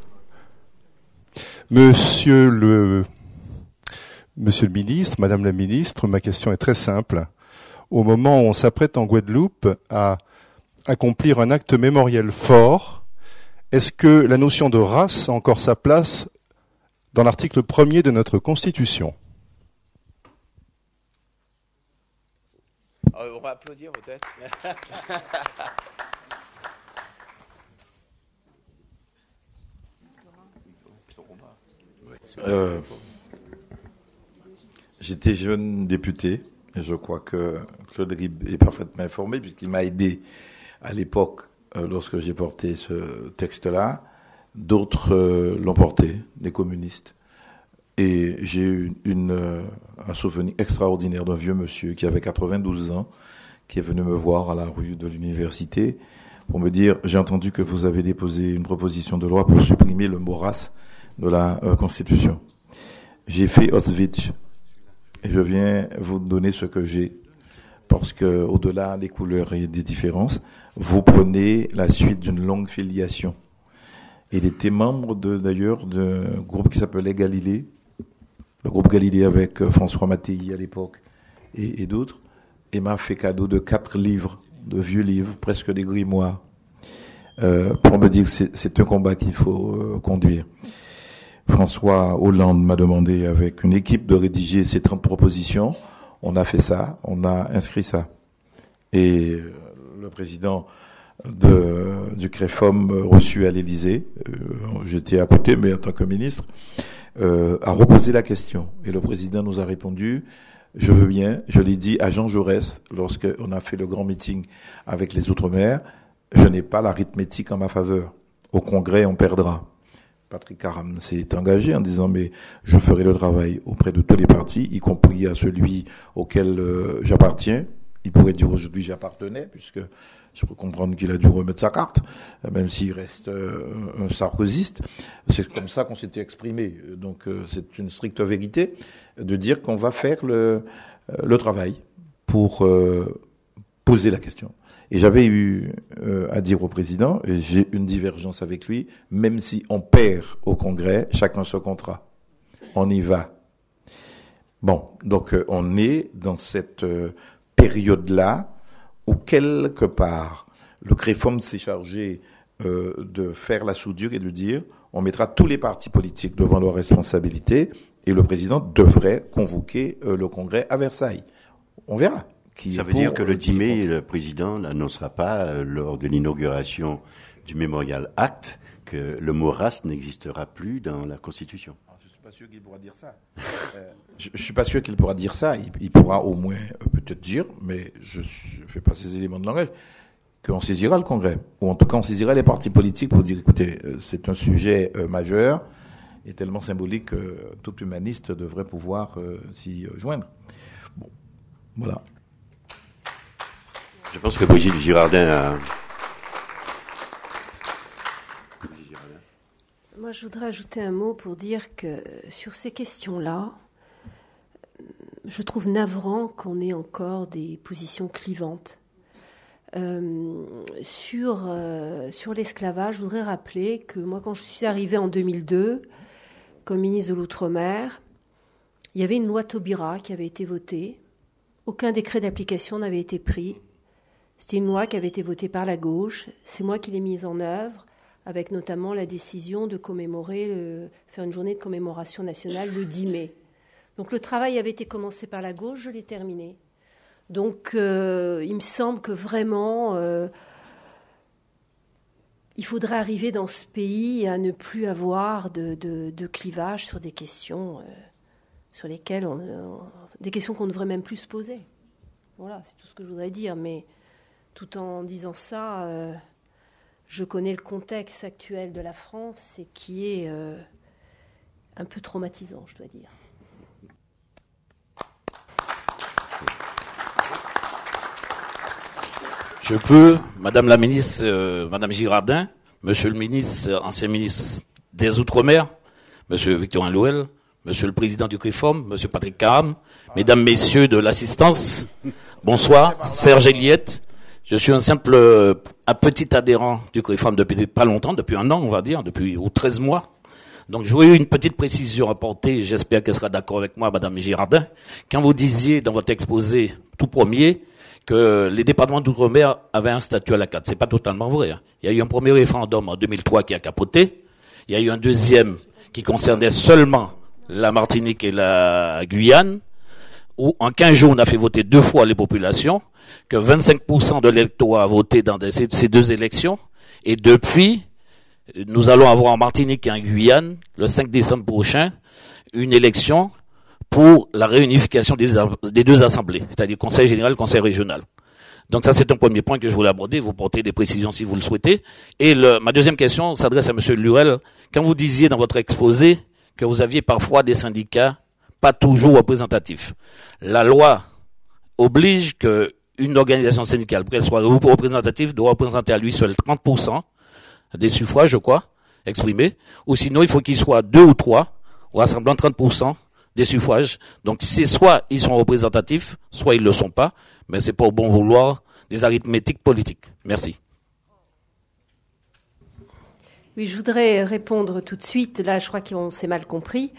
H: Monsieur le ministre, Madame la ministre, ma question est très simple. Au moment où on s'apprête en Guadeloupe à accomplir un acte mémoriel fort, est-ce que la notion de race a encore sa place dans l'article 1er de notre Constitution ?
B: On va applaudir peut-être.
F: J'étais jeune député et je crois que Claude Rib est parfaitement informé puisqu'il m'a aidé à l'époque lorsque j'ai porté ce texte-là. D'autres l'ont porté, des communistes. Et j'ai eu un souvenir extraordinaire d'un vieux monsieur qui avait 92 ans, qui est venu me voir à la rue de l'université pour me dire « J'ai entendu que vous avez déposé une proposition de loi pour supprimer le mot race de la Constitution. » J'ai fait Auschwitz et je viens vous donner ce que j'ai parce que au-delà des couleurs et des différences, vous prenez la suite d'une longue filiation. Il était membre d'ailleurs d'un groupe qui s'appelait Galilée, le groupe Galilée avec François Mattei à l'époque et d'autres, et m'a fait cadeau de 4 livres, de vieux livres, presque des grimoires, pour me dire que c'est un combat qu'il faut conduire. François Hollande m'a demandé avec une équipe de rédiger ces 30 propositions. On a fait ça, on a inscrit ça. Et le président du CREFOM reçu à l'Élysée, j'étais à côté, mais en tant que ministre, a reposé la question. Et le président nous a répondu, Je veux bien, je l'ai dit à Jean Jaurès lorsqu'on a fait le grand meeting avec les Outre-mer, je n'ai pas l'arithmétique en ma faveur. Au Congrès, on perdra. Patrick Caram s'est engagé en disant mais je ferai le travail auprès de tous les partis, y compris à celui auquel j'appartiens. Il pourrait dire aujourd'hui j'appartenais, puisque je peux comprendre qu'il a dû remettre sa carte, même s'il reste un sarkozyste. C'est comme ça qu'on s'était exprimé. Donc c'est une stricte vérité de dire qu'on va faire le travail pour poser la question. Et j'avais eu à dire au président, et j'ai une divergence avec lui, même si on perd au Congrès, chacun son contrat. On y va. Bon, donc on est dans cette période-là où quelque part le CREFOM s'est chargé de faire la soudure et de dire on mettra tous les partis politiques devant leurs responsabilités et le président devrait convoquer le Congrès à Versailles. On verra.
E: Ça veut dire que le 10 mai, le président n'annoncera pas, lors de l'inauguration du Memorial Act, que le mot race n'existera plus dans la Constitution.
F: Je suis pas sûr qu'il pourra dire ça. Je suis pas sûr qu'il pourra dire ça. Il pourra au moins peut-être dire, mais je fais pas ces éléments de langage, qu'on saisira le Congrès, ou en tout cas on saisira les partis politiques pour dire écoutez, c'est un sujet majeur et tellement symbolique que tout humaniste devrait pouvoir s'y joindre. Bon, voilà.
E: Je pense que Brigitte Girardin a...
D: Moi, je voudrais ajouter un mot pour dire que sur ces questions-là, je trouve navrant qu'on ait encore des positions clivantes. Sur l'esclavage, je voudrais rappeler que moi, quand je suis arrivée en 2002, comme ministre de l'Outre-mer, il y avait une loi Taubira qui avait été votée. Aucun décret d'application n'avait été pris. C'était une loi qui avait été votée par la gauche. C'est moi qui l'ai mise en œuvre, avec notamment la décision de faire une journée de commémoration nationale le 10 mai. Donc le travail avait été commencé par la gauche, je l'ai terminé. Donc il me semble que vraiment, il faudrait arriver dans ce pays à ne plus avoir de clivage sur des questions sur lesquelles des questions qu'on ne devrait même plus se poser. Voilà, c'est tout ce que je voudrais dire, mais tout en disant ça, je connais le contexte actuel de la France et qui est un peu traumatisant, je dois dire.
I: Je peux, Madame la ministre, Madame Girardin, Monsieur le ministre, ancien ministre des Outre-mer, Monsieur Victorin Louel, Monsieur le président du CREFOM, Monsieur Patrick Caram, Mesdames, Messieurs de l'assistance, bonsoir, Serge Eliette. Je suis un petit adhérent du CREFOM depuis pas longtemps, depuis un an, on va dire, ou 13 mois. Donc, je voulais une petite précision apporter, j'espère qu'elle sera d'accord avec moi, Madame Girardin. Quand vous disiez dans votre exposé tout premier que les départements d'outre-mer avaient un statut à la carte, c'est pas totalement vrai. Il y a eu un premier référendum en 2003 qui a capoté. Il y a eu un deuxième qui concernait seulement la Martinique et la Guyane, où en 15 jours, on a fait voter 2 fois les populations, que 25% de l'électorat a voté dans ces 2 élections, et depuis, nous allons avoir en Martinique et en Guyane, le 5 décembre prochain, une élection pour la réunification des 2 assemblées, c'est-à-dire Conseil général et Conseil régional. Donc ça, c'est un premier point que je voulais aborder, vous portez des précisions si vous le souhaitez. Et ma deuxième question s'adresse à Monsieur Lurel. Quand vous disiez dans votre exposé que vous aviez parfois des syndicats pas toujours représentatifs, la loi oblige qu'une organisation syndicale, pour qu'elle soit représentative, doit représenter à lui seul 30% des suffrages, je crois, exprimés, ou sinon il faut qu'il soit 2 ou 3, rassemblant 30% des suffrages. Donc c'est soit ils sont représentatifs, soit ils le sont pas, mais c'est pas au bon vouloir des arithmétiques politiques. Merci.
D: Oui, je voudrais répondre tout de suite. Là, je crois qu'on s'est mal compris.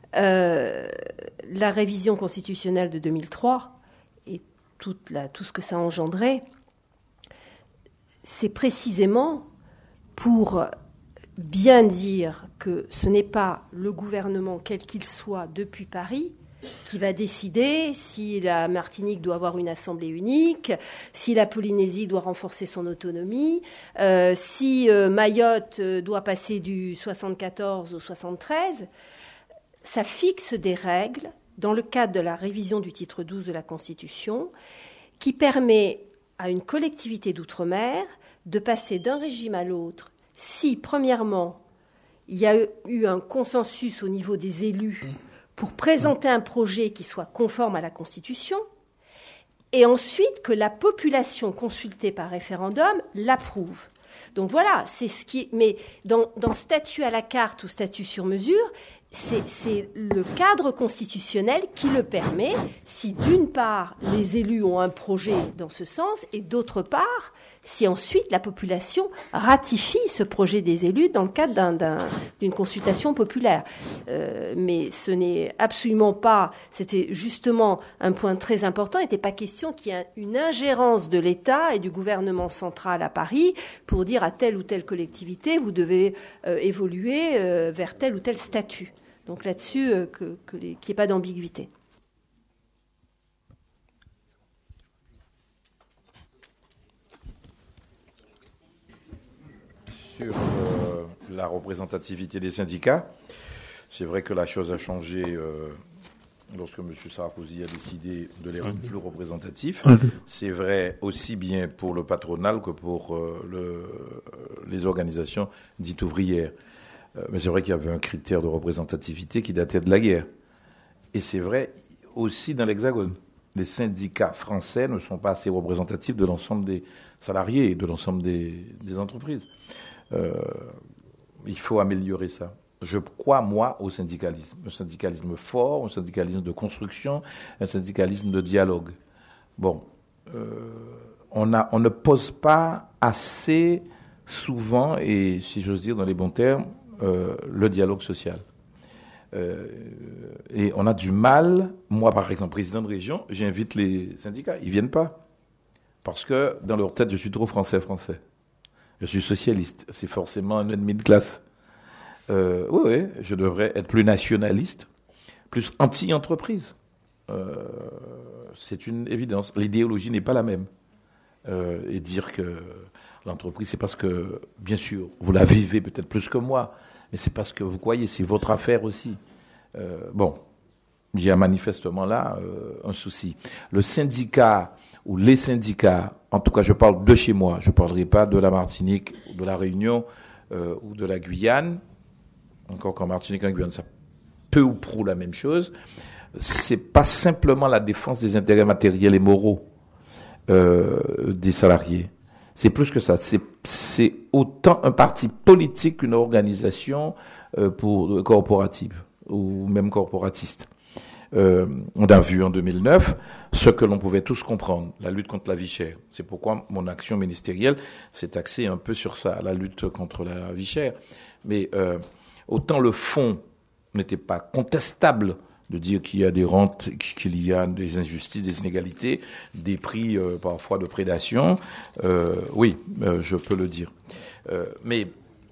D: La révision constitutionnelle de 2003 et tout ce que ça a engendré, c'est précisément pour bien dire que ce n'est pas le gouvernement, quel qu'il soit, depuis Paris, qui va décider si la Martinique doit avoir une assemblée unique, si la Polynésie doit renforcer son autonomie, si Mayotte doit passer du 74 au 73. Ça fixe des règles dans le cadre de la révision du titre 12 de la Constitution, qui permet à une collectivité d'outre-mer de passer d'un régime à l'autre si, premièrement, il y a eu un consensus au niveau des élus pour présenter un projet qui soit conforme à la Constitution, et ensuite que la population consultée par référendum l'approuve. Donc voilà, c'est ce qui. Mais dans statut à la carte ou statut sur mesure, c'est le cadre constitutionnel qui le permet, si d'une part les élus ont un projet dans ce sens, et d'autre part, si ensuite la population ratifie ce projet des élus dans le cadre d'une consultation populaire. Mais ce n'est absolument pas, c'était justement un point très important, il n'était pas question qu'il y ait une ingérence de l'État et du gouvernement central à Paris pour dire à telle ou telle collectivité, vous devez évoluer vers tel ou tel statut. Donc là-dessus, qu'il n'y ait pas d'ambiguïté.
F: Sur la représentativité des syndicats, c'est vrai que la chose a changé lorsque M. Sarkozy a décidé de les rendre plus représentatifs. C'est vrai aussi bien pour le patronal que pour les organisations dites ouvrières. Mais c'est vrai qu'il y avait un critère de représentativité qui datait de la guerre. Et c'est vrai aussi dans l'Hexagone. Les syndicats français ne sont pas assez représentatifs de l'ensemble des salariés et de l'ensemble des entreprises. Il faut améliorer ça. Je crois, moi, au syndicalisme. Un syndicalisme fort, un syndicalisme de construction, un syndicalisme de dialogue. Bon, on ne pose pas assez souvent, et si j'ose dire dans les bons termes, le dialogue social. Et on a du mal, moi par exemple, président de région, j'invite les syndicats, ils ne viennent pas. Parce que dans leur tête, je suis trop français. Je suis socialiste, c'est forcément un ennemi de classe. Oui, je devrais être plus nationaliste, plus anti-entreprise. C'est une évidence. L'idéologie n'est pas la même. Et dire que l'entreprise, c'est parce que, bien sûr, vous la vivez peut-être plus que moi, mais c'est parce que vous croyez, c'est votre affaire aussi. Bon, il y a manifestement là un souci. Le syndicat ou les syndicats, en tout cas je parle de chez moi, je ne parlerai pas de la Martinique, ou de la Réunion ou de la Guyane, encore qu'en Martinique et en Guyane, ça peu ou prou la même chose, c'est pas simplement la défense des intérêts matériels et moraux des salariés. C'est plus que ça. C'est autant un parti politique qu'une organisation corporative ou même corporatiste. On a vu en 2009 ce que l'on pouvait tous comprendre, la lutte contre la vie chère. C'est pourquoi mon action ministérielle s'est axée un peu sur ça, la lutte contre la vie chère. Mais autant le fond n'était pas contestable de dire qu'il y a des rentes, qu'il y a des injustices, des inégalités, des prix parfois de prédation. Oui, je peux le dire. Mais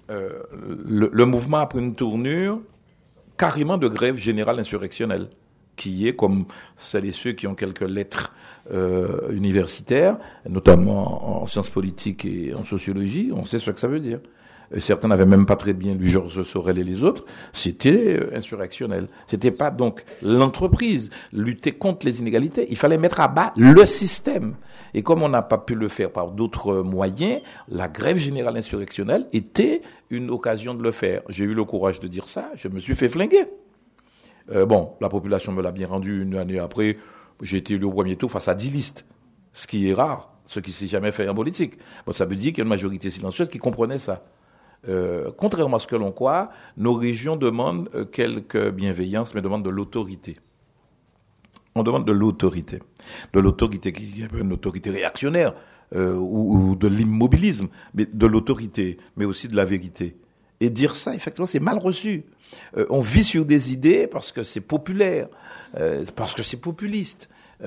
F: le mouvement a pris une tournure carrément de grève générale insurrectionnelle, qui est comme celles et ceux qui ont quelques lettres universitaires, notamment en sciences politiques et en sociologie, on sait ce que ça veut dire. Certains n'avaient même pas très bien lu Georges Sorel et les autres. C'était insurrectionnel. C'était pas donc l'entreprise lutter contre les inégalités. Il fallait mettre à bas le système. Et comme on n'a pas pu le faire par d'autres moyens, la grève générale insurrectionnelle était une occasion de le faire. J'ai eu le courage de dire ça. Je me suis fait flinguer. Bon, la population me l'a bien rendu une année après. J'ai été élu au premier tour face à 10 listes, ce qui est rare, ce qui s'est jamais fait en politique. Bon, ça veut dire qu'il y a une majorité silencieuse qui comprenait ça. Contrairement à ce que l'on croit, nos régions demandent quelque bienveillance, mais demandent de l'autorité. On demande de l'autorité. De l'autorité qui est une autorité réactionnaire ou de l'immobilisme, mais de l'autorité, mais aussi de la vérité. Et dire ça, effectivement, c'est mal reçu. On vit sur des idées parce que c'est populaire, parce que c'est populiste.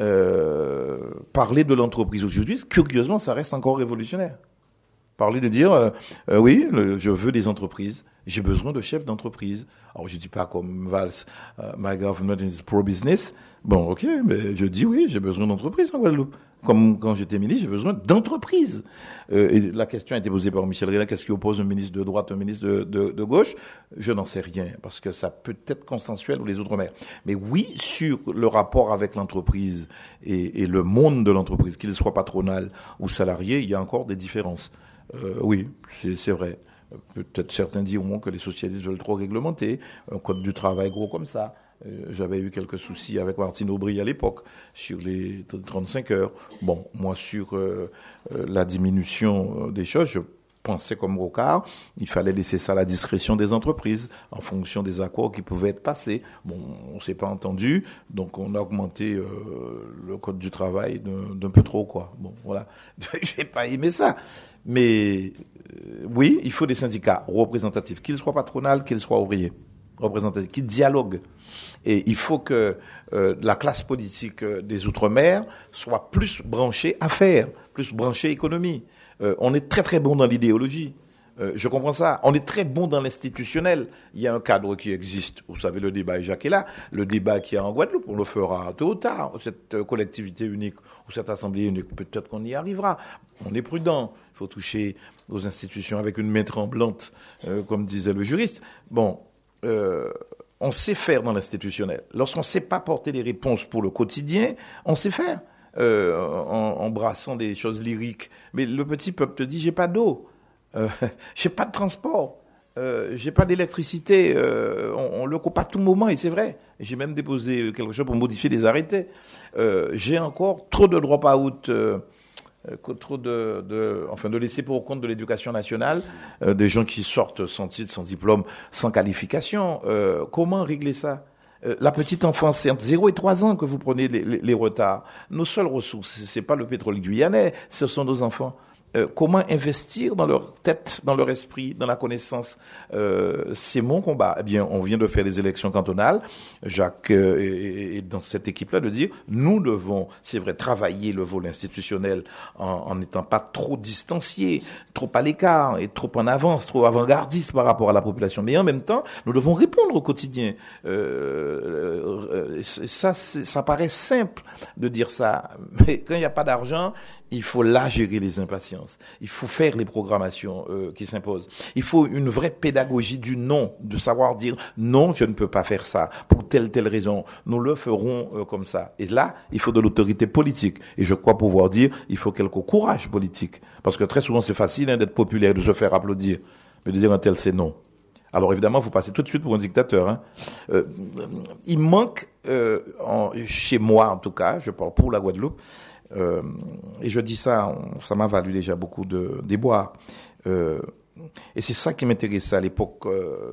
F: Parler de l'entreprise aujourd'hui, curieusement, ça reste encore révolutionnaire. Parler de dire, oui, je veux des entreprises, j'ai besoin de chefs d'entreprise. Alors, je dis pas comme Valls, my government is pro-business. Bon, ok, mais je dis oui, j'ai besoin d'entreprises en Guadeloupe. comme quand j'étais ministre, j'ai besoin d'entreprises. Et la question a été posée par Michel Reynaud, qu'est-ce qui oppose un ministre de droite, un ministre de gauche? Je n'en sais rien, parce que ça peut être consensuel pour les Outre-mer. Mais oui, sur le rapport avec l'entreprise et le monde de l'entreprise, qu'il soit patronal ou salarié, il y a encore des différences. Oui, c'est vrai. Peut-être certains diront que les socialistes veulent trop réglementer, un code du travail gros comme ça. J'avais eu quelques soucis avec Martine Aubry à l'époque sur les 35 heures. Bon, moi sur la diminution des choses, je pensais comme Rocard, il fallait laisser ça à la discrétion des entreprises en fonction des accords qui pouvaient être passés. Bon, on s'est pas entendu, donc on a augmenté le code du travail d'un peu trop, quoi. Bon, voilà. J'ai pas aimé ça. Mais oui, il faut des syndicats représentatifs, qu'ils soient patronales, qu'ils soient ouvriers, représentatifs, qui dialoguent. Et il faut que la classe politique des Outre-mer soit plus branchée affaires, plus branchée économie. On est très très bon dans l'idéologie. Je comprends ça. On est très bon dans l'institutionnel. Il y a un cadre qui existe. Vous savez, le débat, Jacques est là. Le débat qu'il y a en Guadeloupe, on le fera tôt ou tard. Cette collectivité unique ou cette assemblée unique, peut-être qu'on y arrivera. On est prudent. Il faut toucher aux institutions avec une main tremblante, comme disait le juriste. Bon, on sait faire dans l'institutionnel. Lorsqu'on ne sait pas porter des réponses pour le quotidien, on sait faire. En brassant des choses lyriques. Mais le petit peuple te dit, j'ai pas d'eau, j'ai pas de transport, j'ai pas d'électricité, on le coupe à tout moment, et c'est vrai. J'ai même déposé quelque chose pour modifier des arrêtés. J'ai encore trop de drop-out, trop de laisser pour compte de l'éducation nationale, des gens qui sortent sans titre, sans diplôme, sans qualification. Comment régler ça? La petite enfance, c'est entre 0 et 3 ans que vous prenez les retards. Nos seules ressources, c'est pas le pétrole guyanais, ce sont nos enfants. Comment investir dans leur tête, dans leur esprit, dans la connaissance, c'est mon combat. Eh bien, on vient de faire les élections cantonales. Jacques est dans cette équipe-là de dire, nous devons, c'est vrai, travailler le volet institutionnel en n'étant pas trop distanciés, trop à l'écart et trop en avance, trop avant-gardiste par rapport à la population. Mais en même temps, nous devons répondre au quotidien. Ça paraît simple de dire ça, mais quand il n'y a pas d'argent, il faut là gérer les impatiences. Il faut faire les programmations qui s'imposent. Il faut une vraie pédagogie du non, de savoir dire non, je ne peux pas faire ça pour telle raison. Nous le ferons comme ça. Et là, il faut de l'autorité politique. Et je crois pouvoir dire, il faut quelque courage politique, parce que très souvent c'est facile d'être populaire, de se faire applaudir, mais de dire un tel c'est non. Alors évidemment, vous passez tout de suite pour un dictateur. Hein. Il manque, chez moi en tout cas, je parle pour la Guadeloupe. Et je dis ça, ça m'a valu déjà beaucoup de déboires. Et c'est ça qui m'intéressait à l'époque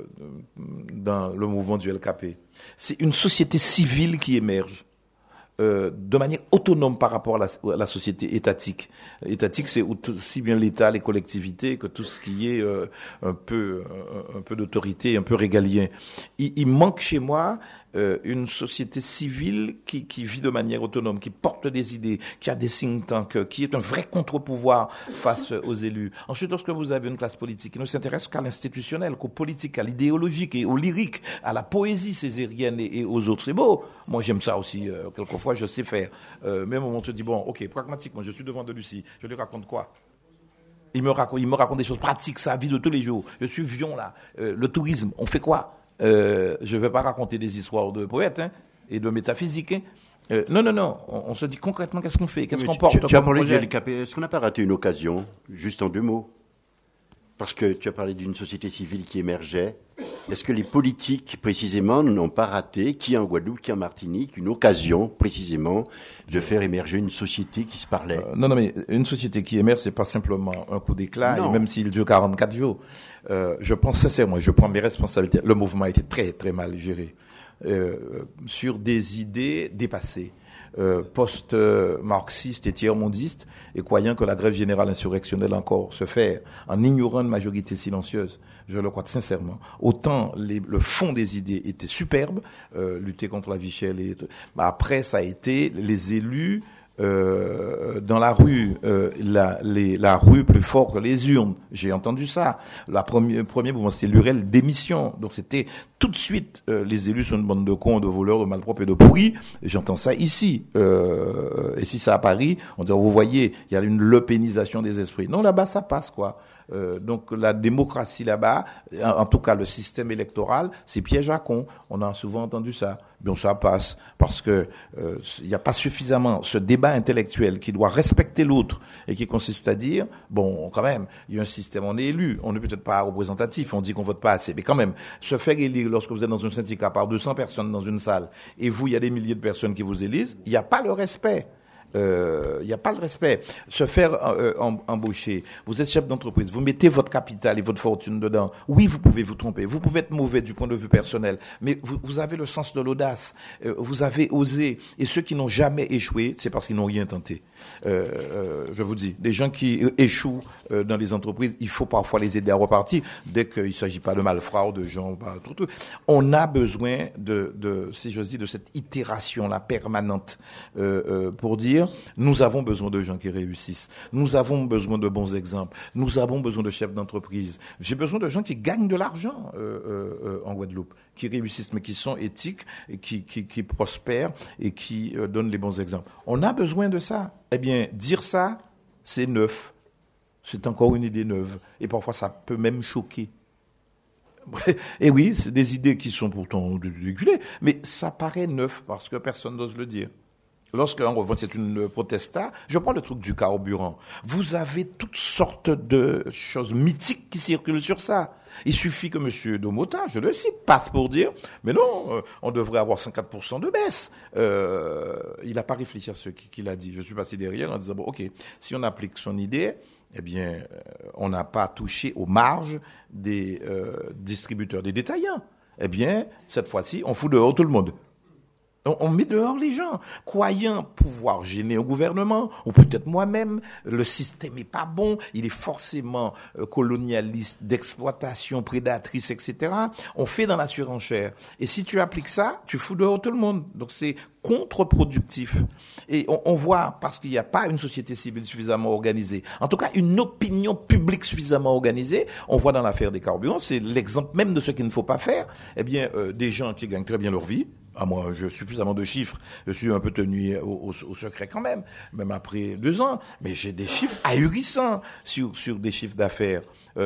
F: dans le mouvement du LKP. C'est une société civile qui émerge de manière autonome par rapport à la société étatique. Étatique, c'est aussi bien l'État, les collectivités, que tout ce qui est un peu d'autorité, un peu régalien. Il manque chez moi une société civile qui vit de manière autonome, qui porte des idées, qui a des think tanks, qui est un vrai contre-pouvoir face aux élus. Ensuite, lorsque vous avez une classe politique qui ne s'intéresse qu'à l'institutionnel, qu'au politique, à l'idéologique et au lyrique, à la poésie césarienne et aux autres, c'est beau. Moi, j'aime ça aussi. Quelquefois, je sais faire. Même on te dit, bon, ok, pragmatiquement, je suis devant de Lucie. Je lui raconte quoi? Il me raconte des choses pratiques, sa vie de tous les jours. Je suis Vion, là. Le tourisme, on fait quoi? Je ne vais pas raconter des histoires de poètes et de métaphysique. Non. On se dit concrètement qu'est-ce qu'on fait, qu'est-ce qu'on porte.
E: Tu as parlé du LKP. Est-ce qu'on n'a pas raté une occasion, juste en 2 mots? Parce que tu as parlé d'une société civile qui émergeait. Est-ce que les politiques, précisément, n'ont pas raté, qui en Guadeloupe, qui en Martinique, une occasion, précisément, de faire émerger une société qui se parlait?
F: Non, mais une société qui émerge, c'est pas simplement un coup d'éclat, et même s'il dure 44 jours. Je pense sincèrement, je prends mes responsabilités. Le mouvement a été très, très mal géré. Sur des idées dépassées. Post-marxiste et tiers-mondiste, et croyant que la grève générale insurrectionnelle encore se fait en ignorant une majorité silencieuse. Je le crois sincèrement. Autant le fond des idées était superbe, lutter contre la vie chère. Après, ça a été les élus dans la rue, la rue plus fort que les urnes. J'ai entendu ça. Premier mouvement, c'était l'URL démission. Donc c'était tout de suite les élus sont une bande de cons, de voleurs, de malpropres et de pourris. Et j'entends ça ici. Et si ça à Paris, on dit vous voyez, il y a une lepénisation des esprits. Non, là-bas ça passe quoi. Donc la démocratie là-bas, en tout cas le système électoral, c'est piège à con. On a souvent entendu ça. Bon, ça passe parce que il n'y a pas suffisamment ce débat intellectuel qui doit respecter l'autre et qui consiste à dire bon, quand même, il y a un système, on est élu, on n'est peut-être pas représentatif, on dit qu'on vote pas assez, mais quand même, se faire élire lorsque vous êtes dans un syndicat par 200 personnes dans une salle et vous, il y a des milliers de personnes qui vous élisent, il n'y a pas le respect. Il n'y a pas le respect. Se faire embaucher. Vous êtes chef d'entreprise. Vous mettez votre capital et votre fortune dedans. Oui, vous pouvez vous tromper. Vous pouvez être mauvais du point de vue personnel. Mais vous avez le sens de l'audace. Vous avez osé. Et ceux qui n'ont jamais échoué, c'est parce qu'ils n'ont rien tenté. Je vous dis, des gens qui échouent dans les entreprises, il faut parfois les aider à repartir. Dès qu'il ne s'agit pas de malfrats, de gens, tout. On a besoin si j'ose dire, de cette itération-là permanente pour dire nous avons besoin de gens qui réussissent. Nous avons besoin de bons exemples. Nous avons besoin de chefs d'entreprise. J'ai besoin de gens qui gagnent de l'argent en Guadeloupe, qui réussissent, mais qui sont éthiques, et qui prospèrent et qui donnent les bons exemples. On a besoin de ça. Eh bien, dire ça, c'est neuf. C'est encore une idée neuve. Et parfois, ça peut même choquer. Et oui, c'est des idées qui sont pourtant véhiculées, mais ça paraît neuf parce que personne n'ose le dire. Lorsqu'en revanche c'est une protesta, je prends le truc du carburant. Vous avez toutes sortes de choses mythiques qui circulent sur ça. Il suffit que M. Domota, je le cite, passe pour dire, mais non, on devrait avoir 50% de baisse. Il n'a pas réfléchi à ce qu'il a dit. Je suis passé derrière en disant, bon, ok, si on applique son idée, eh bien, on n'a pas touché aux marges des distributeurs, des détaillants. Eh bien, cette fois-ci, on fout dehors tout le monde. On met dehors les gens, croyant pouvoir gêner un gouvernement, ou peut-être moi-même, le système est pas bon, il est forcément colonialiste, d'exploitation, prédatrice, etc. On fait dans la surenchère. Et si tu appliques ça, tu fous dehors tout le monde. Donc c'est contre-productif. Et on voit, parce qu'il n'y a pas une société civile suffisamment organisée, en tout cas une opinion publique suffisamment organisée, on voit dans l'affaire des carburants, c'est l'exemple même de ce qu'il ne faut pas faire, eh bien, des gens qui gagnent très bien leur vie. Ah, moi, je suis suffisamment de chiffres, je suis un peu tenu au secret quand même après 2 ans, mais j'ai des chiffres ahurissants sur des chiffres d'affaires.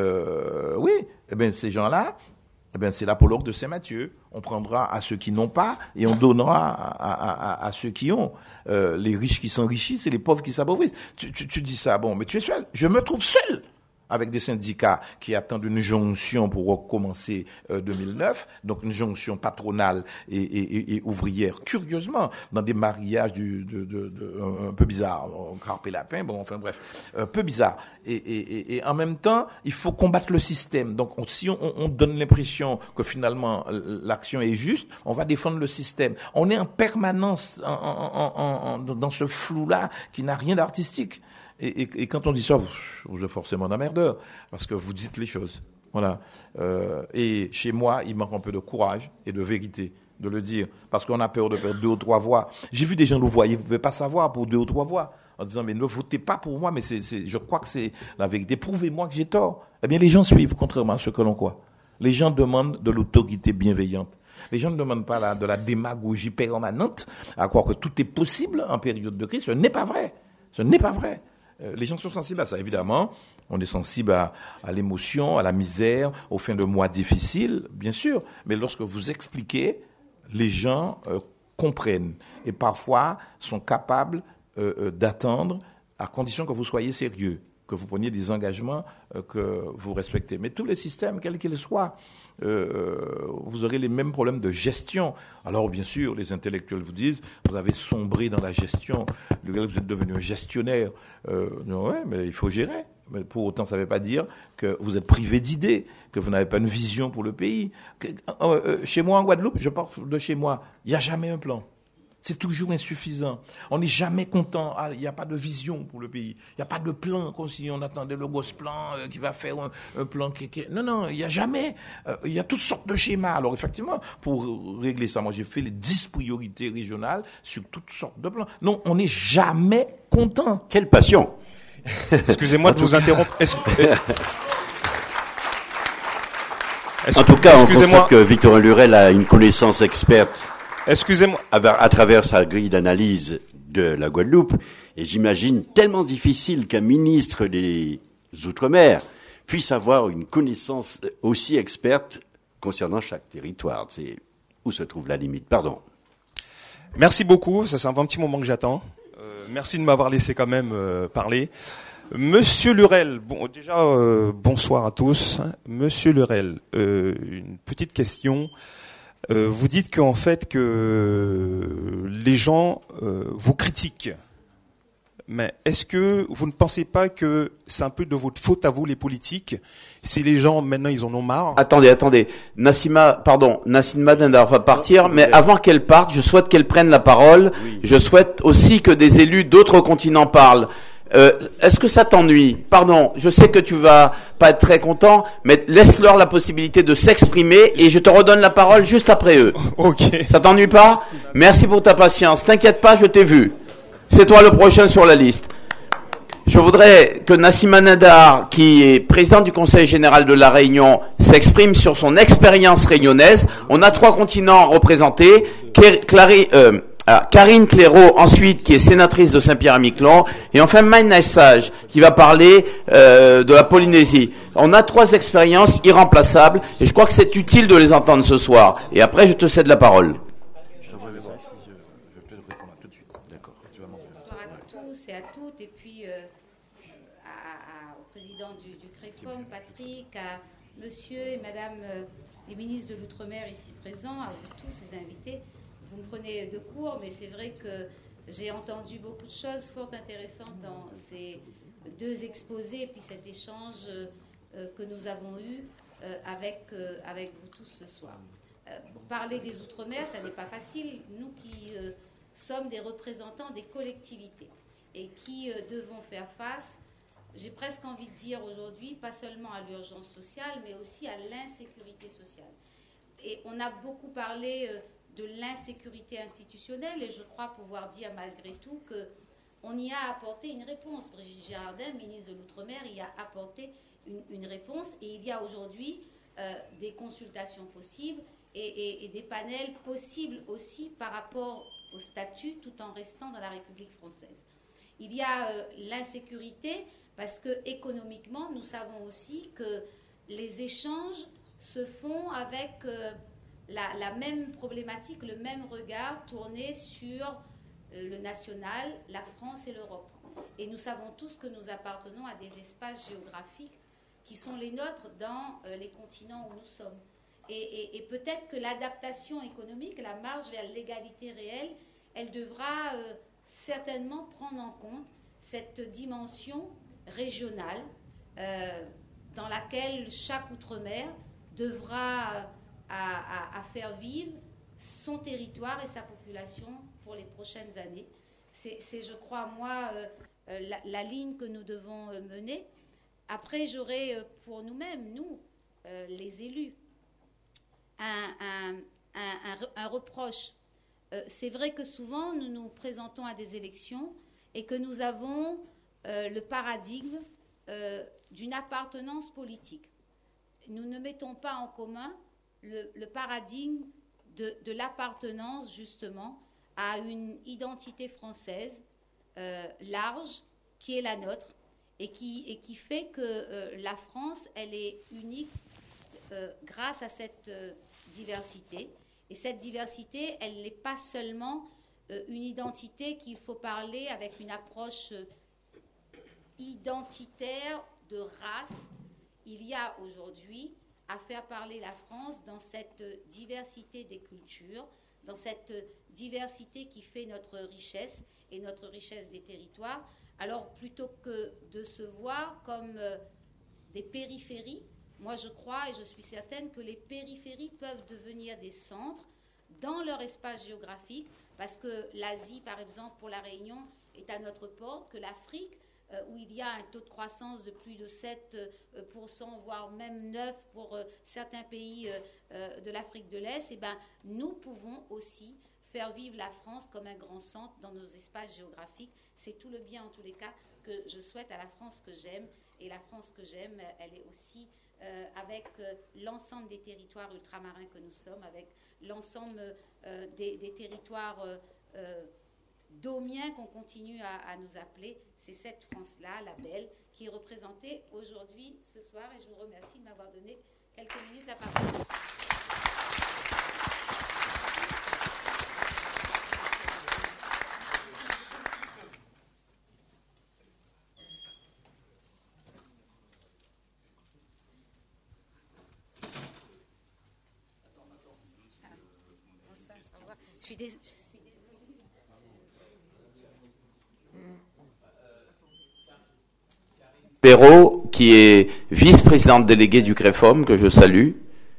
F: Oui, eh bien, ces gens-là, eh bien, c'est l'apologue de Saint-Matthieu. On prendra à ceux qui n'ont pas et on donnera à ceux qui ont. Les riches qui s'enrichissent et les pauvres qui s'appauvrissent. Tu dis ça, bon, mais tu es seul. Je me trouve seul avec des syndicats qui attendent une jonction pour recommencer 2009, donc une jonction patronale et ouvrière, curieusement, dans des mariages un peu bizarres, carpe et lapin, bon, enfin bref, un peu bizarre. Et en même temps, il faut combattre le système. Donc si on donne l'impression que finalement l'action est juste, on va défendre le système. On est en permanence dans ce flou-là qui n'a rien d'artistique. Et quand on dit ça, vous êtes forcément un emmerdeur, parce que vous dites les choses. Voilà. Et chez moi, il manque un peu de courage et de vérité de le dire, parce qu'on a peur de perdre 2 ou 3 voix. J'ai vu des gens nous voyer, vous ne pouvez pas savoir, pour 2 ou 3 voix, en disant, mais ne votez pas pour moi, mais je crois que c'est la vérité. Prouvez-moi que j'ai tort. Eh bien, les gens suivent, contrairement à ce que l'on croit. Les gens demandent de l'autorité bienveillante. Les gens ne demandent pas de la démagogie permanente, à croire que tout est possible en période de crise. Ce n'est pas vrai. Ce n'est pas vrai. Les gens sont sensibles à ça, évidemment. On est sensible à l'émotion, à la misère, aux fins de mois difficiles, bien sûr. Mais lorsque vous expliquez, les gens comprennent et parfois sont capables d'attendre à condition que vous soyez sérieux, que vous preniez des engagements que vous respectez. Mais tous les systèmes, quels qu'ils soient, vous aurez les mêmes problèmes de gestion. Alors, bien sûr, les intellectuels vous disent, vous avez sombré dans la gestion, vous êtes devenu un gestionnaire. Oui, mais il faut gérer. Mais pour autant, ça ne veut pas dire que vous êtes privé d'idées, que vous n'avez pas une vision pour le pays. Chez moi, en Guadeloupe, je parle de chez moi, il n'y a jamais un plan. C'est toujours insuffisant. On n'est jamais content. Ah, il n'y a pas de vision pour le pays. Il n'y a pas de plan, comme si on attendait le gros plan qui va faire un plan Non, il n'y a jamais. Il y a toutes sortes de schémas. Alors, effectivement, pour régler ça, moi, j'ai fait les 10 priorités régionales sur toutes sortes de plans. Non, on n'est jamais content.
E: Quelle passion!
G: Excusez-moi de vous interrompre.
E: En tout cas, on constate que Victorin Lurel a une connaissance experte.
G: Excusez-moi.
E: À travers sa grille d'analyse de la Guadeloupe, et j'imagine tellement difficile qu'un ministre des Outre-mer puisse avoir une connaissance aussi experte concernant chaque territoire. C'est où se trouve la limite. Pardon.
G: Merci beaucoup. Ça, c'est un bon petit moment que j'attends. Merci de m'avoir laissé quand même parler. Monsieur Lurel, bonsoir à tous. Monsieur Lurel, une petite question. Vous dites qu'en fait que les gens vous critiquent. Mais est-ce que vous ne pensez pas que c'est un peu de votre faute à vous, les politiques, si les gens maintenant ils en ont marre?
B: Attendez. Nassima Dindar va partir, mais avant qu'elle parte, je souhaite qu'elle prenne la parole. Oui. Je souhaite aussi que des élus d'autres continents parlent. Est-ce que ça t'ennuie? Pardon, je sais que tu vas pas être très content, mais laisse-leur la possibilité de s'exprimer et je te redonne la parole juste après eux.
G: Ok.
B: Ça t'ennuie pas? Merci pour ta patience. T'inquiète pas, je t'ai vu. C'est toi le prochain sur la liste. Je voudrais que Nassima Dindar, qui est président du Conseil général de la Réunion, s'exprime sur son expérience réunionnaise. On a 3 continents représentés. Karine Clairaut, ensuite, qui est sénatrice de Saint-Pierre-et-Miquelon, et enfin Maïna Sage, qui va parler de la Polynésie. On a 3 expériences irremplaçables, et je crois que c'est utile de les entendre ce soir. Et après, je te cède la parole.
J: Je t'envoie le message si je peux te répondre tout de suite. D'accord. Bonsoir à tous et à toutes, et puis au président du CREFOM, Patrick, à monsieur et madame les ministres de l'Outre-mer ici présents, à vous tous les invités. Vous me prenez de court, mais c'est vrai que j'ai entendu beaucoup de choses fort intéressantes dans ces 2 exposés et puis cet échange que nous avons eu avec vous tous ce soir. Parler des Outre-mer, ça n'est pas facile. Nous qui sommes des représentants des collectivités et qui devons faire face, j'ai presque envie de dire aujourd'hui, pas seulement à l'urgence sociale, mais aussi à l'insécurité sociale. Et on a beaucoup parlé de l'insécurité institutionnelle, et je crois pouvoir dire malgré tout qu'on y a apporté une réponse. Brigitte Girardin, ministre de l'Outre-mer, y a apporté une réponse, et il y a aujourd'hui des consultations possibles et des panels possibles aussi par rapport au statut, tout en restant dans la République française. Il y a l'insécurité parce que économiquement, nous savons aussi que les échanges se font avec la même problématique, le même regard tourné sur le national, la France et l'Europe. Et nous savons tous que nous appartenons à des espaces géographiques qui sont les nôtres dans les continents où nous sommes. Et peut-être que l'adaptation économique, la marche vers l'égalité réelle, elle devra certainement prendre en compte cette dimension régionale dans laquelle chaque outre-mer devra à faire vivre son territoire et sa population pour les prochaines années. C'est je crois, moi, la ligne que nous devons mener. Après, j'aurai pour nous-mêmes, nous, les élus, un reproche. C'est vrai que souvent, nous nous présentons à des élections et que nous avons le paradigme d'une appartenance politique. Nous ne mettons pas en commun le paradigme de l'appartenance, justement, à une identité française large, qui est la nôtre, et qui fait que la France, elle est unique grâce à cette diversité. Et cette diversité, elle n'est pas seulement une identité qu'il faut parler avec une approche identitaire de race. Il y a aujourd'hui à faire parler la France dans cette diversité des cultures, dans cette diversité qui fait notre richesse et notre richesse des territoires. Alors, plutôt que de se voir comme des périphéries, moi je crois et je suis certaine que les périphéries peuvent devenir des centres dans leur espace géographique, parce que l'Asie, par exemple, pour la Réunion, est à notre porte, que l'Afrique, où il y a un taux de croissance de plus de 7%, voire même 9% pour certains pays de l'Afrique de l'Est, eh ben, nous pouvons aussi faire vivre la France comme un grand centre dans nos espaces géographiques. C'est tout le bien, en tous les cas, que je souhaite à la France que j'aime. Et la France que j'aime, elle est aussi avec l'ensemble des territoires ultramarins que nous sommes, avec l'ensemble des territoires domiens qu'on continue à nous appeler. C'est cette France-là, la belle, qui est représentée aujourd'hui, ce soir. Et je vous remercie de m'avoir donné quelques minutes la parole. Je suis désolée.
B: Perrault, qui est vice-présidente déléguée du CREFOM, que je salue.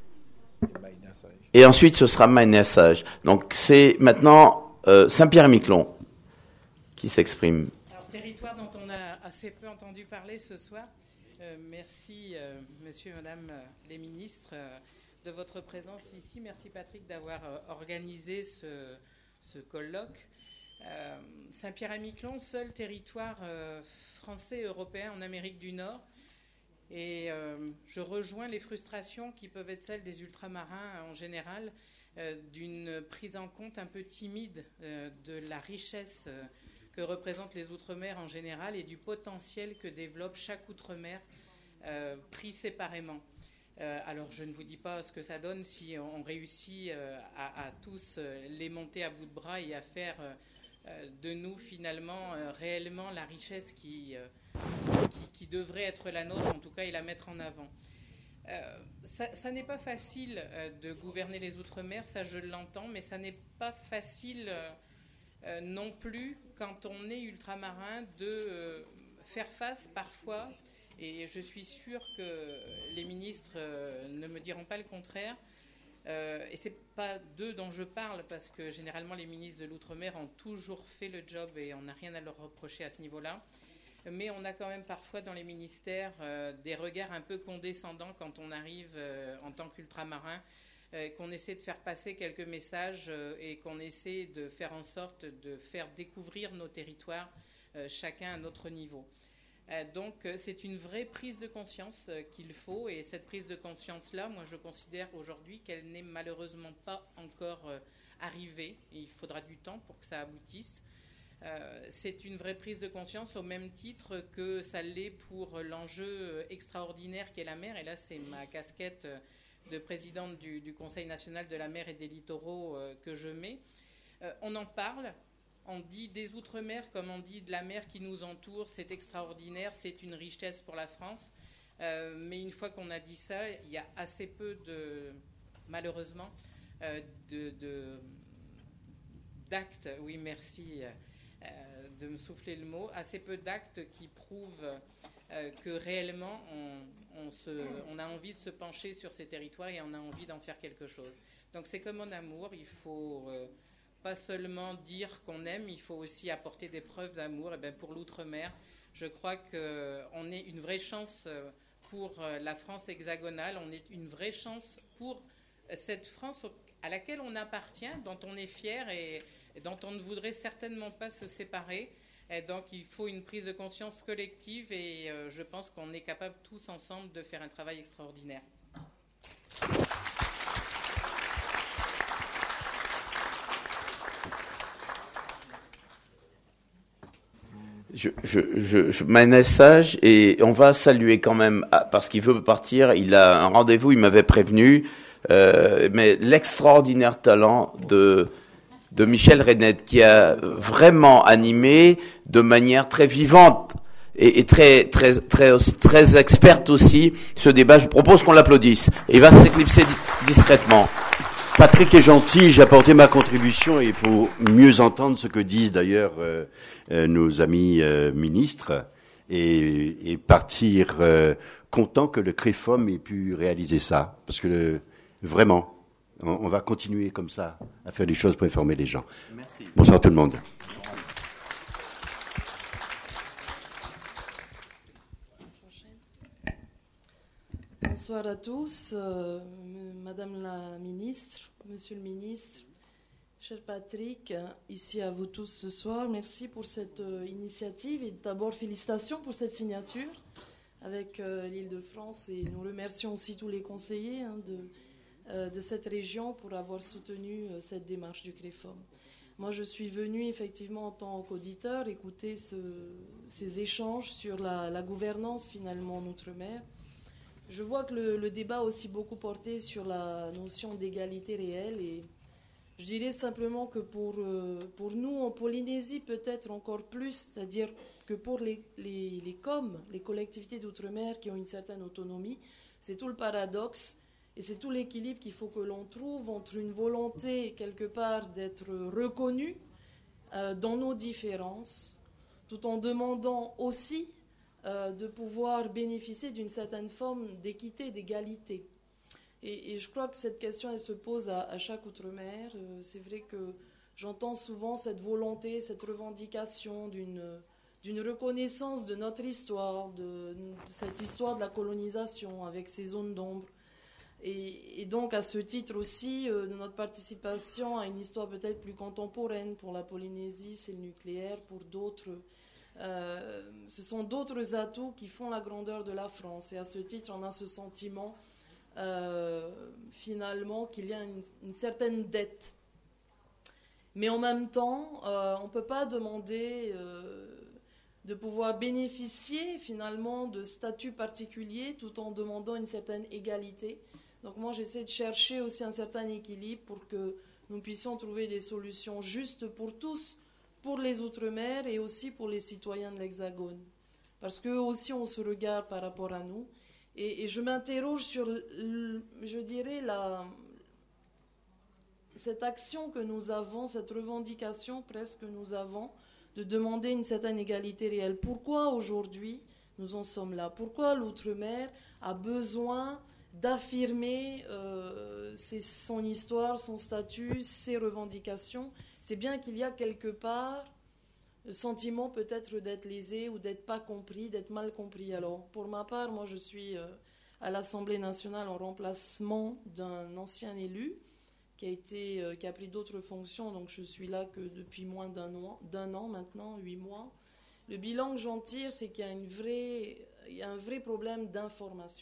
B: Et ensuite, ce sera Maïna Sage. Donc, c'est maintenant Saint-Pierre-et-Miquelon qui s'exprime.
K: Alors, territoire dont on a assez peu entendu parler ce soir. Merci, monsieur, madame les ministres, de votre présence ici. Merci, Patrick, d'avoir organisé ce colloque. Saint-Pierre-et-Miquelon, seul territoire français et européen en Amérique du Nord. Et je rejoins les frustrations qui peuvent être celles des ultramarins en général, d'une prise en compte un peu timide de la richesse que représentent les outre-mer en général et du potentiel que développe chaque outre-mer pris séparément. Alors je ne vous dis pas ce que ça donne si on réussit à tous les monter à bout de bras et à faire de nous finalement réellement la richesse qui devrait être la nôtre, en tout cas, et la mettre en avant. Ça n'est pas facile de gouverner les Outre-mer, ça je l'entends, mais ça n'est pas facile non plus, quand on est ultramarin, de faire face parfois, et je suis sûre que les ministres ne me diront pas le contraire, et ce n'est pas d'eux dont je parle, parce que généralement les ministres de l'Outre-mer ont toujours fait le job et on n'a rien à leur reprocher à ce niveau-là. Mais on a quand même parfois dans les ministères des regards un peu condescendants quand on arrive en tant qu'ultramarin, qu'on essaie de faire passer quelques messages et qu'on essaie de faire en sorte de faire découvrir nos territoires, chacun à notre niveau. Donc c'est une vraie prise de conscience qu'il faut, et cette prise de conscience-là, moi je considère aujourd'hui qu'elle n'est malheureusement pas encore arrivée, et il faudra du temps pour que ça aboutisse. C'est une vraie prise de conscience au même titre que ça l'est pour l'enjeu extraordinaire qu'est la mer, et là c'est ma casquette de présidente du Conseil national de la mer et des littoraux que je mets. On en parle. On dit des Outre-mer comme on dit de la mer qui nous entoure, c'est extraordinaire, c'est une richesse pour la France. Mais une fois qu'on a dit ça, il y a assez peu malheureusement, d'actes, oui merci de me souffler le mot, assez peu d'actes qui prouvent que réellement on a envie de se pencher sur ces territoires et on a envie d'en faire quelque chose. Donc c'est comme en amour, il faut... pas seulement dire qu'on aime, il faut aussi apporter des preuves d'amour. Et bien pour l'outre-mer, je crois qu'on est une vraie chance pour la France hexagonale, on est une vraie chance pour cette France à laquelle on appartient, dont on est fier et dont on ne voudrait certainement pas se séparer. Et donc il faut une prise de conscience collective et je pense qu'on est capable tous ensemble de faire un travail extraordinaire.
B: Je Maïna Sage, et on va saluer quand même, parce qu'il veut partir, il a un rendez-vous, il m'avait prévenu, mais l'extraordinaire talent de Michel Rennette, qui a vraiment animé de manière très vivante et très experte aussi ce débat. Je propose qu'on l'applaudisse. Et il va s'éclipser discrètement.
E: Patrick est gentil, j'ai apporté ma contribution et pour mieux entendre ce que disent d'ailleurs nos amis ministres et partir content que le CREFOM ait pu réaliser ça. Parce que vraiment, On va continuer comme ça à faire des choses pour informer les gens.
B: Merci.
E: Bonsoir tout le monde.
L: Bonsoir à tous, Madame la Ministre, Monsieur le Ministre, cher Patrick, ici à vous tous ce soir. Merci pour cette initiative et d'abord félicitations pour cette signature avec l'Île-de-France et nous remercions aussi tous les conseillers de cette région pour avoir soutenu cette démarche du CREFOM. Moi, je suis venue effectivement en tant qu'auditeur écouter ces échanges sur la gouvernance finalement en Outre-mer. Je vois que le débat a aussi beaucoup porté sur la notion d'égalité réelle et je dirais simplement que pour nous en Polynésie peut-être encore plus, c'est-à-dire que pour les COM, les collectivités d'outre-mer qui ont une certaine autonomie, c'est tout le paradoxe et c'est tout l'équilibre qu'il faut que l'on trouve entre une volonté quelque part d'être reconnu dans nos différences, tout en demandant aussi de pouvoir bénéficier d'une certaine forme d'équité, d'égalité. Et je crois que cette question, elle se pose à chaque outre-mer. C'est vrai que j'entends souvent cette volonté, cette revendication d'une reconnaissance de notre histoire, de cette histoire de la colonisation avec ses zones d'ombre. Et donc, à ce titre aussi, de notre participation à une histoire peut-être plus contemporaine. Pour la Polynésie, c'est le nucléaire, pour d'autres... ce sont d'autres atouts qui font la grandeur de la France. Et à ce titre, on a ce sentiment, finalement, qu'il y a une certaine dette. Mais en même temps, on ne peut pas demander de pouvoir bénéficier, finalement, de statuts particuliers tout en demandant une certaine égalité. Donc moi, j'essaie de chercher aussi un certain équilibre pour que nous puissions trouver des solutions justes pour tous, pour les Outre-mer et aussi pour les citoyens de l'Hexagone. Parce qu'eux aussi, on se regarde par rapport à nous. Et je m'interroge sur, je dirais, cette action que nous avons, cette revendication presque que nous avons, de demander une certaine égalité réelle. Pourquoi aujourd'hui nous en sommes là? Pourquoi l'Outre-mer a besoin d'affirmer son histoire, son statut, ses revendications? C'est bien qu'il y a quelque part le sentiment peut-être d'être lésé ou d'être pas compris, d'être mal compris. Alors, pour ma part, moi je suis à l'Assemblée nationale en remplacement d'un ancien élu qui a pris d'autres fonctions, donc je suis là que depuis moins d'un an maintenant, 8 mois. Le bilan que j'en tire, c'est qu'il y a un vrai problème d'information.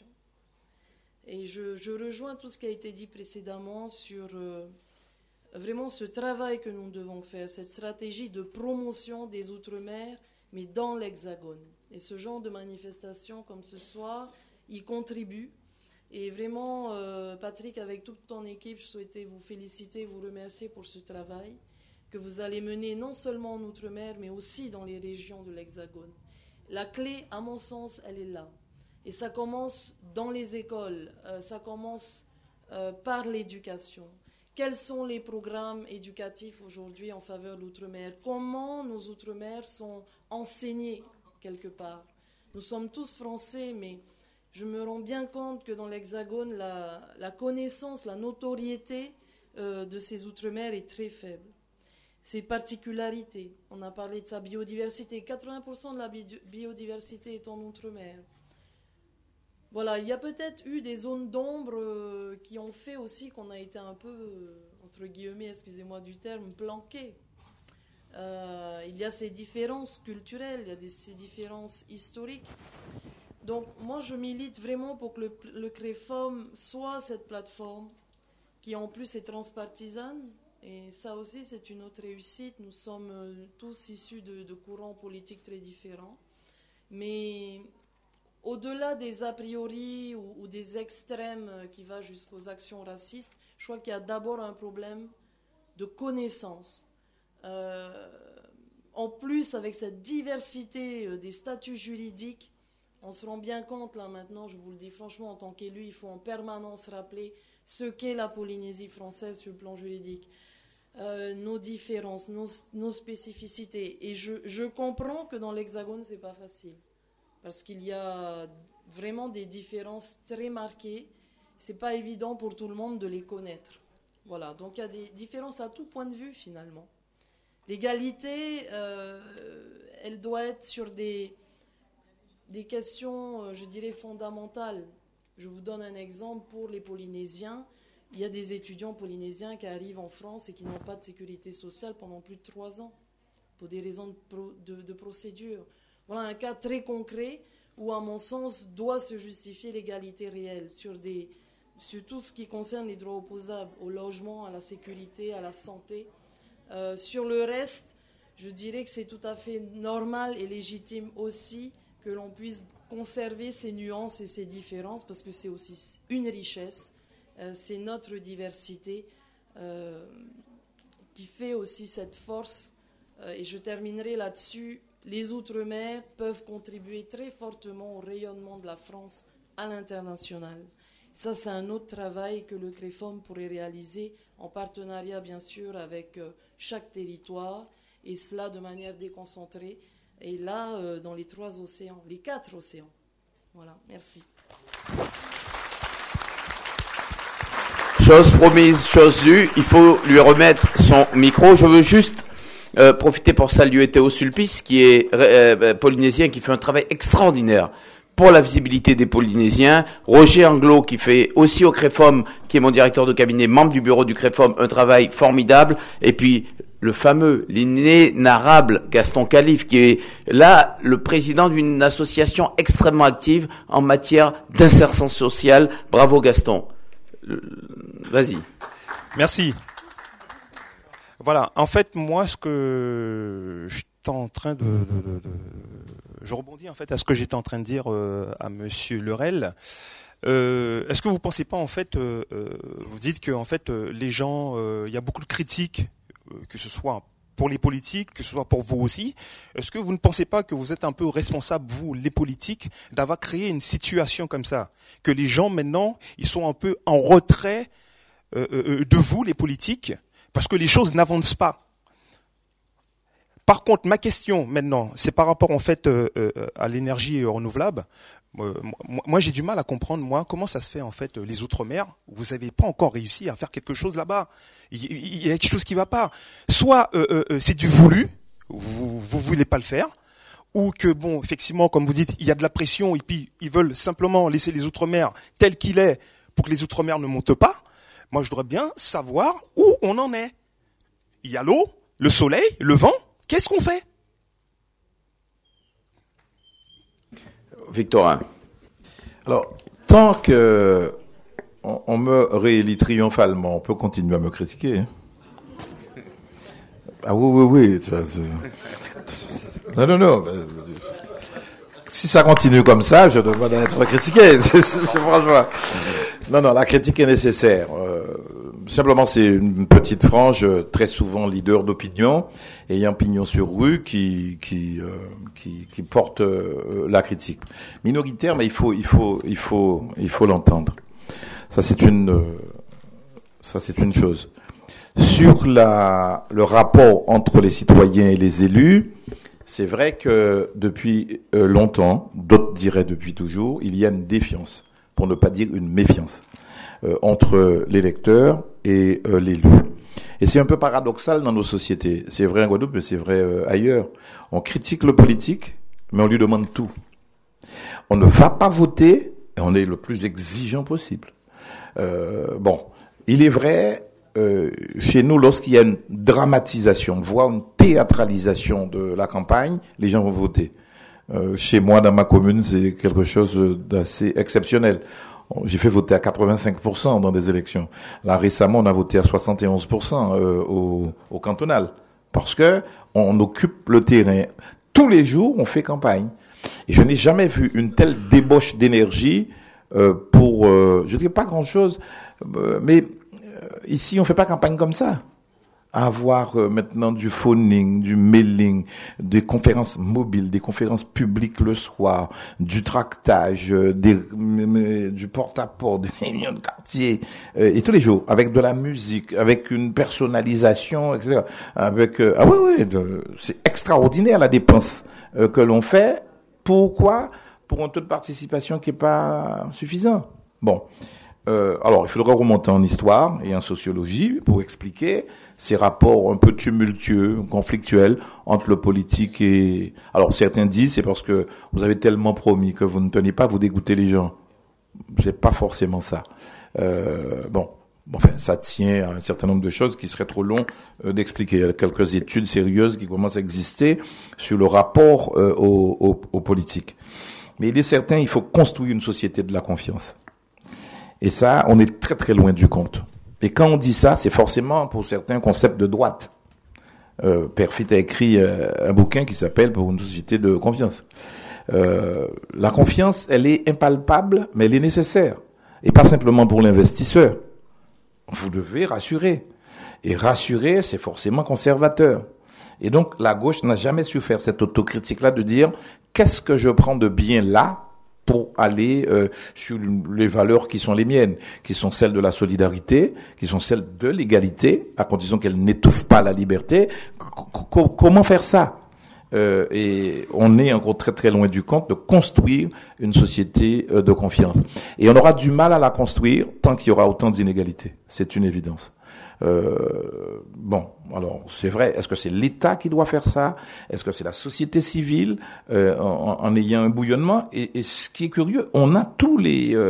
L: Et je rejoins tout ce qui a été dit précédemment sur vraiment ce travail que nous devons faire, cette stratégie de promotion des Outre-mer, mais dans l'Hexagone. Et ce genre de manifestation comme ce soir y contribue. Et vraiment, Patrick, avec toute ton équipe, je souhaitais vous féliciter, vous remercier pour ce travail que vous allez mener non seulement en Outre-mer, mais aussi dans les régions de l'Hexagone. La clé, à mon sens, elle est là. Et ça commence dans les écoles, ça commence par l'éducation. Quels sont les programmes éducatifs aujourd'hui en faveur de l'Outre-mer? Comment nos Outre-mer sont enseignés quelque part? Nous sommes tous français, mais je me rends bien compte que dans l'Hexagone, la connaissance, la notoriété de ces Outre-mer est très faible. Ses particularités, on a parlé de sa biodiversité, 80% de la biodiversité est en Outre-mer. Voilà, il y a peut-être eu des zones d'ombre qui ont fait aussi qu'on a été un peu, entre guillemets, excusez-moi du terme, planqués. Il y a ces différences culturelles, il y a ces différences historiques. Donc moi, je milite vraiment pour que le CREFOM soit cette plateforme qui en plus est transpartisane. Et ça aussi, c'est une autre réussite. Nous sommes tous issus de courants politiques très différents. Mais au-delà des a priori ou des extrêmes qui vont jusqu'aux actions racistes, je crois qu'il y a d'abord un problème de connaissance. En plus, avec cette diversité des statuts juridiques, on se rend bien compte, là maintenant, je vous le dis franchement, en tant qu'élu, il faut en permanence rappeler ce qu'est la Polynésie française sur le plan juridique, nos différences, nos spécificités. Et je comprends que dans l'Hexagone, ce n'est pas facile. Parce qu'il y a vraiment des différences très marquées. Ce n'est pas évident pour tout le monde de les connaître. Voilà, donc il y a des différences à tout point de vue finalement. L'égalité, elle doit être sur des questions, je dirais, fondamentales. Je vous donne un exemple pour les Polynésiens. Il y a des étudiants polynésiens qui arrivent en France et qui n'ont pas de sécurité sociale pendant plus de 3 ans, pour des raisons de procédure. Voilà un cas très concret où, à mon sens, doit se justifier l'égalité réelle sur tout ce qui concerne les droits opposables au logement, à la sécurité, à la santé. Sur le reste, je dirais que c'est tout à fait normal et légitime aussi que l'on puisse conserver ces nuances et ces différences, parce que c'est aussi une richesse, c'est notre diversité qui fait aussi cette force. Et je terminerai là-dessus. Les Outre-mer peuvent contribuer très fortement au rayonnement de la France à l'international. Ça, c'est un autre travail que le CREFOM pourrait réaliser en partenariat, bien sûr, avec chaque territoire, et cela de manière déconcentrée. Et là, dans les 3 océans, les 4 océans. Voilà, merci.
B: Chose promise, chose due, il faut lui remettre son micro. Je veux juste profiter pour saluer Théo Sulpice, qui est polynésien, qui fait un travail extraordinaire pour la visibilité des Polynésiens. Roger Anglo, qui fait aussi au CREFOM, qui est mon directeur de cabinet, membre du bureau du CREFOM, un travail formidable. Et puis, le fameux, l'inénarrable Gaston Calife, qui est là le président d'une association extrêmement active en matière d'insertion sociale. Bravo Gaston. Vas-y.
G: Merci. Voilà, en fait, moi, ce que j'étais en train je rebondis en fait à ce que j'étais en train de dire à Monsieur Lurel. Est-ce que vous pensez pas en fait, vous dites que en fait les gens, il y a beaucoup de critiques, que ce soit pour les politiques, que ce soit pour vous aussi. Est-ce que vous ne pensez pas que vous êtes un peu responsables, vous, les politiques, d'avoir créé une situation comme ça, que les gens maintenant, ils sont un peu en retrait de vous, les politiques, parce que les choses n'avancent pas. Par contre, ma question maintenant, c'est par rapport en fait à l'énergie renouvelable. Moi, j'ai du mal à comprendre, comment ça se fait en fait les Outre-mer. Vous n'avez pas encore réussi à faire quelque chose là-bas. Il y a quelque chose qui ne va pas. Soit c'est du voulu, vous voulez pas le faire, ou que bon, effectivement, comme vous dites, il y a de la pression et puis ils veulent simplement laisser les Outre-mer tel qu'il est pour que les Outre-mer ne montent pas. Moi, je voudrais bien savoir où on en est. Il y a l'eau, le soleil, le vent. Qu'est-ce qu'on fait?
B: Victorin.
F: Alors, tant que on me réélit triomphalement, on peut continuer à me critiquer. Hein. Ah oui. Non. Si ça continue comme ça, je devrais être critiqué. Franchement. Non, la critique est nécessaire. Simplement, c'est une petite frange, très souvent leader d'opinion, ayant pignon sur rue, qui porte la critique. Minoritaire, mais il faut l'entendre. Ça, c'est une chose. Sur le rapport entre les citoyens et les élus, c'est vrai que depuis longtemps, d'autres diraient depuis toujours, il y a une défiance, pour ne pas dire une méfiance, entre l'électeur et l'élu. Et c'est un peu paradoxal dans nos sociétés. C'est vrai en Guadeloupe, mais c'est vrai ailleurs. On critique le politique, mais on lui demande tout. On ne va pas voter, et on est le plus exigeant possible. Il est vrai, chez nous, lorsqu'il y a une dramatisation, voire une théâtralisation de la campagne, les gens vont voter. Chez moi, dans ma commune, c'est quelque chose d'assez exceptionnel. J'ai fait voter à 85% dans des élections. Là, récemment, on a voté à 71% au cantonal. Parce que on occupe le terrain. Tous les jours, on fait campagne. Et je n'ai jamais vu une telle débauche d'énergie pour, je dirais pas grand-chose, mais ici, on fait pas campagne comme ça. Avoir maintenant du phoning, du mailing, des conférences mobiles, des conférences publiques le soir, du tractage, du porte-à-porte, des réunions de quartier, et tous les jours, avec de la musique, avec une personnalisation, etc. C'est extraordinaire la dépense que l'on fait. Pourquoi? Pour un taux de participation qui est pas suffisant. Bon. Alors, il faudra remonter en histoire et en sociologie pour expliquer ces rapports un peu tumultueux, conflictuels entre le politique et... Alors, certains disent c'est parce que vous avez tellement promis que vous ne tenez pas, vous dégoûtez les gens. C'est pas forcément ça. Bon. Enfin, ça tient à un certain nombre de choses qui seraient trop long d'expliquer. Il y a quelques études sérieuses qui commencent à exister sur le rapport aux politiques. Mais il est certain, il faut construire une société de la confiance. Et ça, on est très très loin du compte. Et quand on dit ça, c'est forcément pour certains concepts de droite. Perfit a écrit un bouquin qui s'appelle « Pour une société de confiance ». La confiance, elle est impalpable, mais elle est nécessaire. Et pas simplement pour l'investisseur. Vous devez rassurer. Et rassurer, c'est forcément conservateur. Et donc, la gauche n'a jamais su faire cette autocritique-là de dire qu'est-ce que je prends de bien là pour aller sur les valeurs qui sont les miennes, qui sont celles de la solidarité, qui sont celles de l'égalité, à condition qu'elles n'étouffent pas la liberté. Comment faire ça? Et on est encore très très loin du compte de construire une société de confiance. Et on aura du mal à la construire tant qu'il y aura autant d'inégalités. C'est une évidence. Bon, alors c'est vrai. Est-ce que c'est l'État qui doit faire ça? Est-ce que c'est la société civile en ayant un bouillonnement? Et ce qui est curieux, on a tous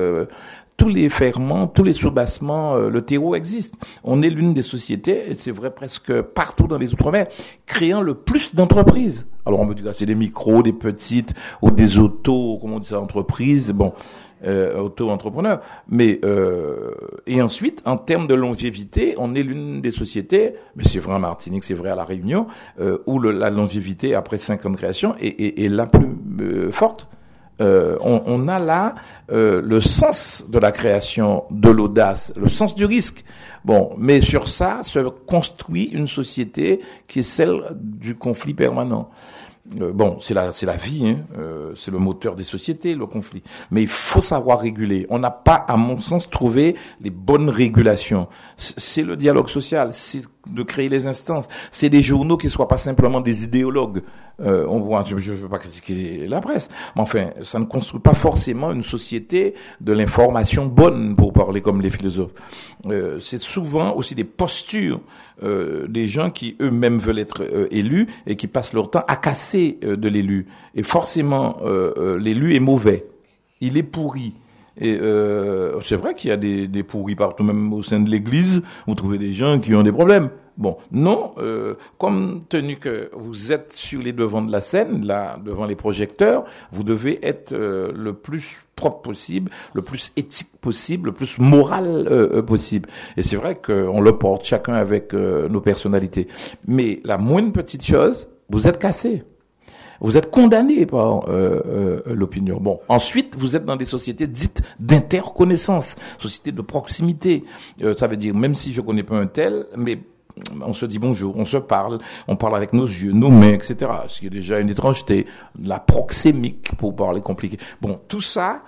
F: les ferments, tous les soubassements, le terreau existe. On est l'une des sociétés, et c'est vrai presque partout dans les Outre-mer, créant le plus d'entreprises. Alors on me dit que c'est des micros, des petites, ou des autos, comment on dit ça, entreprises, bon, auto-entrepreneurs. Mais et ensuite, en termes de longévité, on est l'une des sociétés, mais c'est vrai en Martinique, c'est vrai à La Réunion, où la longévité après 5 ans de création est la plus forte. On a là le sens de la création, de l'audace, le sens du risque. Bon, mais sur ça se construit une société qui est celle du conflit permanent. Bon, c'est la vie, hein, c'est le moteur des sociétés, le conflit. Mais il faut savoir réguler. On n'a pas, à mon sens, trouvé les bonnes régulations. C'est le dialogue social, c'est de créer les instances. C'est des journaux qui soient pas simplement des idéologues. On voit, je ne veux pas critiquer la presse, mais enfin, ça ne construit pas forcément une société de l'information bonne, pour parler comme les philosophes. C'est souvent aussi des postures des gens qui eux-mêmes veulent être élus et qui passent leur temps à casser de l'élu. Et forcément, l'élu est mauvais. Il est pourri. Et c'est vrai qu'il y a des pourris partout, même au sein de l'Église, vous trouvez des gens qui ont des problèmes. Bon, non, comme tenu que vous êtes sur les devants de la scène, là, devant les projecteurs, vous devez être le plus propre possible, le plus éthique possible, le plus moral possible. Et c'est vrai qu'on le porte chacun avec nos personnalités. Mais la moindre petite chose, vous êtes cassé. Vous êtes condamné par l'opinion. Bon, ensuite, vous êtes dans des sociétés dites d'interconnaissance, sociétés de proximité. Ça veut dire, même si je connais pas un tel, mais on se dit bonjour, on se parle, on parle avec nos yeux, nos mains, etc. Ce qui est déjà une étrangeté. La proxémique, pour parler compliqué. Bon, tout ça,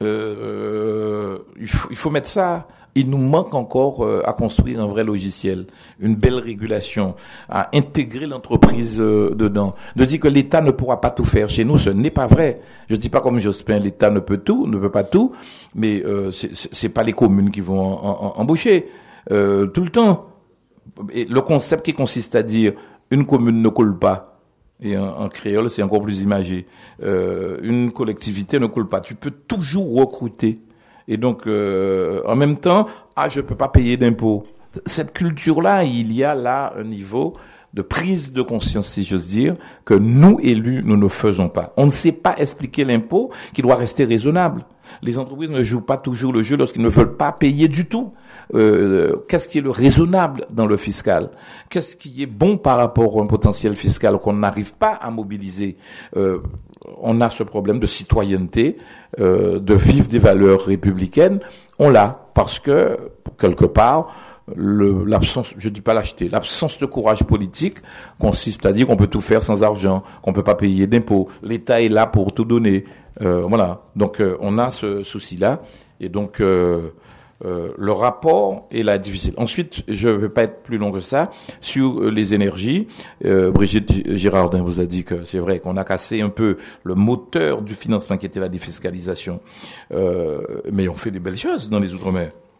F: il faut mettre ça. Il nous manque encore à construire un vrai logiciel, une belle régulation, à intégrer l'entreprise dedans. De dire que l'État ne pourra pas tout faire chez nous, ce n'est pas vrai. Je dis pas comme Jospin, l'État ne peut pas tout, mais c'est pas les communes qui vont embaucher tout le temps. Et le concept qui consiste à dire une commune ne coule pas, et en créole c'est encore plus imagé, une collectivité ne coule pas. Tu peux toujours recruter. Et donc, en même temps, je peux pas payer d'impôts. Cette culture-là, il y a là un niveau de prise de conscience, si j'ose dire, que nous, élus, nous ne faisons pas. On ne sait pas expliquer l'impôt qui doit rester raisonnable. Les entreprises ne jouent pas toujours le jeu lorsqu'ils ne veulent pas payer du tout. Qu'est-ce qui est le raisonnable dans le fiscal? Qu'est-ce qui est bon par rapport à un potentiel fiscal qu'on n'arrive pas à mobiliser? On a ce problème de citoyenneté, de vivre des valeurs républicaines. On l'a parce que, quelque part, l'absence, je dis pas l'acheter, l'absence de courage politique consiste à dire qu'on peut tout faire sans argent, qu'on peut pas payer d'impôts. L'État est là pour tout donner. Voilà. Donc, on a ce souci-là. Et donc, le rapport est là difficile. Ensuite, je ne vais pas être plus long que ça, sur les énergies. Brigitte Girardin vous a dit que c'est vrai qu'on a cassé un peu le moteur du financement qui était la défiscalisation. Mais on fait des belles choses dans les Outre-mer.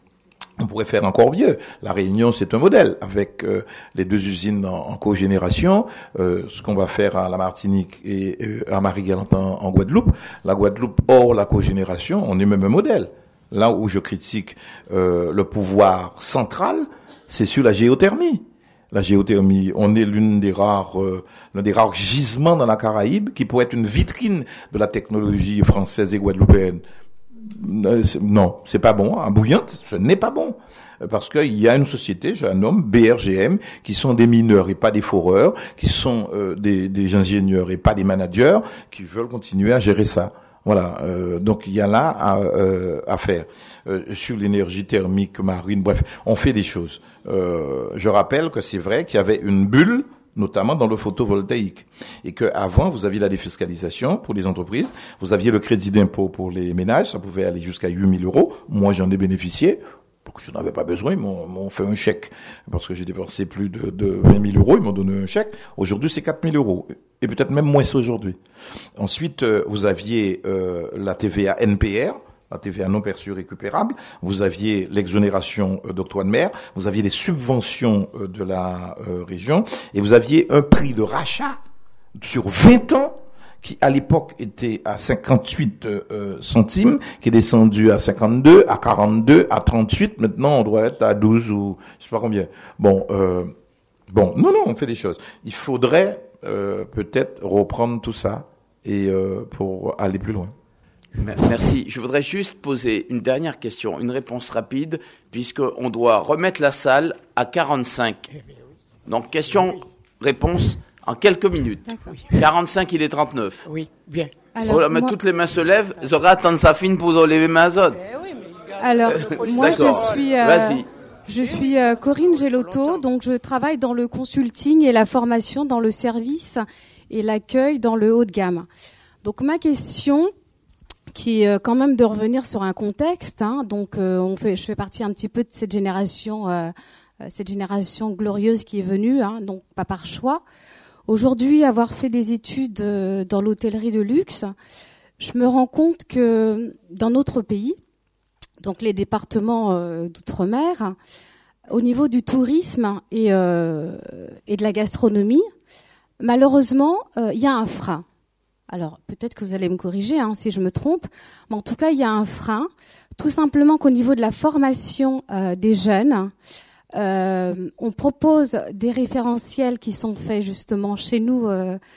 F: On pourrait faire encore mieux. La Réunion, c'est un modèle avec les 2 usines en cogénération. Ce qu'on va faire à la Martinique et à Marie-Galante en Guadeloupe. La Guadeloupe hors la cogénération, on est même un modèle. Là où je critique le pouvoir central, c'est sur la géothermie. La géothermie, on est l'un des rares gisements dans la Caraïbe qui pourrait être une vitrine de la technologie française et guadeloupéenne. Non, c'est pas bon. En Bouillante, ce n'est pas bon. Parce qu'il y a une société, j'ai un homme, BRGM, qui sont des mineurs et pas des foreurs, qui sont des ingénieurs et pas des managers, qui veulent continuer à gérer ça. Voilà. Donc il y a là à faire. Sur l'énergie thermique marine, bref, on fait des choses. Je rappelle que c'est vrai qu'il y avait une bulle, notamment dans le photovoltaïque. Et que avant, vous aviez la défiscalisation pour les entreprises, vous aviez le crédit d'impôt pour les ménages, ça pouvait aller jusqu'à 8 000 €. Moi, j'en ai bénéficié. Parce que je n'en avais pas besoin, ils m'ont fait un chèque. Parce que j'ai dépensé plus de 20 000 €, ils m'ont donné un chèque. Aujourd'hui, c'est 4 000 €. Et peut-être même moins ça aujourd'hui. Ensuite, vous aviez la TVA NPR, la TVA non perçue récupérable, vous aviez l'exonération d'octroi de mer, vous aviez les subventions de la région, et vous aviez un prix de rachat sur 20 ans qui à l'époque était à 58 centimes, qui est descendu à 52, à 42, à 38, maintenant on doit être à 12 ou je sais pas combien. Bon, non, on fait des choses. Il faudrait peut-être reprendre tout ça et pour aller plus loin.
B: Merci. Je voudrais juste poser une dernière question, une réponse rapide, puisqu'on doit remettre la salle à 45. Donc, question-réponse en quelques minutes. D'accord. 45, il est 39.
M: Oui, bien.
B: Alors, mais toutes les mains se lèvent, j'aurai attendre sa fine pour lever ma zone.
N: Alors, moi,
B: Vas-y.
N: Je suis Corinne Gelotto, donc je travaille dans le consulting et la formation dans le service et l'accueil dans le haut de gamme. Donc, ma question, qui est quand même de revenir sur un contexte, donc je fais partie un petit peu de cette génération glorieuse qui est venue, donc pas par choix. Aujourd'hui, avoir fait des études dans l'hôtellerie de luxe, je me rends compte que dans notre pays, donc les départements d'outre-mer, au niveau du tourisme et de la gastronomie, malheureusement, il y a un frein. Alors, peut-être que vous allez me corriger si je me trompe, mais en tout cas, il y a un frein, tout simplement qu'au niveau de la formation des jeunes, on propose des référentiels qui sont faits justement chez nous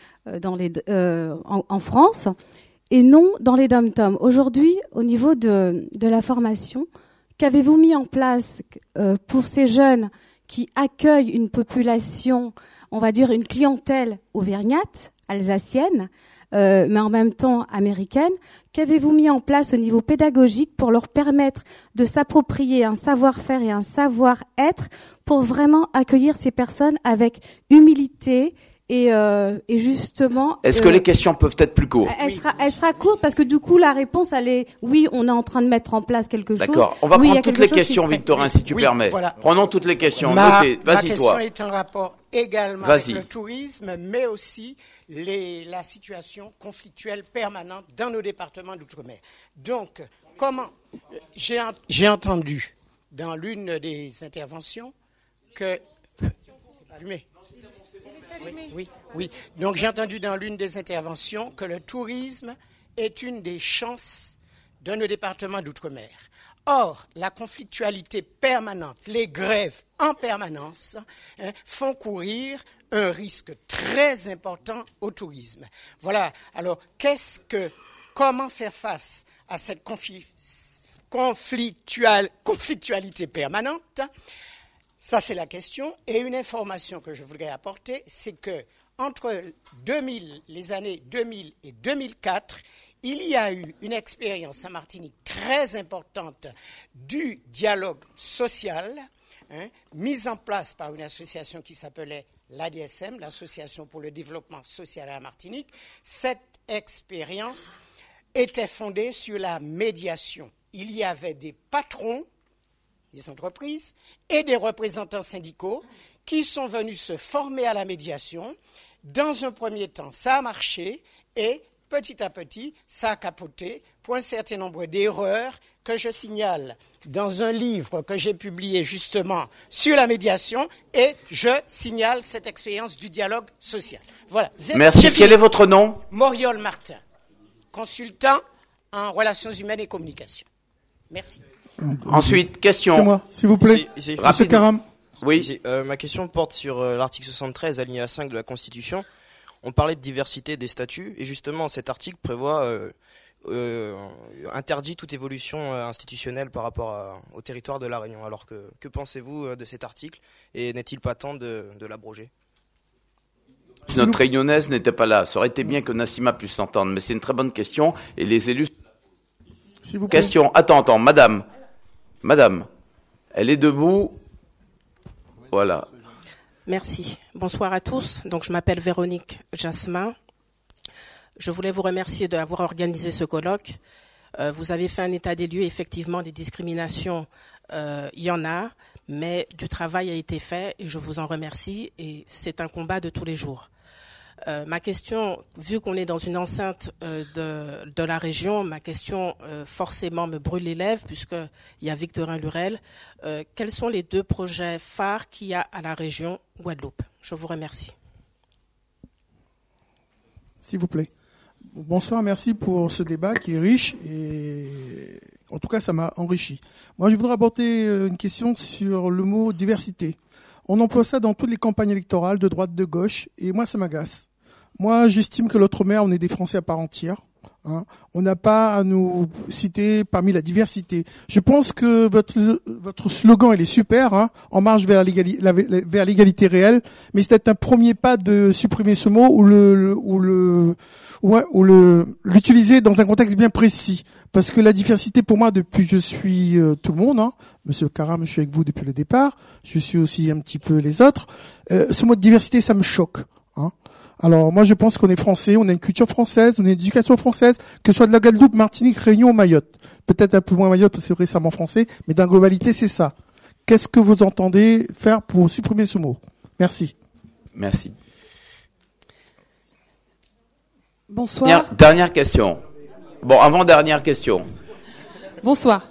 N: en France et non dans les dom-toms. Aujourd'hui, au niveau de la formation, qu'avez-vous mis en place pour ces jeunes qui accueillent une population, on va dire une clientèle auvergnate, alsacienne, mais en même temps américaine? Qu'avez-vous mis en place au niveau pédagogique pour leur permettre de s'approprier un savoir-faire et un savoir-être pour vraiment accueillir ces personnes avec humilité et justement...
B: Est-ce que les questions peuvent être plus courtes?
N: Elle sera courte parce que du coup la réponse elle est oui, on est en train de mettre en place quelque chose.
B: D'accord, on va prendre toutes les questions, Victorin, si tu permets. Voilà. Prenons toutes les questions.
M: Vas-y, ma question est en rapport également avec le tourisme, mais aussi la situation conflictuelle permanente dans nos départements d'outre-mer. Donc, comment j'ai entendu dans l'une des interventions que... C'est pas allumé. Oui. Donc, j'ai entendu dans l'une des interventions que le tourisme est une des chances de nos départements d'outre-mer. Or, la conflictualité permanente, les grèves en permanence font courir un risque très important au tourisme. Voilà. Alors, comment faire face à cette conflictualité permanente? Ça, c'est la question. Et une information que je voudrais apporter, c'est que entre les années 2000 et 2004, il y a eu une expérience en Martinique très importante du dialogue social, mise en place par une association qui s'appelait l'ADSM, l'Association pour le développement social à la Martinique. Cette expérience était fondée sur la médiation. Il y avait des patrons des entreprises et des représentants syndicaux qui sont venus se former à la médiation. Dans un premier temps, ça a marché et petit à petit, ça a capoté pour un certain nombre d'erreurs que je signale dans un livre que j'ai publié justement sur la médiation, et je signale cette expérience du dialogue social. Voilà.
B: Merci. Quel est votre nom?
M: Moriol Martin, consultant en relations humaines et communication. Merci.
B: Ensuite, question.
O: C'est moi, s'il vous plaît. Monsieur Karam.
B: Oui.
P: Ma question porte sur l'article 73, alinéa 5 de la Constitution. On parlait de diversité des statuts, et justement cet article prévoit interdit toute évolution institutionnelle par rapport au territoire de La Réunion. Alors que pensez-vous de cet article, et n'est-il pas temps de l'abroger?
B: Si notre réunionnaise n'était pas là, ça aurait été bien que Nassima puisse l'entendre, mais c'est une très bonne question, et les élus... Question, attends, madame, elle est debout, voilà.
Q: Merci. Bonsoir à tous. Donc, je m'appelle Véronique Jasmin. Je voulais vous remercier d'avoir organisé ce colloque. Vous avez fait un état des lieux. Effectivement, des discriminations, il y en a, mais du travail a été fait et je vous en remercie. Et c'est un combat de tous les jours. Ma question, vu qu'on est dans une enceinte de la région, ma question forcément me brûle les lèvres puisqu'il y a Victorin Lurel. Quels sont les 2 projets phares qu'il y a à la région Guadeloupe? Je vous remercie.
O: S'il vous plaît. Bonsoir, merci pour ce débat qui est riche et en tout cas ça m'a enrichi. Moi je voudrais aborder une question sur le mot diversité. On emploie ça dans toutes les campagnes électorales, de droite, de gauche, et moi, ça m'agace. Moi, j'estime que l'outre-mer, on est des Français à part entière. Hein. On n'a pas à nous citer parmi la diversité. Je pense que votre slogan, il est super, hein, en marche vers l'égalité réelle, mais c'est peut-être un premier pas de supprimer ce mot ou l'utiliser dans un contexte bien précis. Parce que la diversité, pour moi, depuis que je suis tout le monde, hein, Monsieur Karam, je suis avec vous depuis le départ, je suis aussi un petit peu les autres, ce mot de diversité, ça me choque. Hein. Alors moi, je pense qu'on est français, on a une culture française, on a une éducation française, que ce soit de la Guadeloupe, Martinique, Réunion ou Mayotte. Peut-être un peu moins Mayotte parce que c'est récemment français, mais dans la globalité, c'est ça. Qu'est-ce que vous entendez faire pour supprimer ce mot? Merci.
B: Merci.
N: Bonsoir.
B: Dernière question. Bon, avant-dernière question.
N: Bonsoir.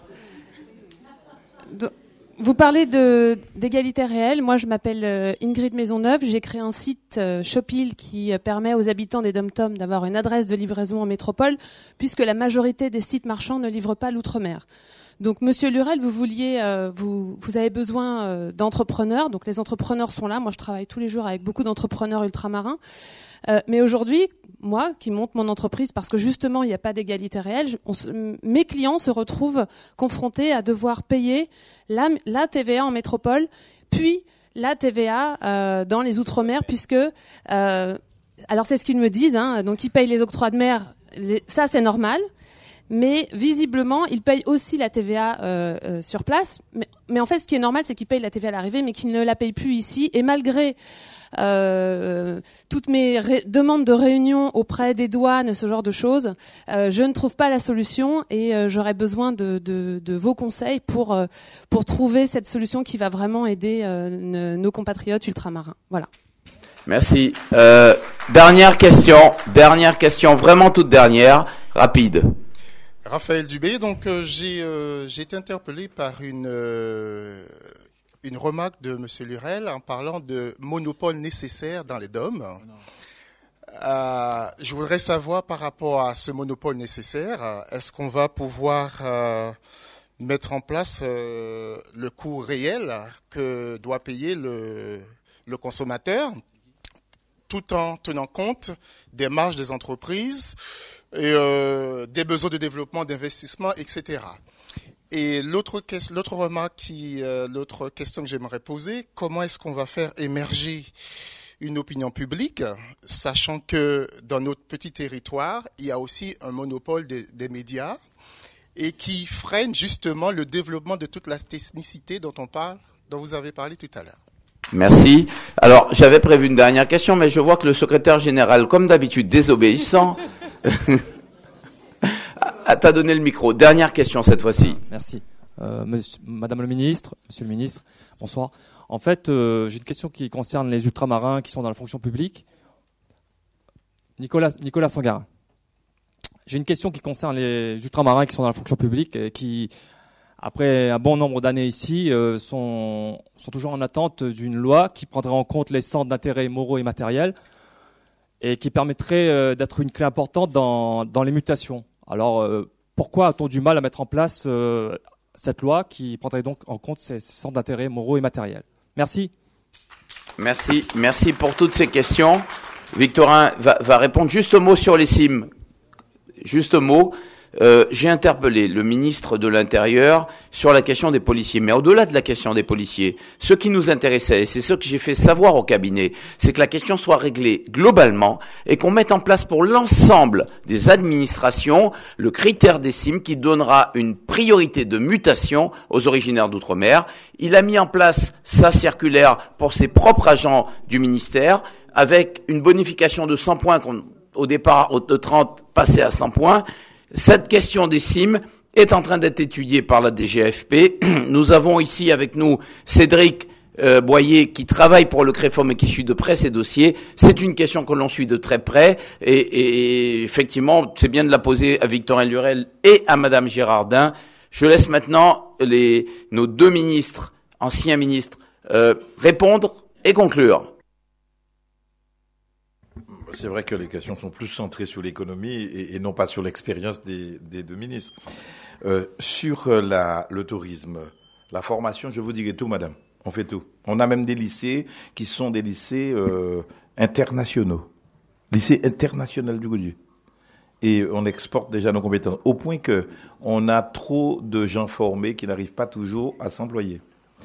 N: Vous parlez d'égalité réelle. Moi, je m'appelle Ingrid Maisonneuve. J'ai créé un site Shopil qui permet aux habitants des dom-toms d'avoir une adresse de livraison en métropole, puisque la majorité des sites marchands ne livrent pas l'outre-mer. Donc, Monsieur Lurel, vous avez besoin d'entrepreneurs. Donc, les entrepreneurs sont là. Moi, je travaille tous les jours avec beaucoup d'entrepreneurs ultramarins. Mais aujourd'hui, moi, qui monte mon entreprise, parce que justement, il n'y a pas d'égalité réelle, mes clients se retrouvent confrontés à devoir payer la TVA en métropole, puis la TVA dans les outre-mer, puisque... alors, c'est ce qu'ils me disent, hein, donc ils payent les octrois de mer, ça c'est normal, mais visiblement, ils payent aussi la TVA sur place. Mais en fait, ce qui est normal, c'est qu'ils payent la TVA à l'arrivée, mais qu'ils ne la payent plus ici, et malgré... toutes mes demandes de réunion auprès des douanes, ce genre de choses, je ne trouve pas la solution et j'aurais besoin de vos conseils pour trouver cette solution qui va vraiment aider nos compatriotes ultramarins. Voilà.
B: Merci. Dernière question, vraiment toute dernière, rapide.
R: Raphaël Dubé, donc j'ai été interpellé par une remarque de M. Lurel en parlant de monopole nécessaire dans les DOM. Je voudrais savoir par rapport à ce monopole nécessaire, est-ce qu'on va pouvoir mettre en place le coût réel que doit payer le consommateur, tout en tenant compte des marges des entreprises et des besoins de développement, d'investissement, etc. Et l'autre question que j'aimerais poser, comment est-ce qu'on va faire émerger une opinion publique, sachant que dans notre petit territoire, il y a aussi un monopole des médias et qui freine justement le développement de toute la technicité dont vous avez parlé tout à l'heure.
B: Merci. Alors, j'avais prévu une dernière question, mais je vois que le secrétaire général, comme d'habitude, désobéissant, t'a donné le micro. Dernière question cette fois-ci.
S: Merci. Madame le ministre, Monsieur le ministre, bonsoir. En fait, j'ai une question qui concerne les ultramarins qui sont dans la fonction publique. Nicolas Sangarin. J'ai une question qui concerne les ultramarins qui sont dans la fonction publique et qui, après un bon nombre d'années ici, sont toujours en attente d'une loi qui prendrait en compte les centres d'intérêt moraux et matériels et qui permettrait d'être une clé importante dans les mutations. Alors, pourquoi a-t-on du mal à mettre en place cette loi qui prendrait donc en compte ces centres d'intérêt moraux et matériels? Merci.
B: Merci pour toutes ces questions. Victorin va répondre juste un mot sur les CIM. Juste un mot. J'ai interpellé le ministre de l'Intérieur sur la question des policiers. Mais au-delà de la question des policiers, ce qui nous intéressait, et c'est ce que j'ai fait savoir au cabinet, c'est que la question soit réglée globalement et qu'on mette en place pour l'ensemble des administrations le critère des CIM qui donnera une priorité de mutation aux originaires d'outre-mer. Il a mis en place sa circulaire pour ses propres agents du ministère avec une bonification de 100 points au départ de 30 passé à 100 points. Cette question des CIM est en train d'être étudiée par la DGFP. Nous avons ici avec nous Cédric Boyer qui travaille pour le CREFOM et qui suit de près ces dossiers. C'est une question que l'on suit de très près et effectivement, c'est bien de la poser à Victorin Lurel et à Madame Girardin. Je laisse maintenant nos deux ministres, anciens ministres, répondre et conclure.
F: C'est vrai que les questions sont plus centrées sur l'économie et non pas sur l'expérience des deux ministres. Sur le tourisme, la formation, je vous dirai tout, madame. On fait tout. On a même des lycées qui sont des lycées internationaux. Lycée international du Gaudieu. Et on exporte déjà nos compétences. Au point que on a trop de gens formés qui n'arrivent pas toujours à s'employer.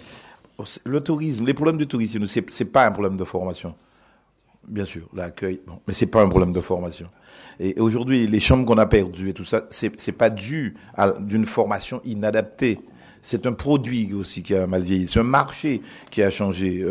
F: Le tourisme, les problèmes du tourisme, c'est pas un problème de formation. Bien sûr, l'accueil, bon, mais c'est pas un problème de formation. Et aujourd'hui, les chambres qu'on a perdues et tout ça, c'est pas dû à d'une formation inadaptée. C'est un produit aussi qui a mal vieilli. C'est un marché qui a changé.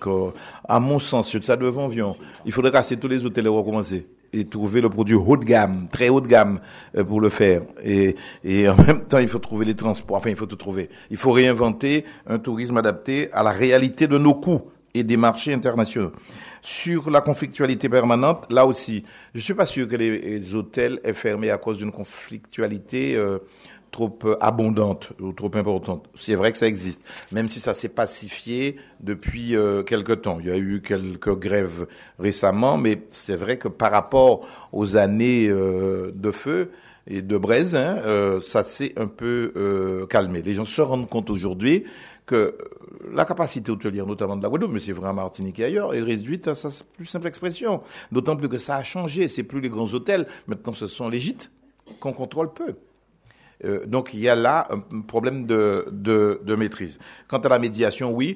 F: À mon sens, ça devant Vion, il faudrait casser tous les hôtels et recommencer. Et trouver le produit haut de gamme, très haut de gamme, pour le faire. Et en même temps, il faut trouver les transports. Enfin, il faut tout trouver. Il faut réinventer un tourisme adapté à la réalité de nos coûts et des marchés internationaux. Sur la conflictualité permanente, là aussi, je suis pas sûr que les hôtels aient fermé à cause d'une conflictualité trop abondante ou trop importante. C'est vrai que ça existe, même si ça s'est pacifié depuis quelque temps. Il y a eu quelques grèves récemment, mais c'est vrai que par rapport aux années de feu et de braise, ça s'est un peu calmé. Les gens se rendent compte aujourd'hui que la capacité hôtelière, notamment de la Guadeloupe, mais c'est vrai en Martinique et ailleurs, est réduite à sa plus simple expression. D'autant plus que ça a changé. C'est plus les grands hôtels. Maintenant, ce sont les gîtes qu'on contrôle peu. Donc, il y a là un problème de maîtrise. Quant à la médiation, oui,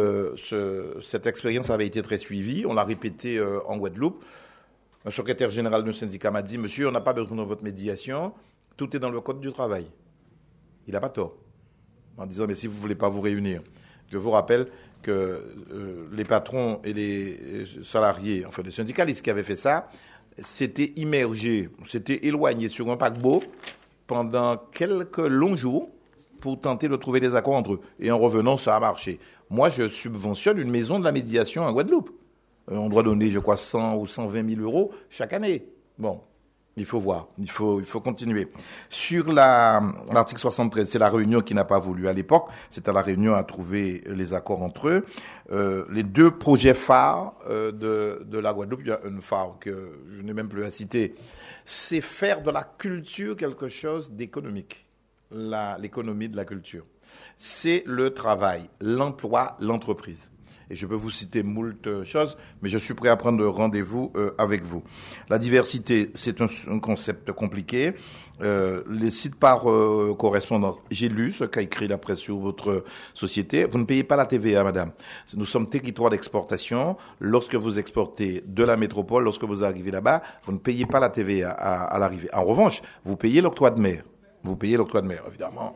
F: cette expérience avait été très suivie. On l'a répété en Guadeloupe. Un secrétaire général d'un syndicat m'a dit, monsieur, on n'a pas besoin de votre médiation. Tout est dans le code du travail. Il n'a pas tort. En disant, mais si vous ne voulez pas vous réunir. Je vous rappelle que les patrons et les salariés, enfin les syndicalistes qui avaient fait ça, s'étaient immergés, s'étaient éloignés sur un paquebot pendant quelques longs jours pour tenter de trouver des accords entre eux. Et en revenant, ça a marché. Moi, je subventionne une maison de la médiation en Guadeloupe. On doit donner, je crois, 100 ou 120 000 euros chaque année. Bon. Il faut voir, il faut continuer. Sur l'article 73, c'est la Réunion qui n'a pas voulu à l'époque. C'est à la Réunion à trouver les accords entre eux. Les deux projets phares de la Guadeloupe, il y a un phare que je n'ai même plus à citer, c'est faire de la culture quelque chose d'économique. L'économie de la culture. C'est le travail, l'emploi, l'entreprise. Et je peux vous citer moult choses, mais je suis prêt à prendre rendez-vous avec vous. La diversité, c'est un concept compliqué. Les sites par correspondance, j'ai lu ce qu'a écrit la presse sur votre société. Vous ne payez pas la TVA, madame. Nous sommes territoire d'exportation. Lorsque vous exportez de la métropole, lorsque vous arrivez là-bas, vous ne payez pas la TVA à l'arrivée. En revanche, vous payez l'octroi de mer. Vous payez l'octroi de mer, évidemment.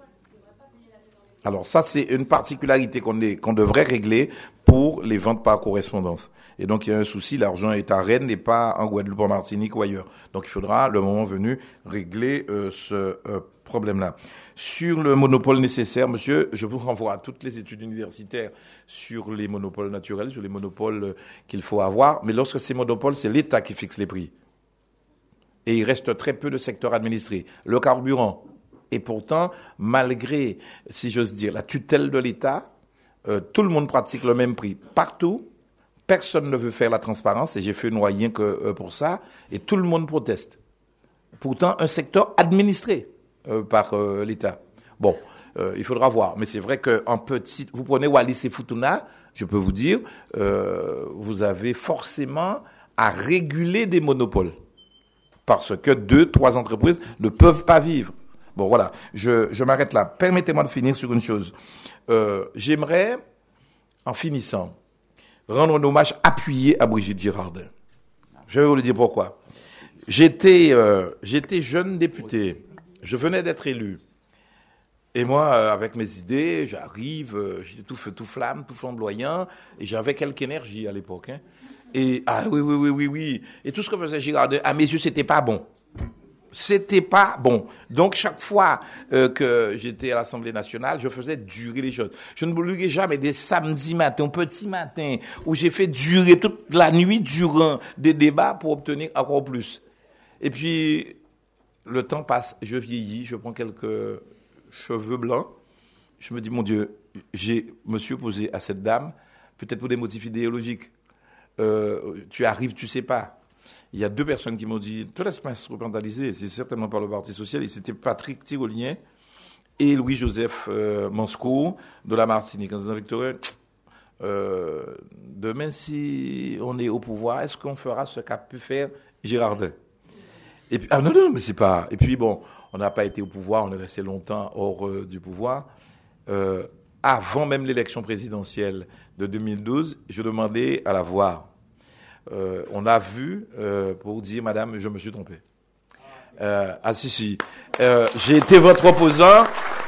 F: Alors ça, c'est une particularité qu'on devrait régler pour les ventes par correspondance. Et donc, il y a un souci, l'argent est à Rennes et pas en Guadeloupe, en Martinique ou ailleurs. Donc, il faudra, le moment venu, régler ce problème-là. Sur le monopole nécessaire, monsieur, je vous renvoie à toutes les études universitaires sur les monopoles naturels, sur les monopoles qu'il faut avoir. Mais lorsque ces monopoles, c'est l'État qui fixe les prix. Et il reste très peu de secteurs administrés. Le carburant. Et pourtant, malgré, si j'ose dire, la tutelle de l'État, tout le monde pratique le même prix. Partout, personne ne veut faire la transparence, et j'ai fait une rien que pour ça, et tout le monde proteste. Pourtant, un secteur administré par l'État. Bon, il faudra voir. Mais c'est vrai qu'en petit, vous prenez Wallis et Futuna, je peux vous dire, vous avez forcément à réguler des monopoles. Parce que 2, 3 entreprises ne peuvent pas vivre. Bon, voilà, je m'arrête là. Permettez-moi de finir sur une chose. J'aimerais, en finissant, rendre un hommage appuyé à Brigitte Girardin. Je vais vous le dire pourquoi. J'étais jeune député. Je venais d'être élu. Et moi, avec mes idées, j'arrive, j'étais tout feu, tout flamme, tout flamboyant, et j'avais quelque énergie à l'époque. Hein. Et, oui. Et tout ce que faisait Girardin, à mes yeux, c'était pas bon. C'était pas bon. Donc, chaque fois que j'étais à l'Assemblée nationale, je faisais durer les choses. Je ne m'oublierai jamais des samedis matins, petits matins, où j'ai fait durer toute la nuit durant des débats pour obtenir encore plus. Et puis, le temps passe, je vieillis, je prends quelques cheveux blancs. Je me dis, mon Dieu, me suis opposé à cette dame, peut-être pour des motifs idéologiques. Tu arrives, tu sais pas. Il y a 2 personnes qui m'ont dit, te laisse pas instrumentaliser, c'est certainement par le Parti Socialiste, c'était Patrick Tirolien et Louis-Joseph Manscourt de la Martinique. En disant, Victorien, demain, si on est au pouvoir, est-ce qu'on fera ce qu'a pu faire Girardin? Et puis, non, mais c'est pas. Et puis, bon, on n'a pas été au pouvoir, on est resté longtemps hors du pouvoir. Avant même l'élection présidentielle de 2012, je demandais à la voir. On a vu, pour dire, madame, je me suis trompé. Si. J'ai été votre opposant.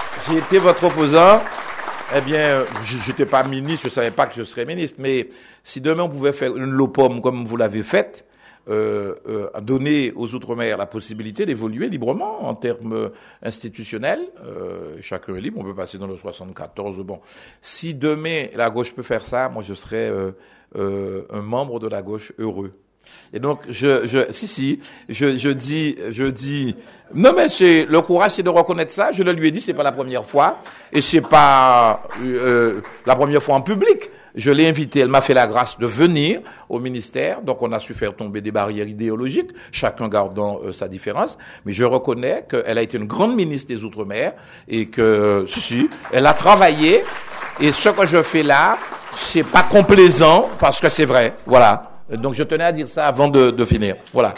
F: Eh bien, je n'étais pas ministre, je ne savais pas que je serais ministre. Mais si demain on pouvait faire une LOPOM comme vous l'avez faite, donner aux Outre-mer la possibilité d'évoluer librement en termes institutionnels. Chacun est libre, on peut passer dans le 74. Bon, si demain la gauche peut faire ça, moi je serais un membre de la gauche heureux. Et donc je dis non, mais c'est le courage, c'est de reconnaître ça. Je le lui ai dit, c'est pas la première fois, et c'est pas la première fois en public. Je l'ai invitée, elle m'a fait la grâce de venir au ministère, donc on a su faire tomber des barrières idéologiques, chacun gardant sa différence, mais je reconnais qu'elle a été une grande ministre des Outre-mer, et que, elle a travaillé, et ce que je fais là, c'est pas complaisant, parce que c'est vrai, voilà. Donc je tenais à dire ça avant de finir, voilà.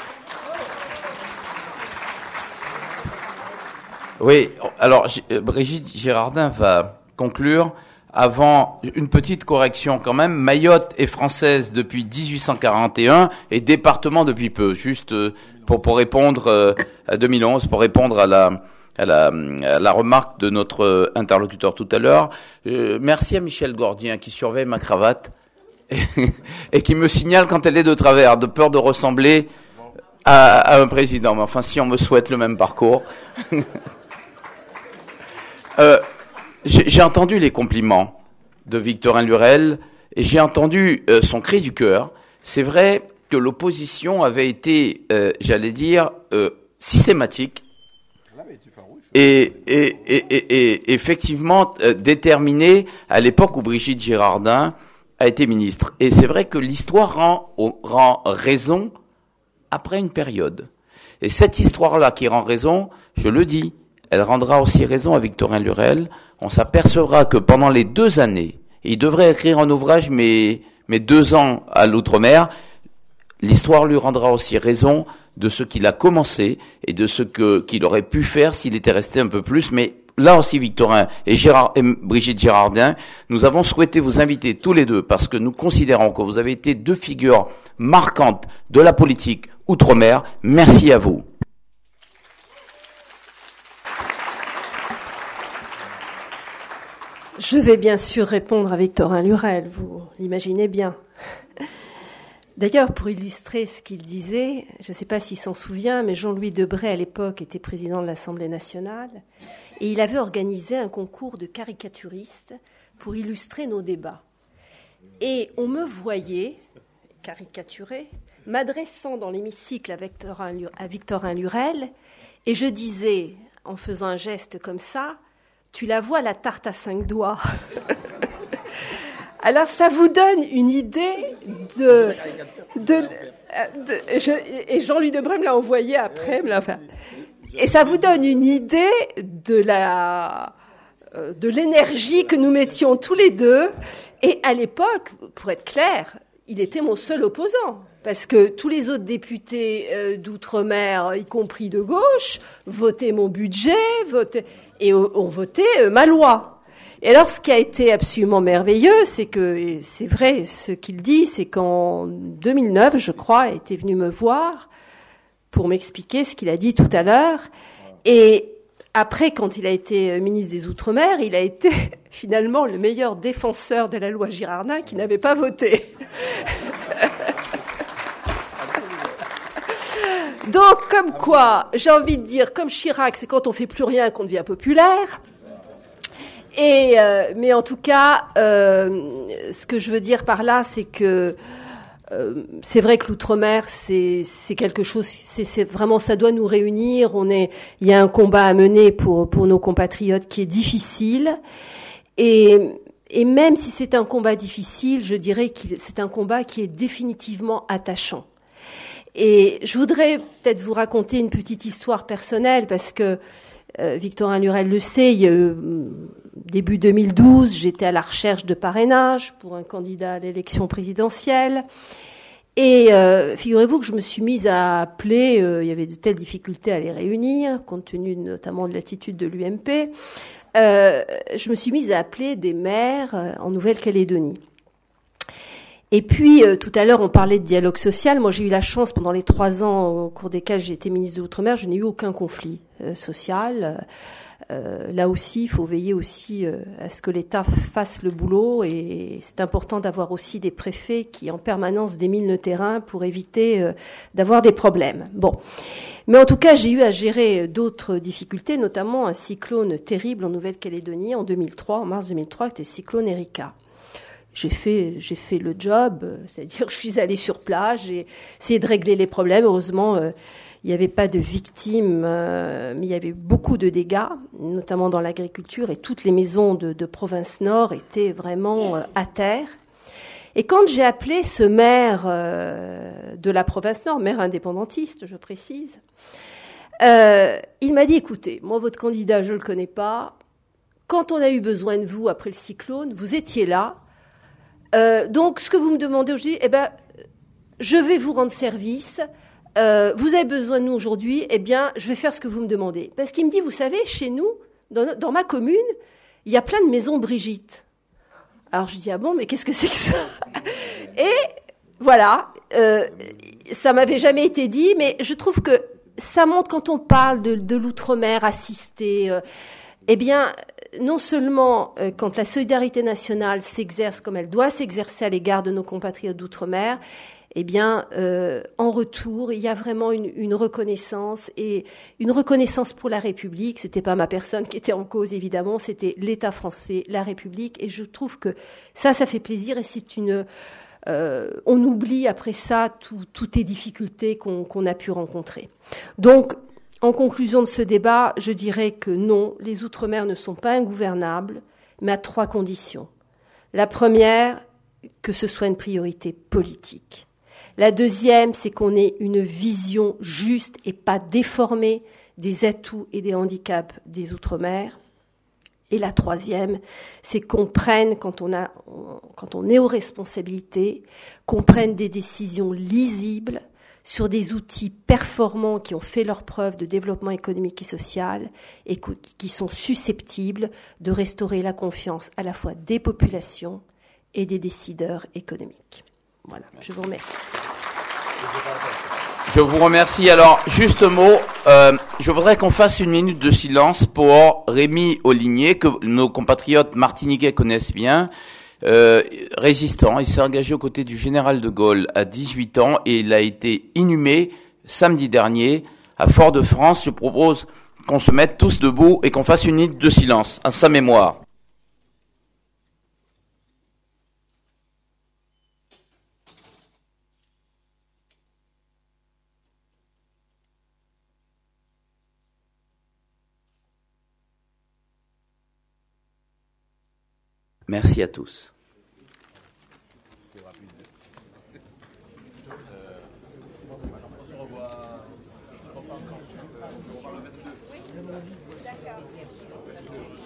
B: Oui, alors Brigitte Girardin va conclure. Avant, une petite correction quand même, Mayotte est française depuis 1841 et département depuis peu. Juste pour répondre à 2011, pour répondre à la remarque de notre interlocuteur tout à l'heure. Merci à Michel Gordien qui surveille ma cravate et qui me signale quand elle est de travers, de peur de ressembler à un président. Mais enfin, si on me souhaite le même parcours... J'ai entendu les compliments de Victorin Lurel et j'ai entendu son cri du cœur. C'est vrai que l'opposition avait été, j'allais dire, systématique et effectivement déterminée à l'époque où Brigitte Girardin a été ministre. Et c'est vrai que l'histoire rend raison après une période. Et cette histoire-là qui rend raison, je le dis, elle rendra aussi raison à Victorin Lurel. On s'apercevra que pendant les 2 années, et il devrait écrire un ouvrage, mais 2 ans à l'outre-mer, l'histoire lui rendra aussi raison de ce qu'il a commencé et de ce qu'il aurait pu faire s'il était resté un peu plus. Mais là aussi, Victorin et Brigitte Girardin, nous avons souhaité vous inviter tous les deux parce que nous considérons que vous avez été 2 figures marquantes de la politique outre-mer. Merci à vous.
D: Je vais bien sûr répondre à Victorin Lurel, vous l'imaginez bien. D'ailleurs, pour illustrer ce qu'il disait, je ne sais pas s'il s'en souvient, mais Jean-Louis Debré, à l'époque, était président de l'Assemblée nationale, et il avait organisé un concours de caricaturistes pour illustrer nos débats. Et on me voyait caricaturer m'adressant dans l'hémicycle à Victorin Lurel, et je disais, en faisant un geste comme ça, « Tu la vois, la tarte à 5 doigts ?» Alors, ça vous donne une idée et Jean-Louis Debré me l'a envoyé après. Et ça vous donne une idée de l'énergie que nous mettions tous les deux. Et à l'époque, pour être clair, il était mon seul opposant. Parce que tous les autres députés d'outre-mer, y compris de gauche, votaient mon budget, et ont voté ma loi. Et alors, ce qui a été absolument merveilleux, c'est que, et c'est vrai ce qu'il dit, c'est qu'en 2009, je crois, il était venu me voir pour m'expliquer ce qu'il a dit tout à l'heure. Et après, quand il a été ministre des Outre-mer, il a été finalement le meilleur défenseur de la loi Girardin qui n'avait pas voté. Donc, comme quoi, j'ai envie de dire, comme Chirac, c'est quand on fait plus rien qu'on devient populaire. Mais en tout cas, ce que je veux dire par là, c'est que c'est vrai que l'outre-mer, c'est quelque chose, c'est vraiment, ça doit nous réunir. Il y a un combat à mener pour nos compatriotes qui est difficile. Et même si c'est un combat difficile, je dirais que c'est un combat qui est définitivement attachant. Et je voudrais peut-être vous raconter une petite histoire personnelle parce que Victorin Lurel le sait, début 2012, j'étais à la recherche de parrainage pour un candidat à l'élection présidentielle. Et figurez-vous que je me suis mise à appeler, il y avait de telles difficultés à les réunir, compte tenu notamment de l'attitude de l'UMP, je me suis mise à appeler des maires en Nouvelle-Calédonie. Et puis, tout à l'heure, on parlait de dialogue social. Moi, j'ai eu la chance, pendant les 3 ans au cours desquels j'ai été ministre de l'Outre-mer, je n'ai eu aucun conflit social. Là aussi, il faut veiller aussi à ce que l'État fasse le boulot. Et c'est important d'avoir aussi des préfets qui, en permanence, déminent le terrain pour éviter d'avoir des problèmes. Bon. Mais en tout cas, j'ai eu à gérer d'autres difficultés, notamment un cyclone terrible en Nouvelle-Calédonie en 2003, en mars 2003, qui était le cyclone Erika. J'ai fait le job, c'est-à-dire que je suis allée sur place, j'ai essayé de régler les problèmes. Heureusement, il n'y avait pas de victimes, mais il y avait beaucoup de dégâts, notamment dans l'agriculture, et toutes les maisons de province nord étaient vraiment à terre. Et quand j'ai appelé ce maire de la province nord, maire indépendantiste, je précise, il m'a dit, écoutez, moi votre candidat, je ne le connais pas. Quand on a eu besoin de vous après le cyclone, vous étiez là. Donc, ce que vous me demandez aujourd'hui, je vais vous rendre service. Vous avez besoin de nous aujourd'hui, je vais faire ce que vous me demandez. Parce qu'il me dit, vous savez, chez nous, dans ma commune, il y a plein de maisons Brigitte. Alors, je dis, ah bon, mais qu'est-ce que c'est que ça? Et voilà, ça m'avait jamais été dit, mais je trouve que ça montre, quand on parle de l'outre-mer assisté, non seulement quand la solidarité nationale s'exerce comme elle doit s'exercer à l'égard de nos compatriotes d'outre-mer, en retour, il y a vraiment une reconnaissance, et une reconnaissance pour la République. C'était pas ma personne qui était en cause, évidemment, c'était l'État français, la République, et je trouve que ça fait plaisir, et c'est on oublie après ça toutes les difficultés qu'on a pu rencontrer. Donc, en conclusion de ce débat, je dirais que non, les Outre-mer ne sont pas ingouvernables, mais à 3 conditions. La première, que ce soit une priorité politique. La deuxième, c'est qu'on ait une vision juste et pas déformée des atouts et des handicaps des Outre-mer. Et la troisième, c'est qu'on prenne, quand on est aux responsabilités, qu'on prenne des décisions lisibles, sur des outils performants qui ont fait leur preuve de développement économique et social et qui sont susceptibles de restaurer la confiance à la fois des populations et des décideurs économiques. Voilà, je vous remercie.
B: Je vous remercie. Alors, juste un mot, je voudrais qu'on fasse une minute de silence pour Rémi Oligné, que nos compatriotes martiniquais connaissent bien. Résistant, il s'est engagé aux côtés du général de Gaulle à 18 ans et il a été inhumé samedi dernier à Fort-de-France. Je propose qu'on se mette tous debout et qu'on fasse une minute de silence à sa mémoire. Merci à tous.
T: D'accord.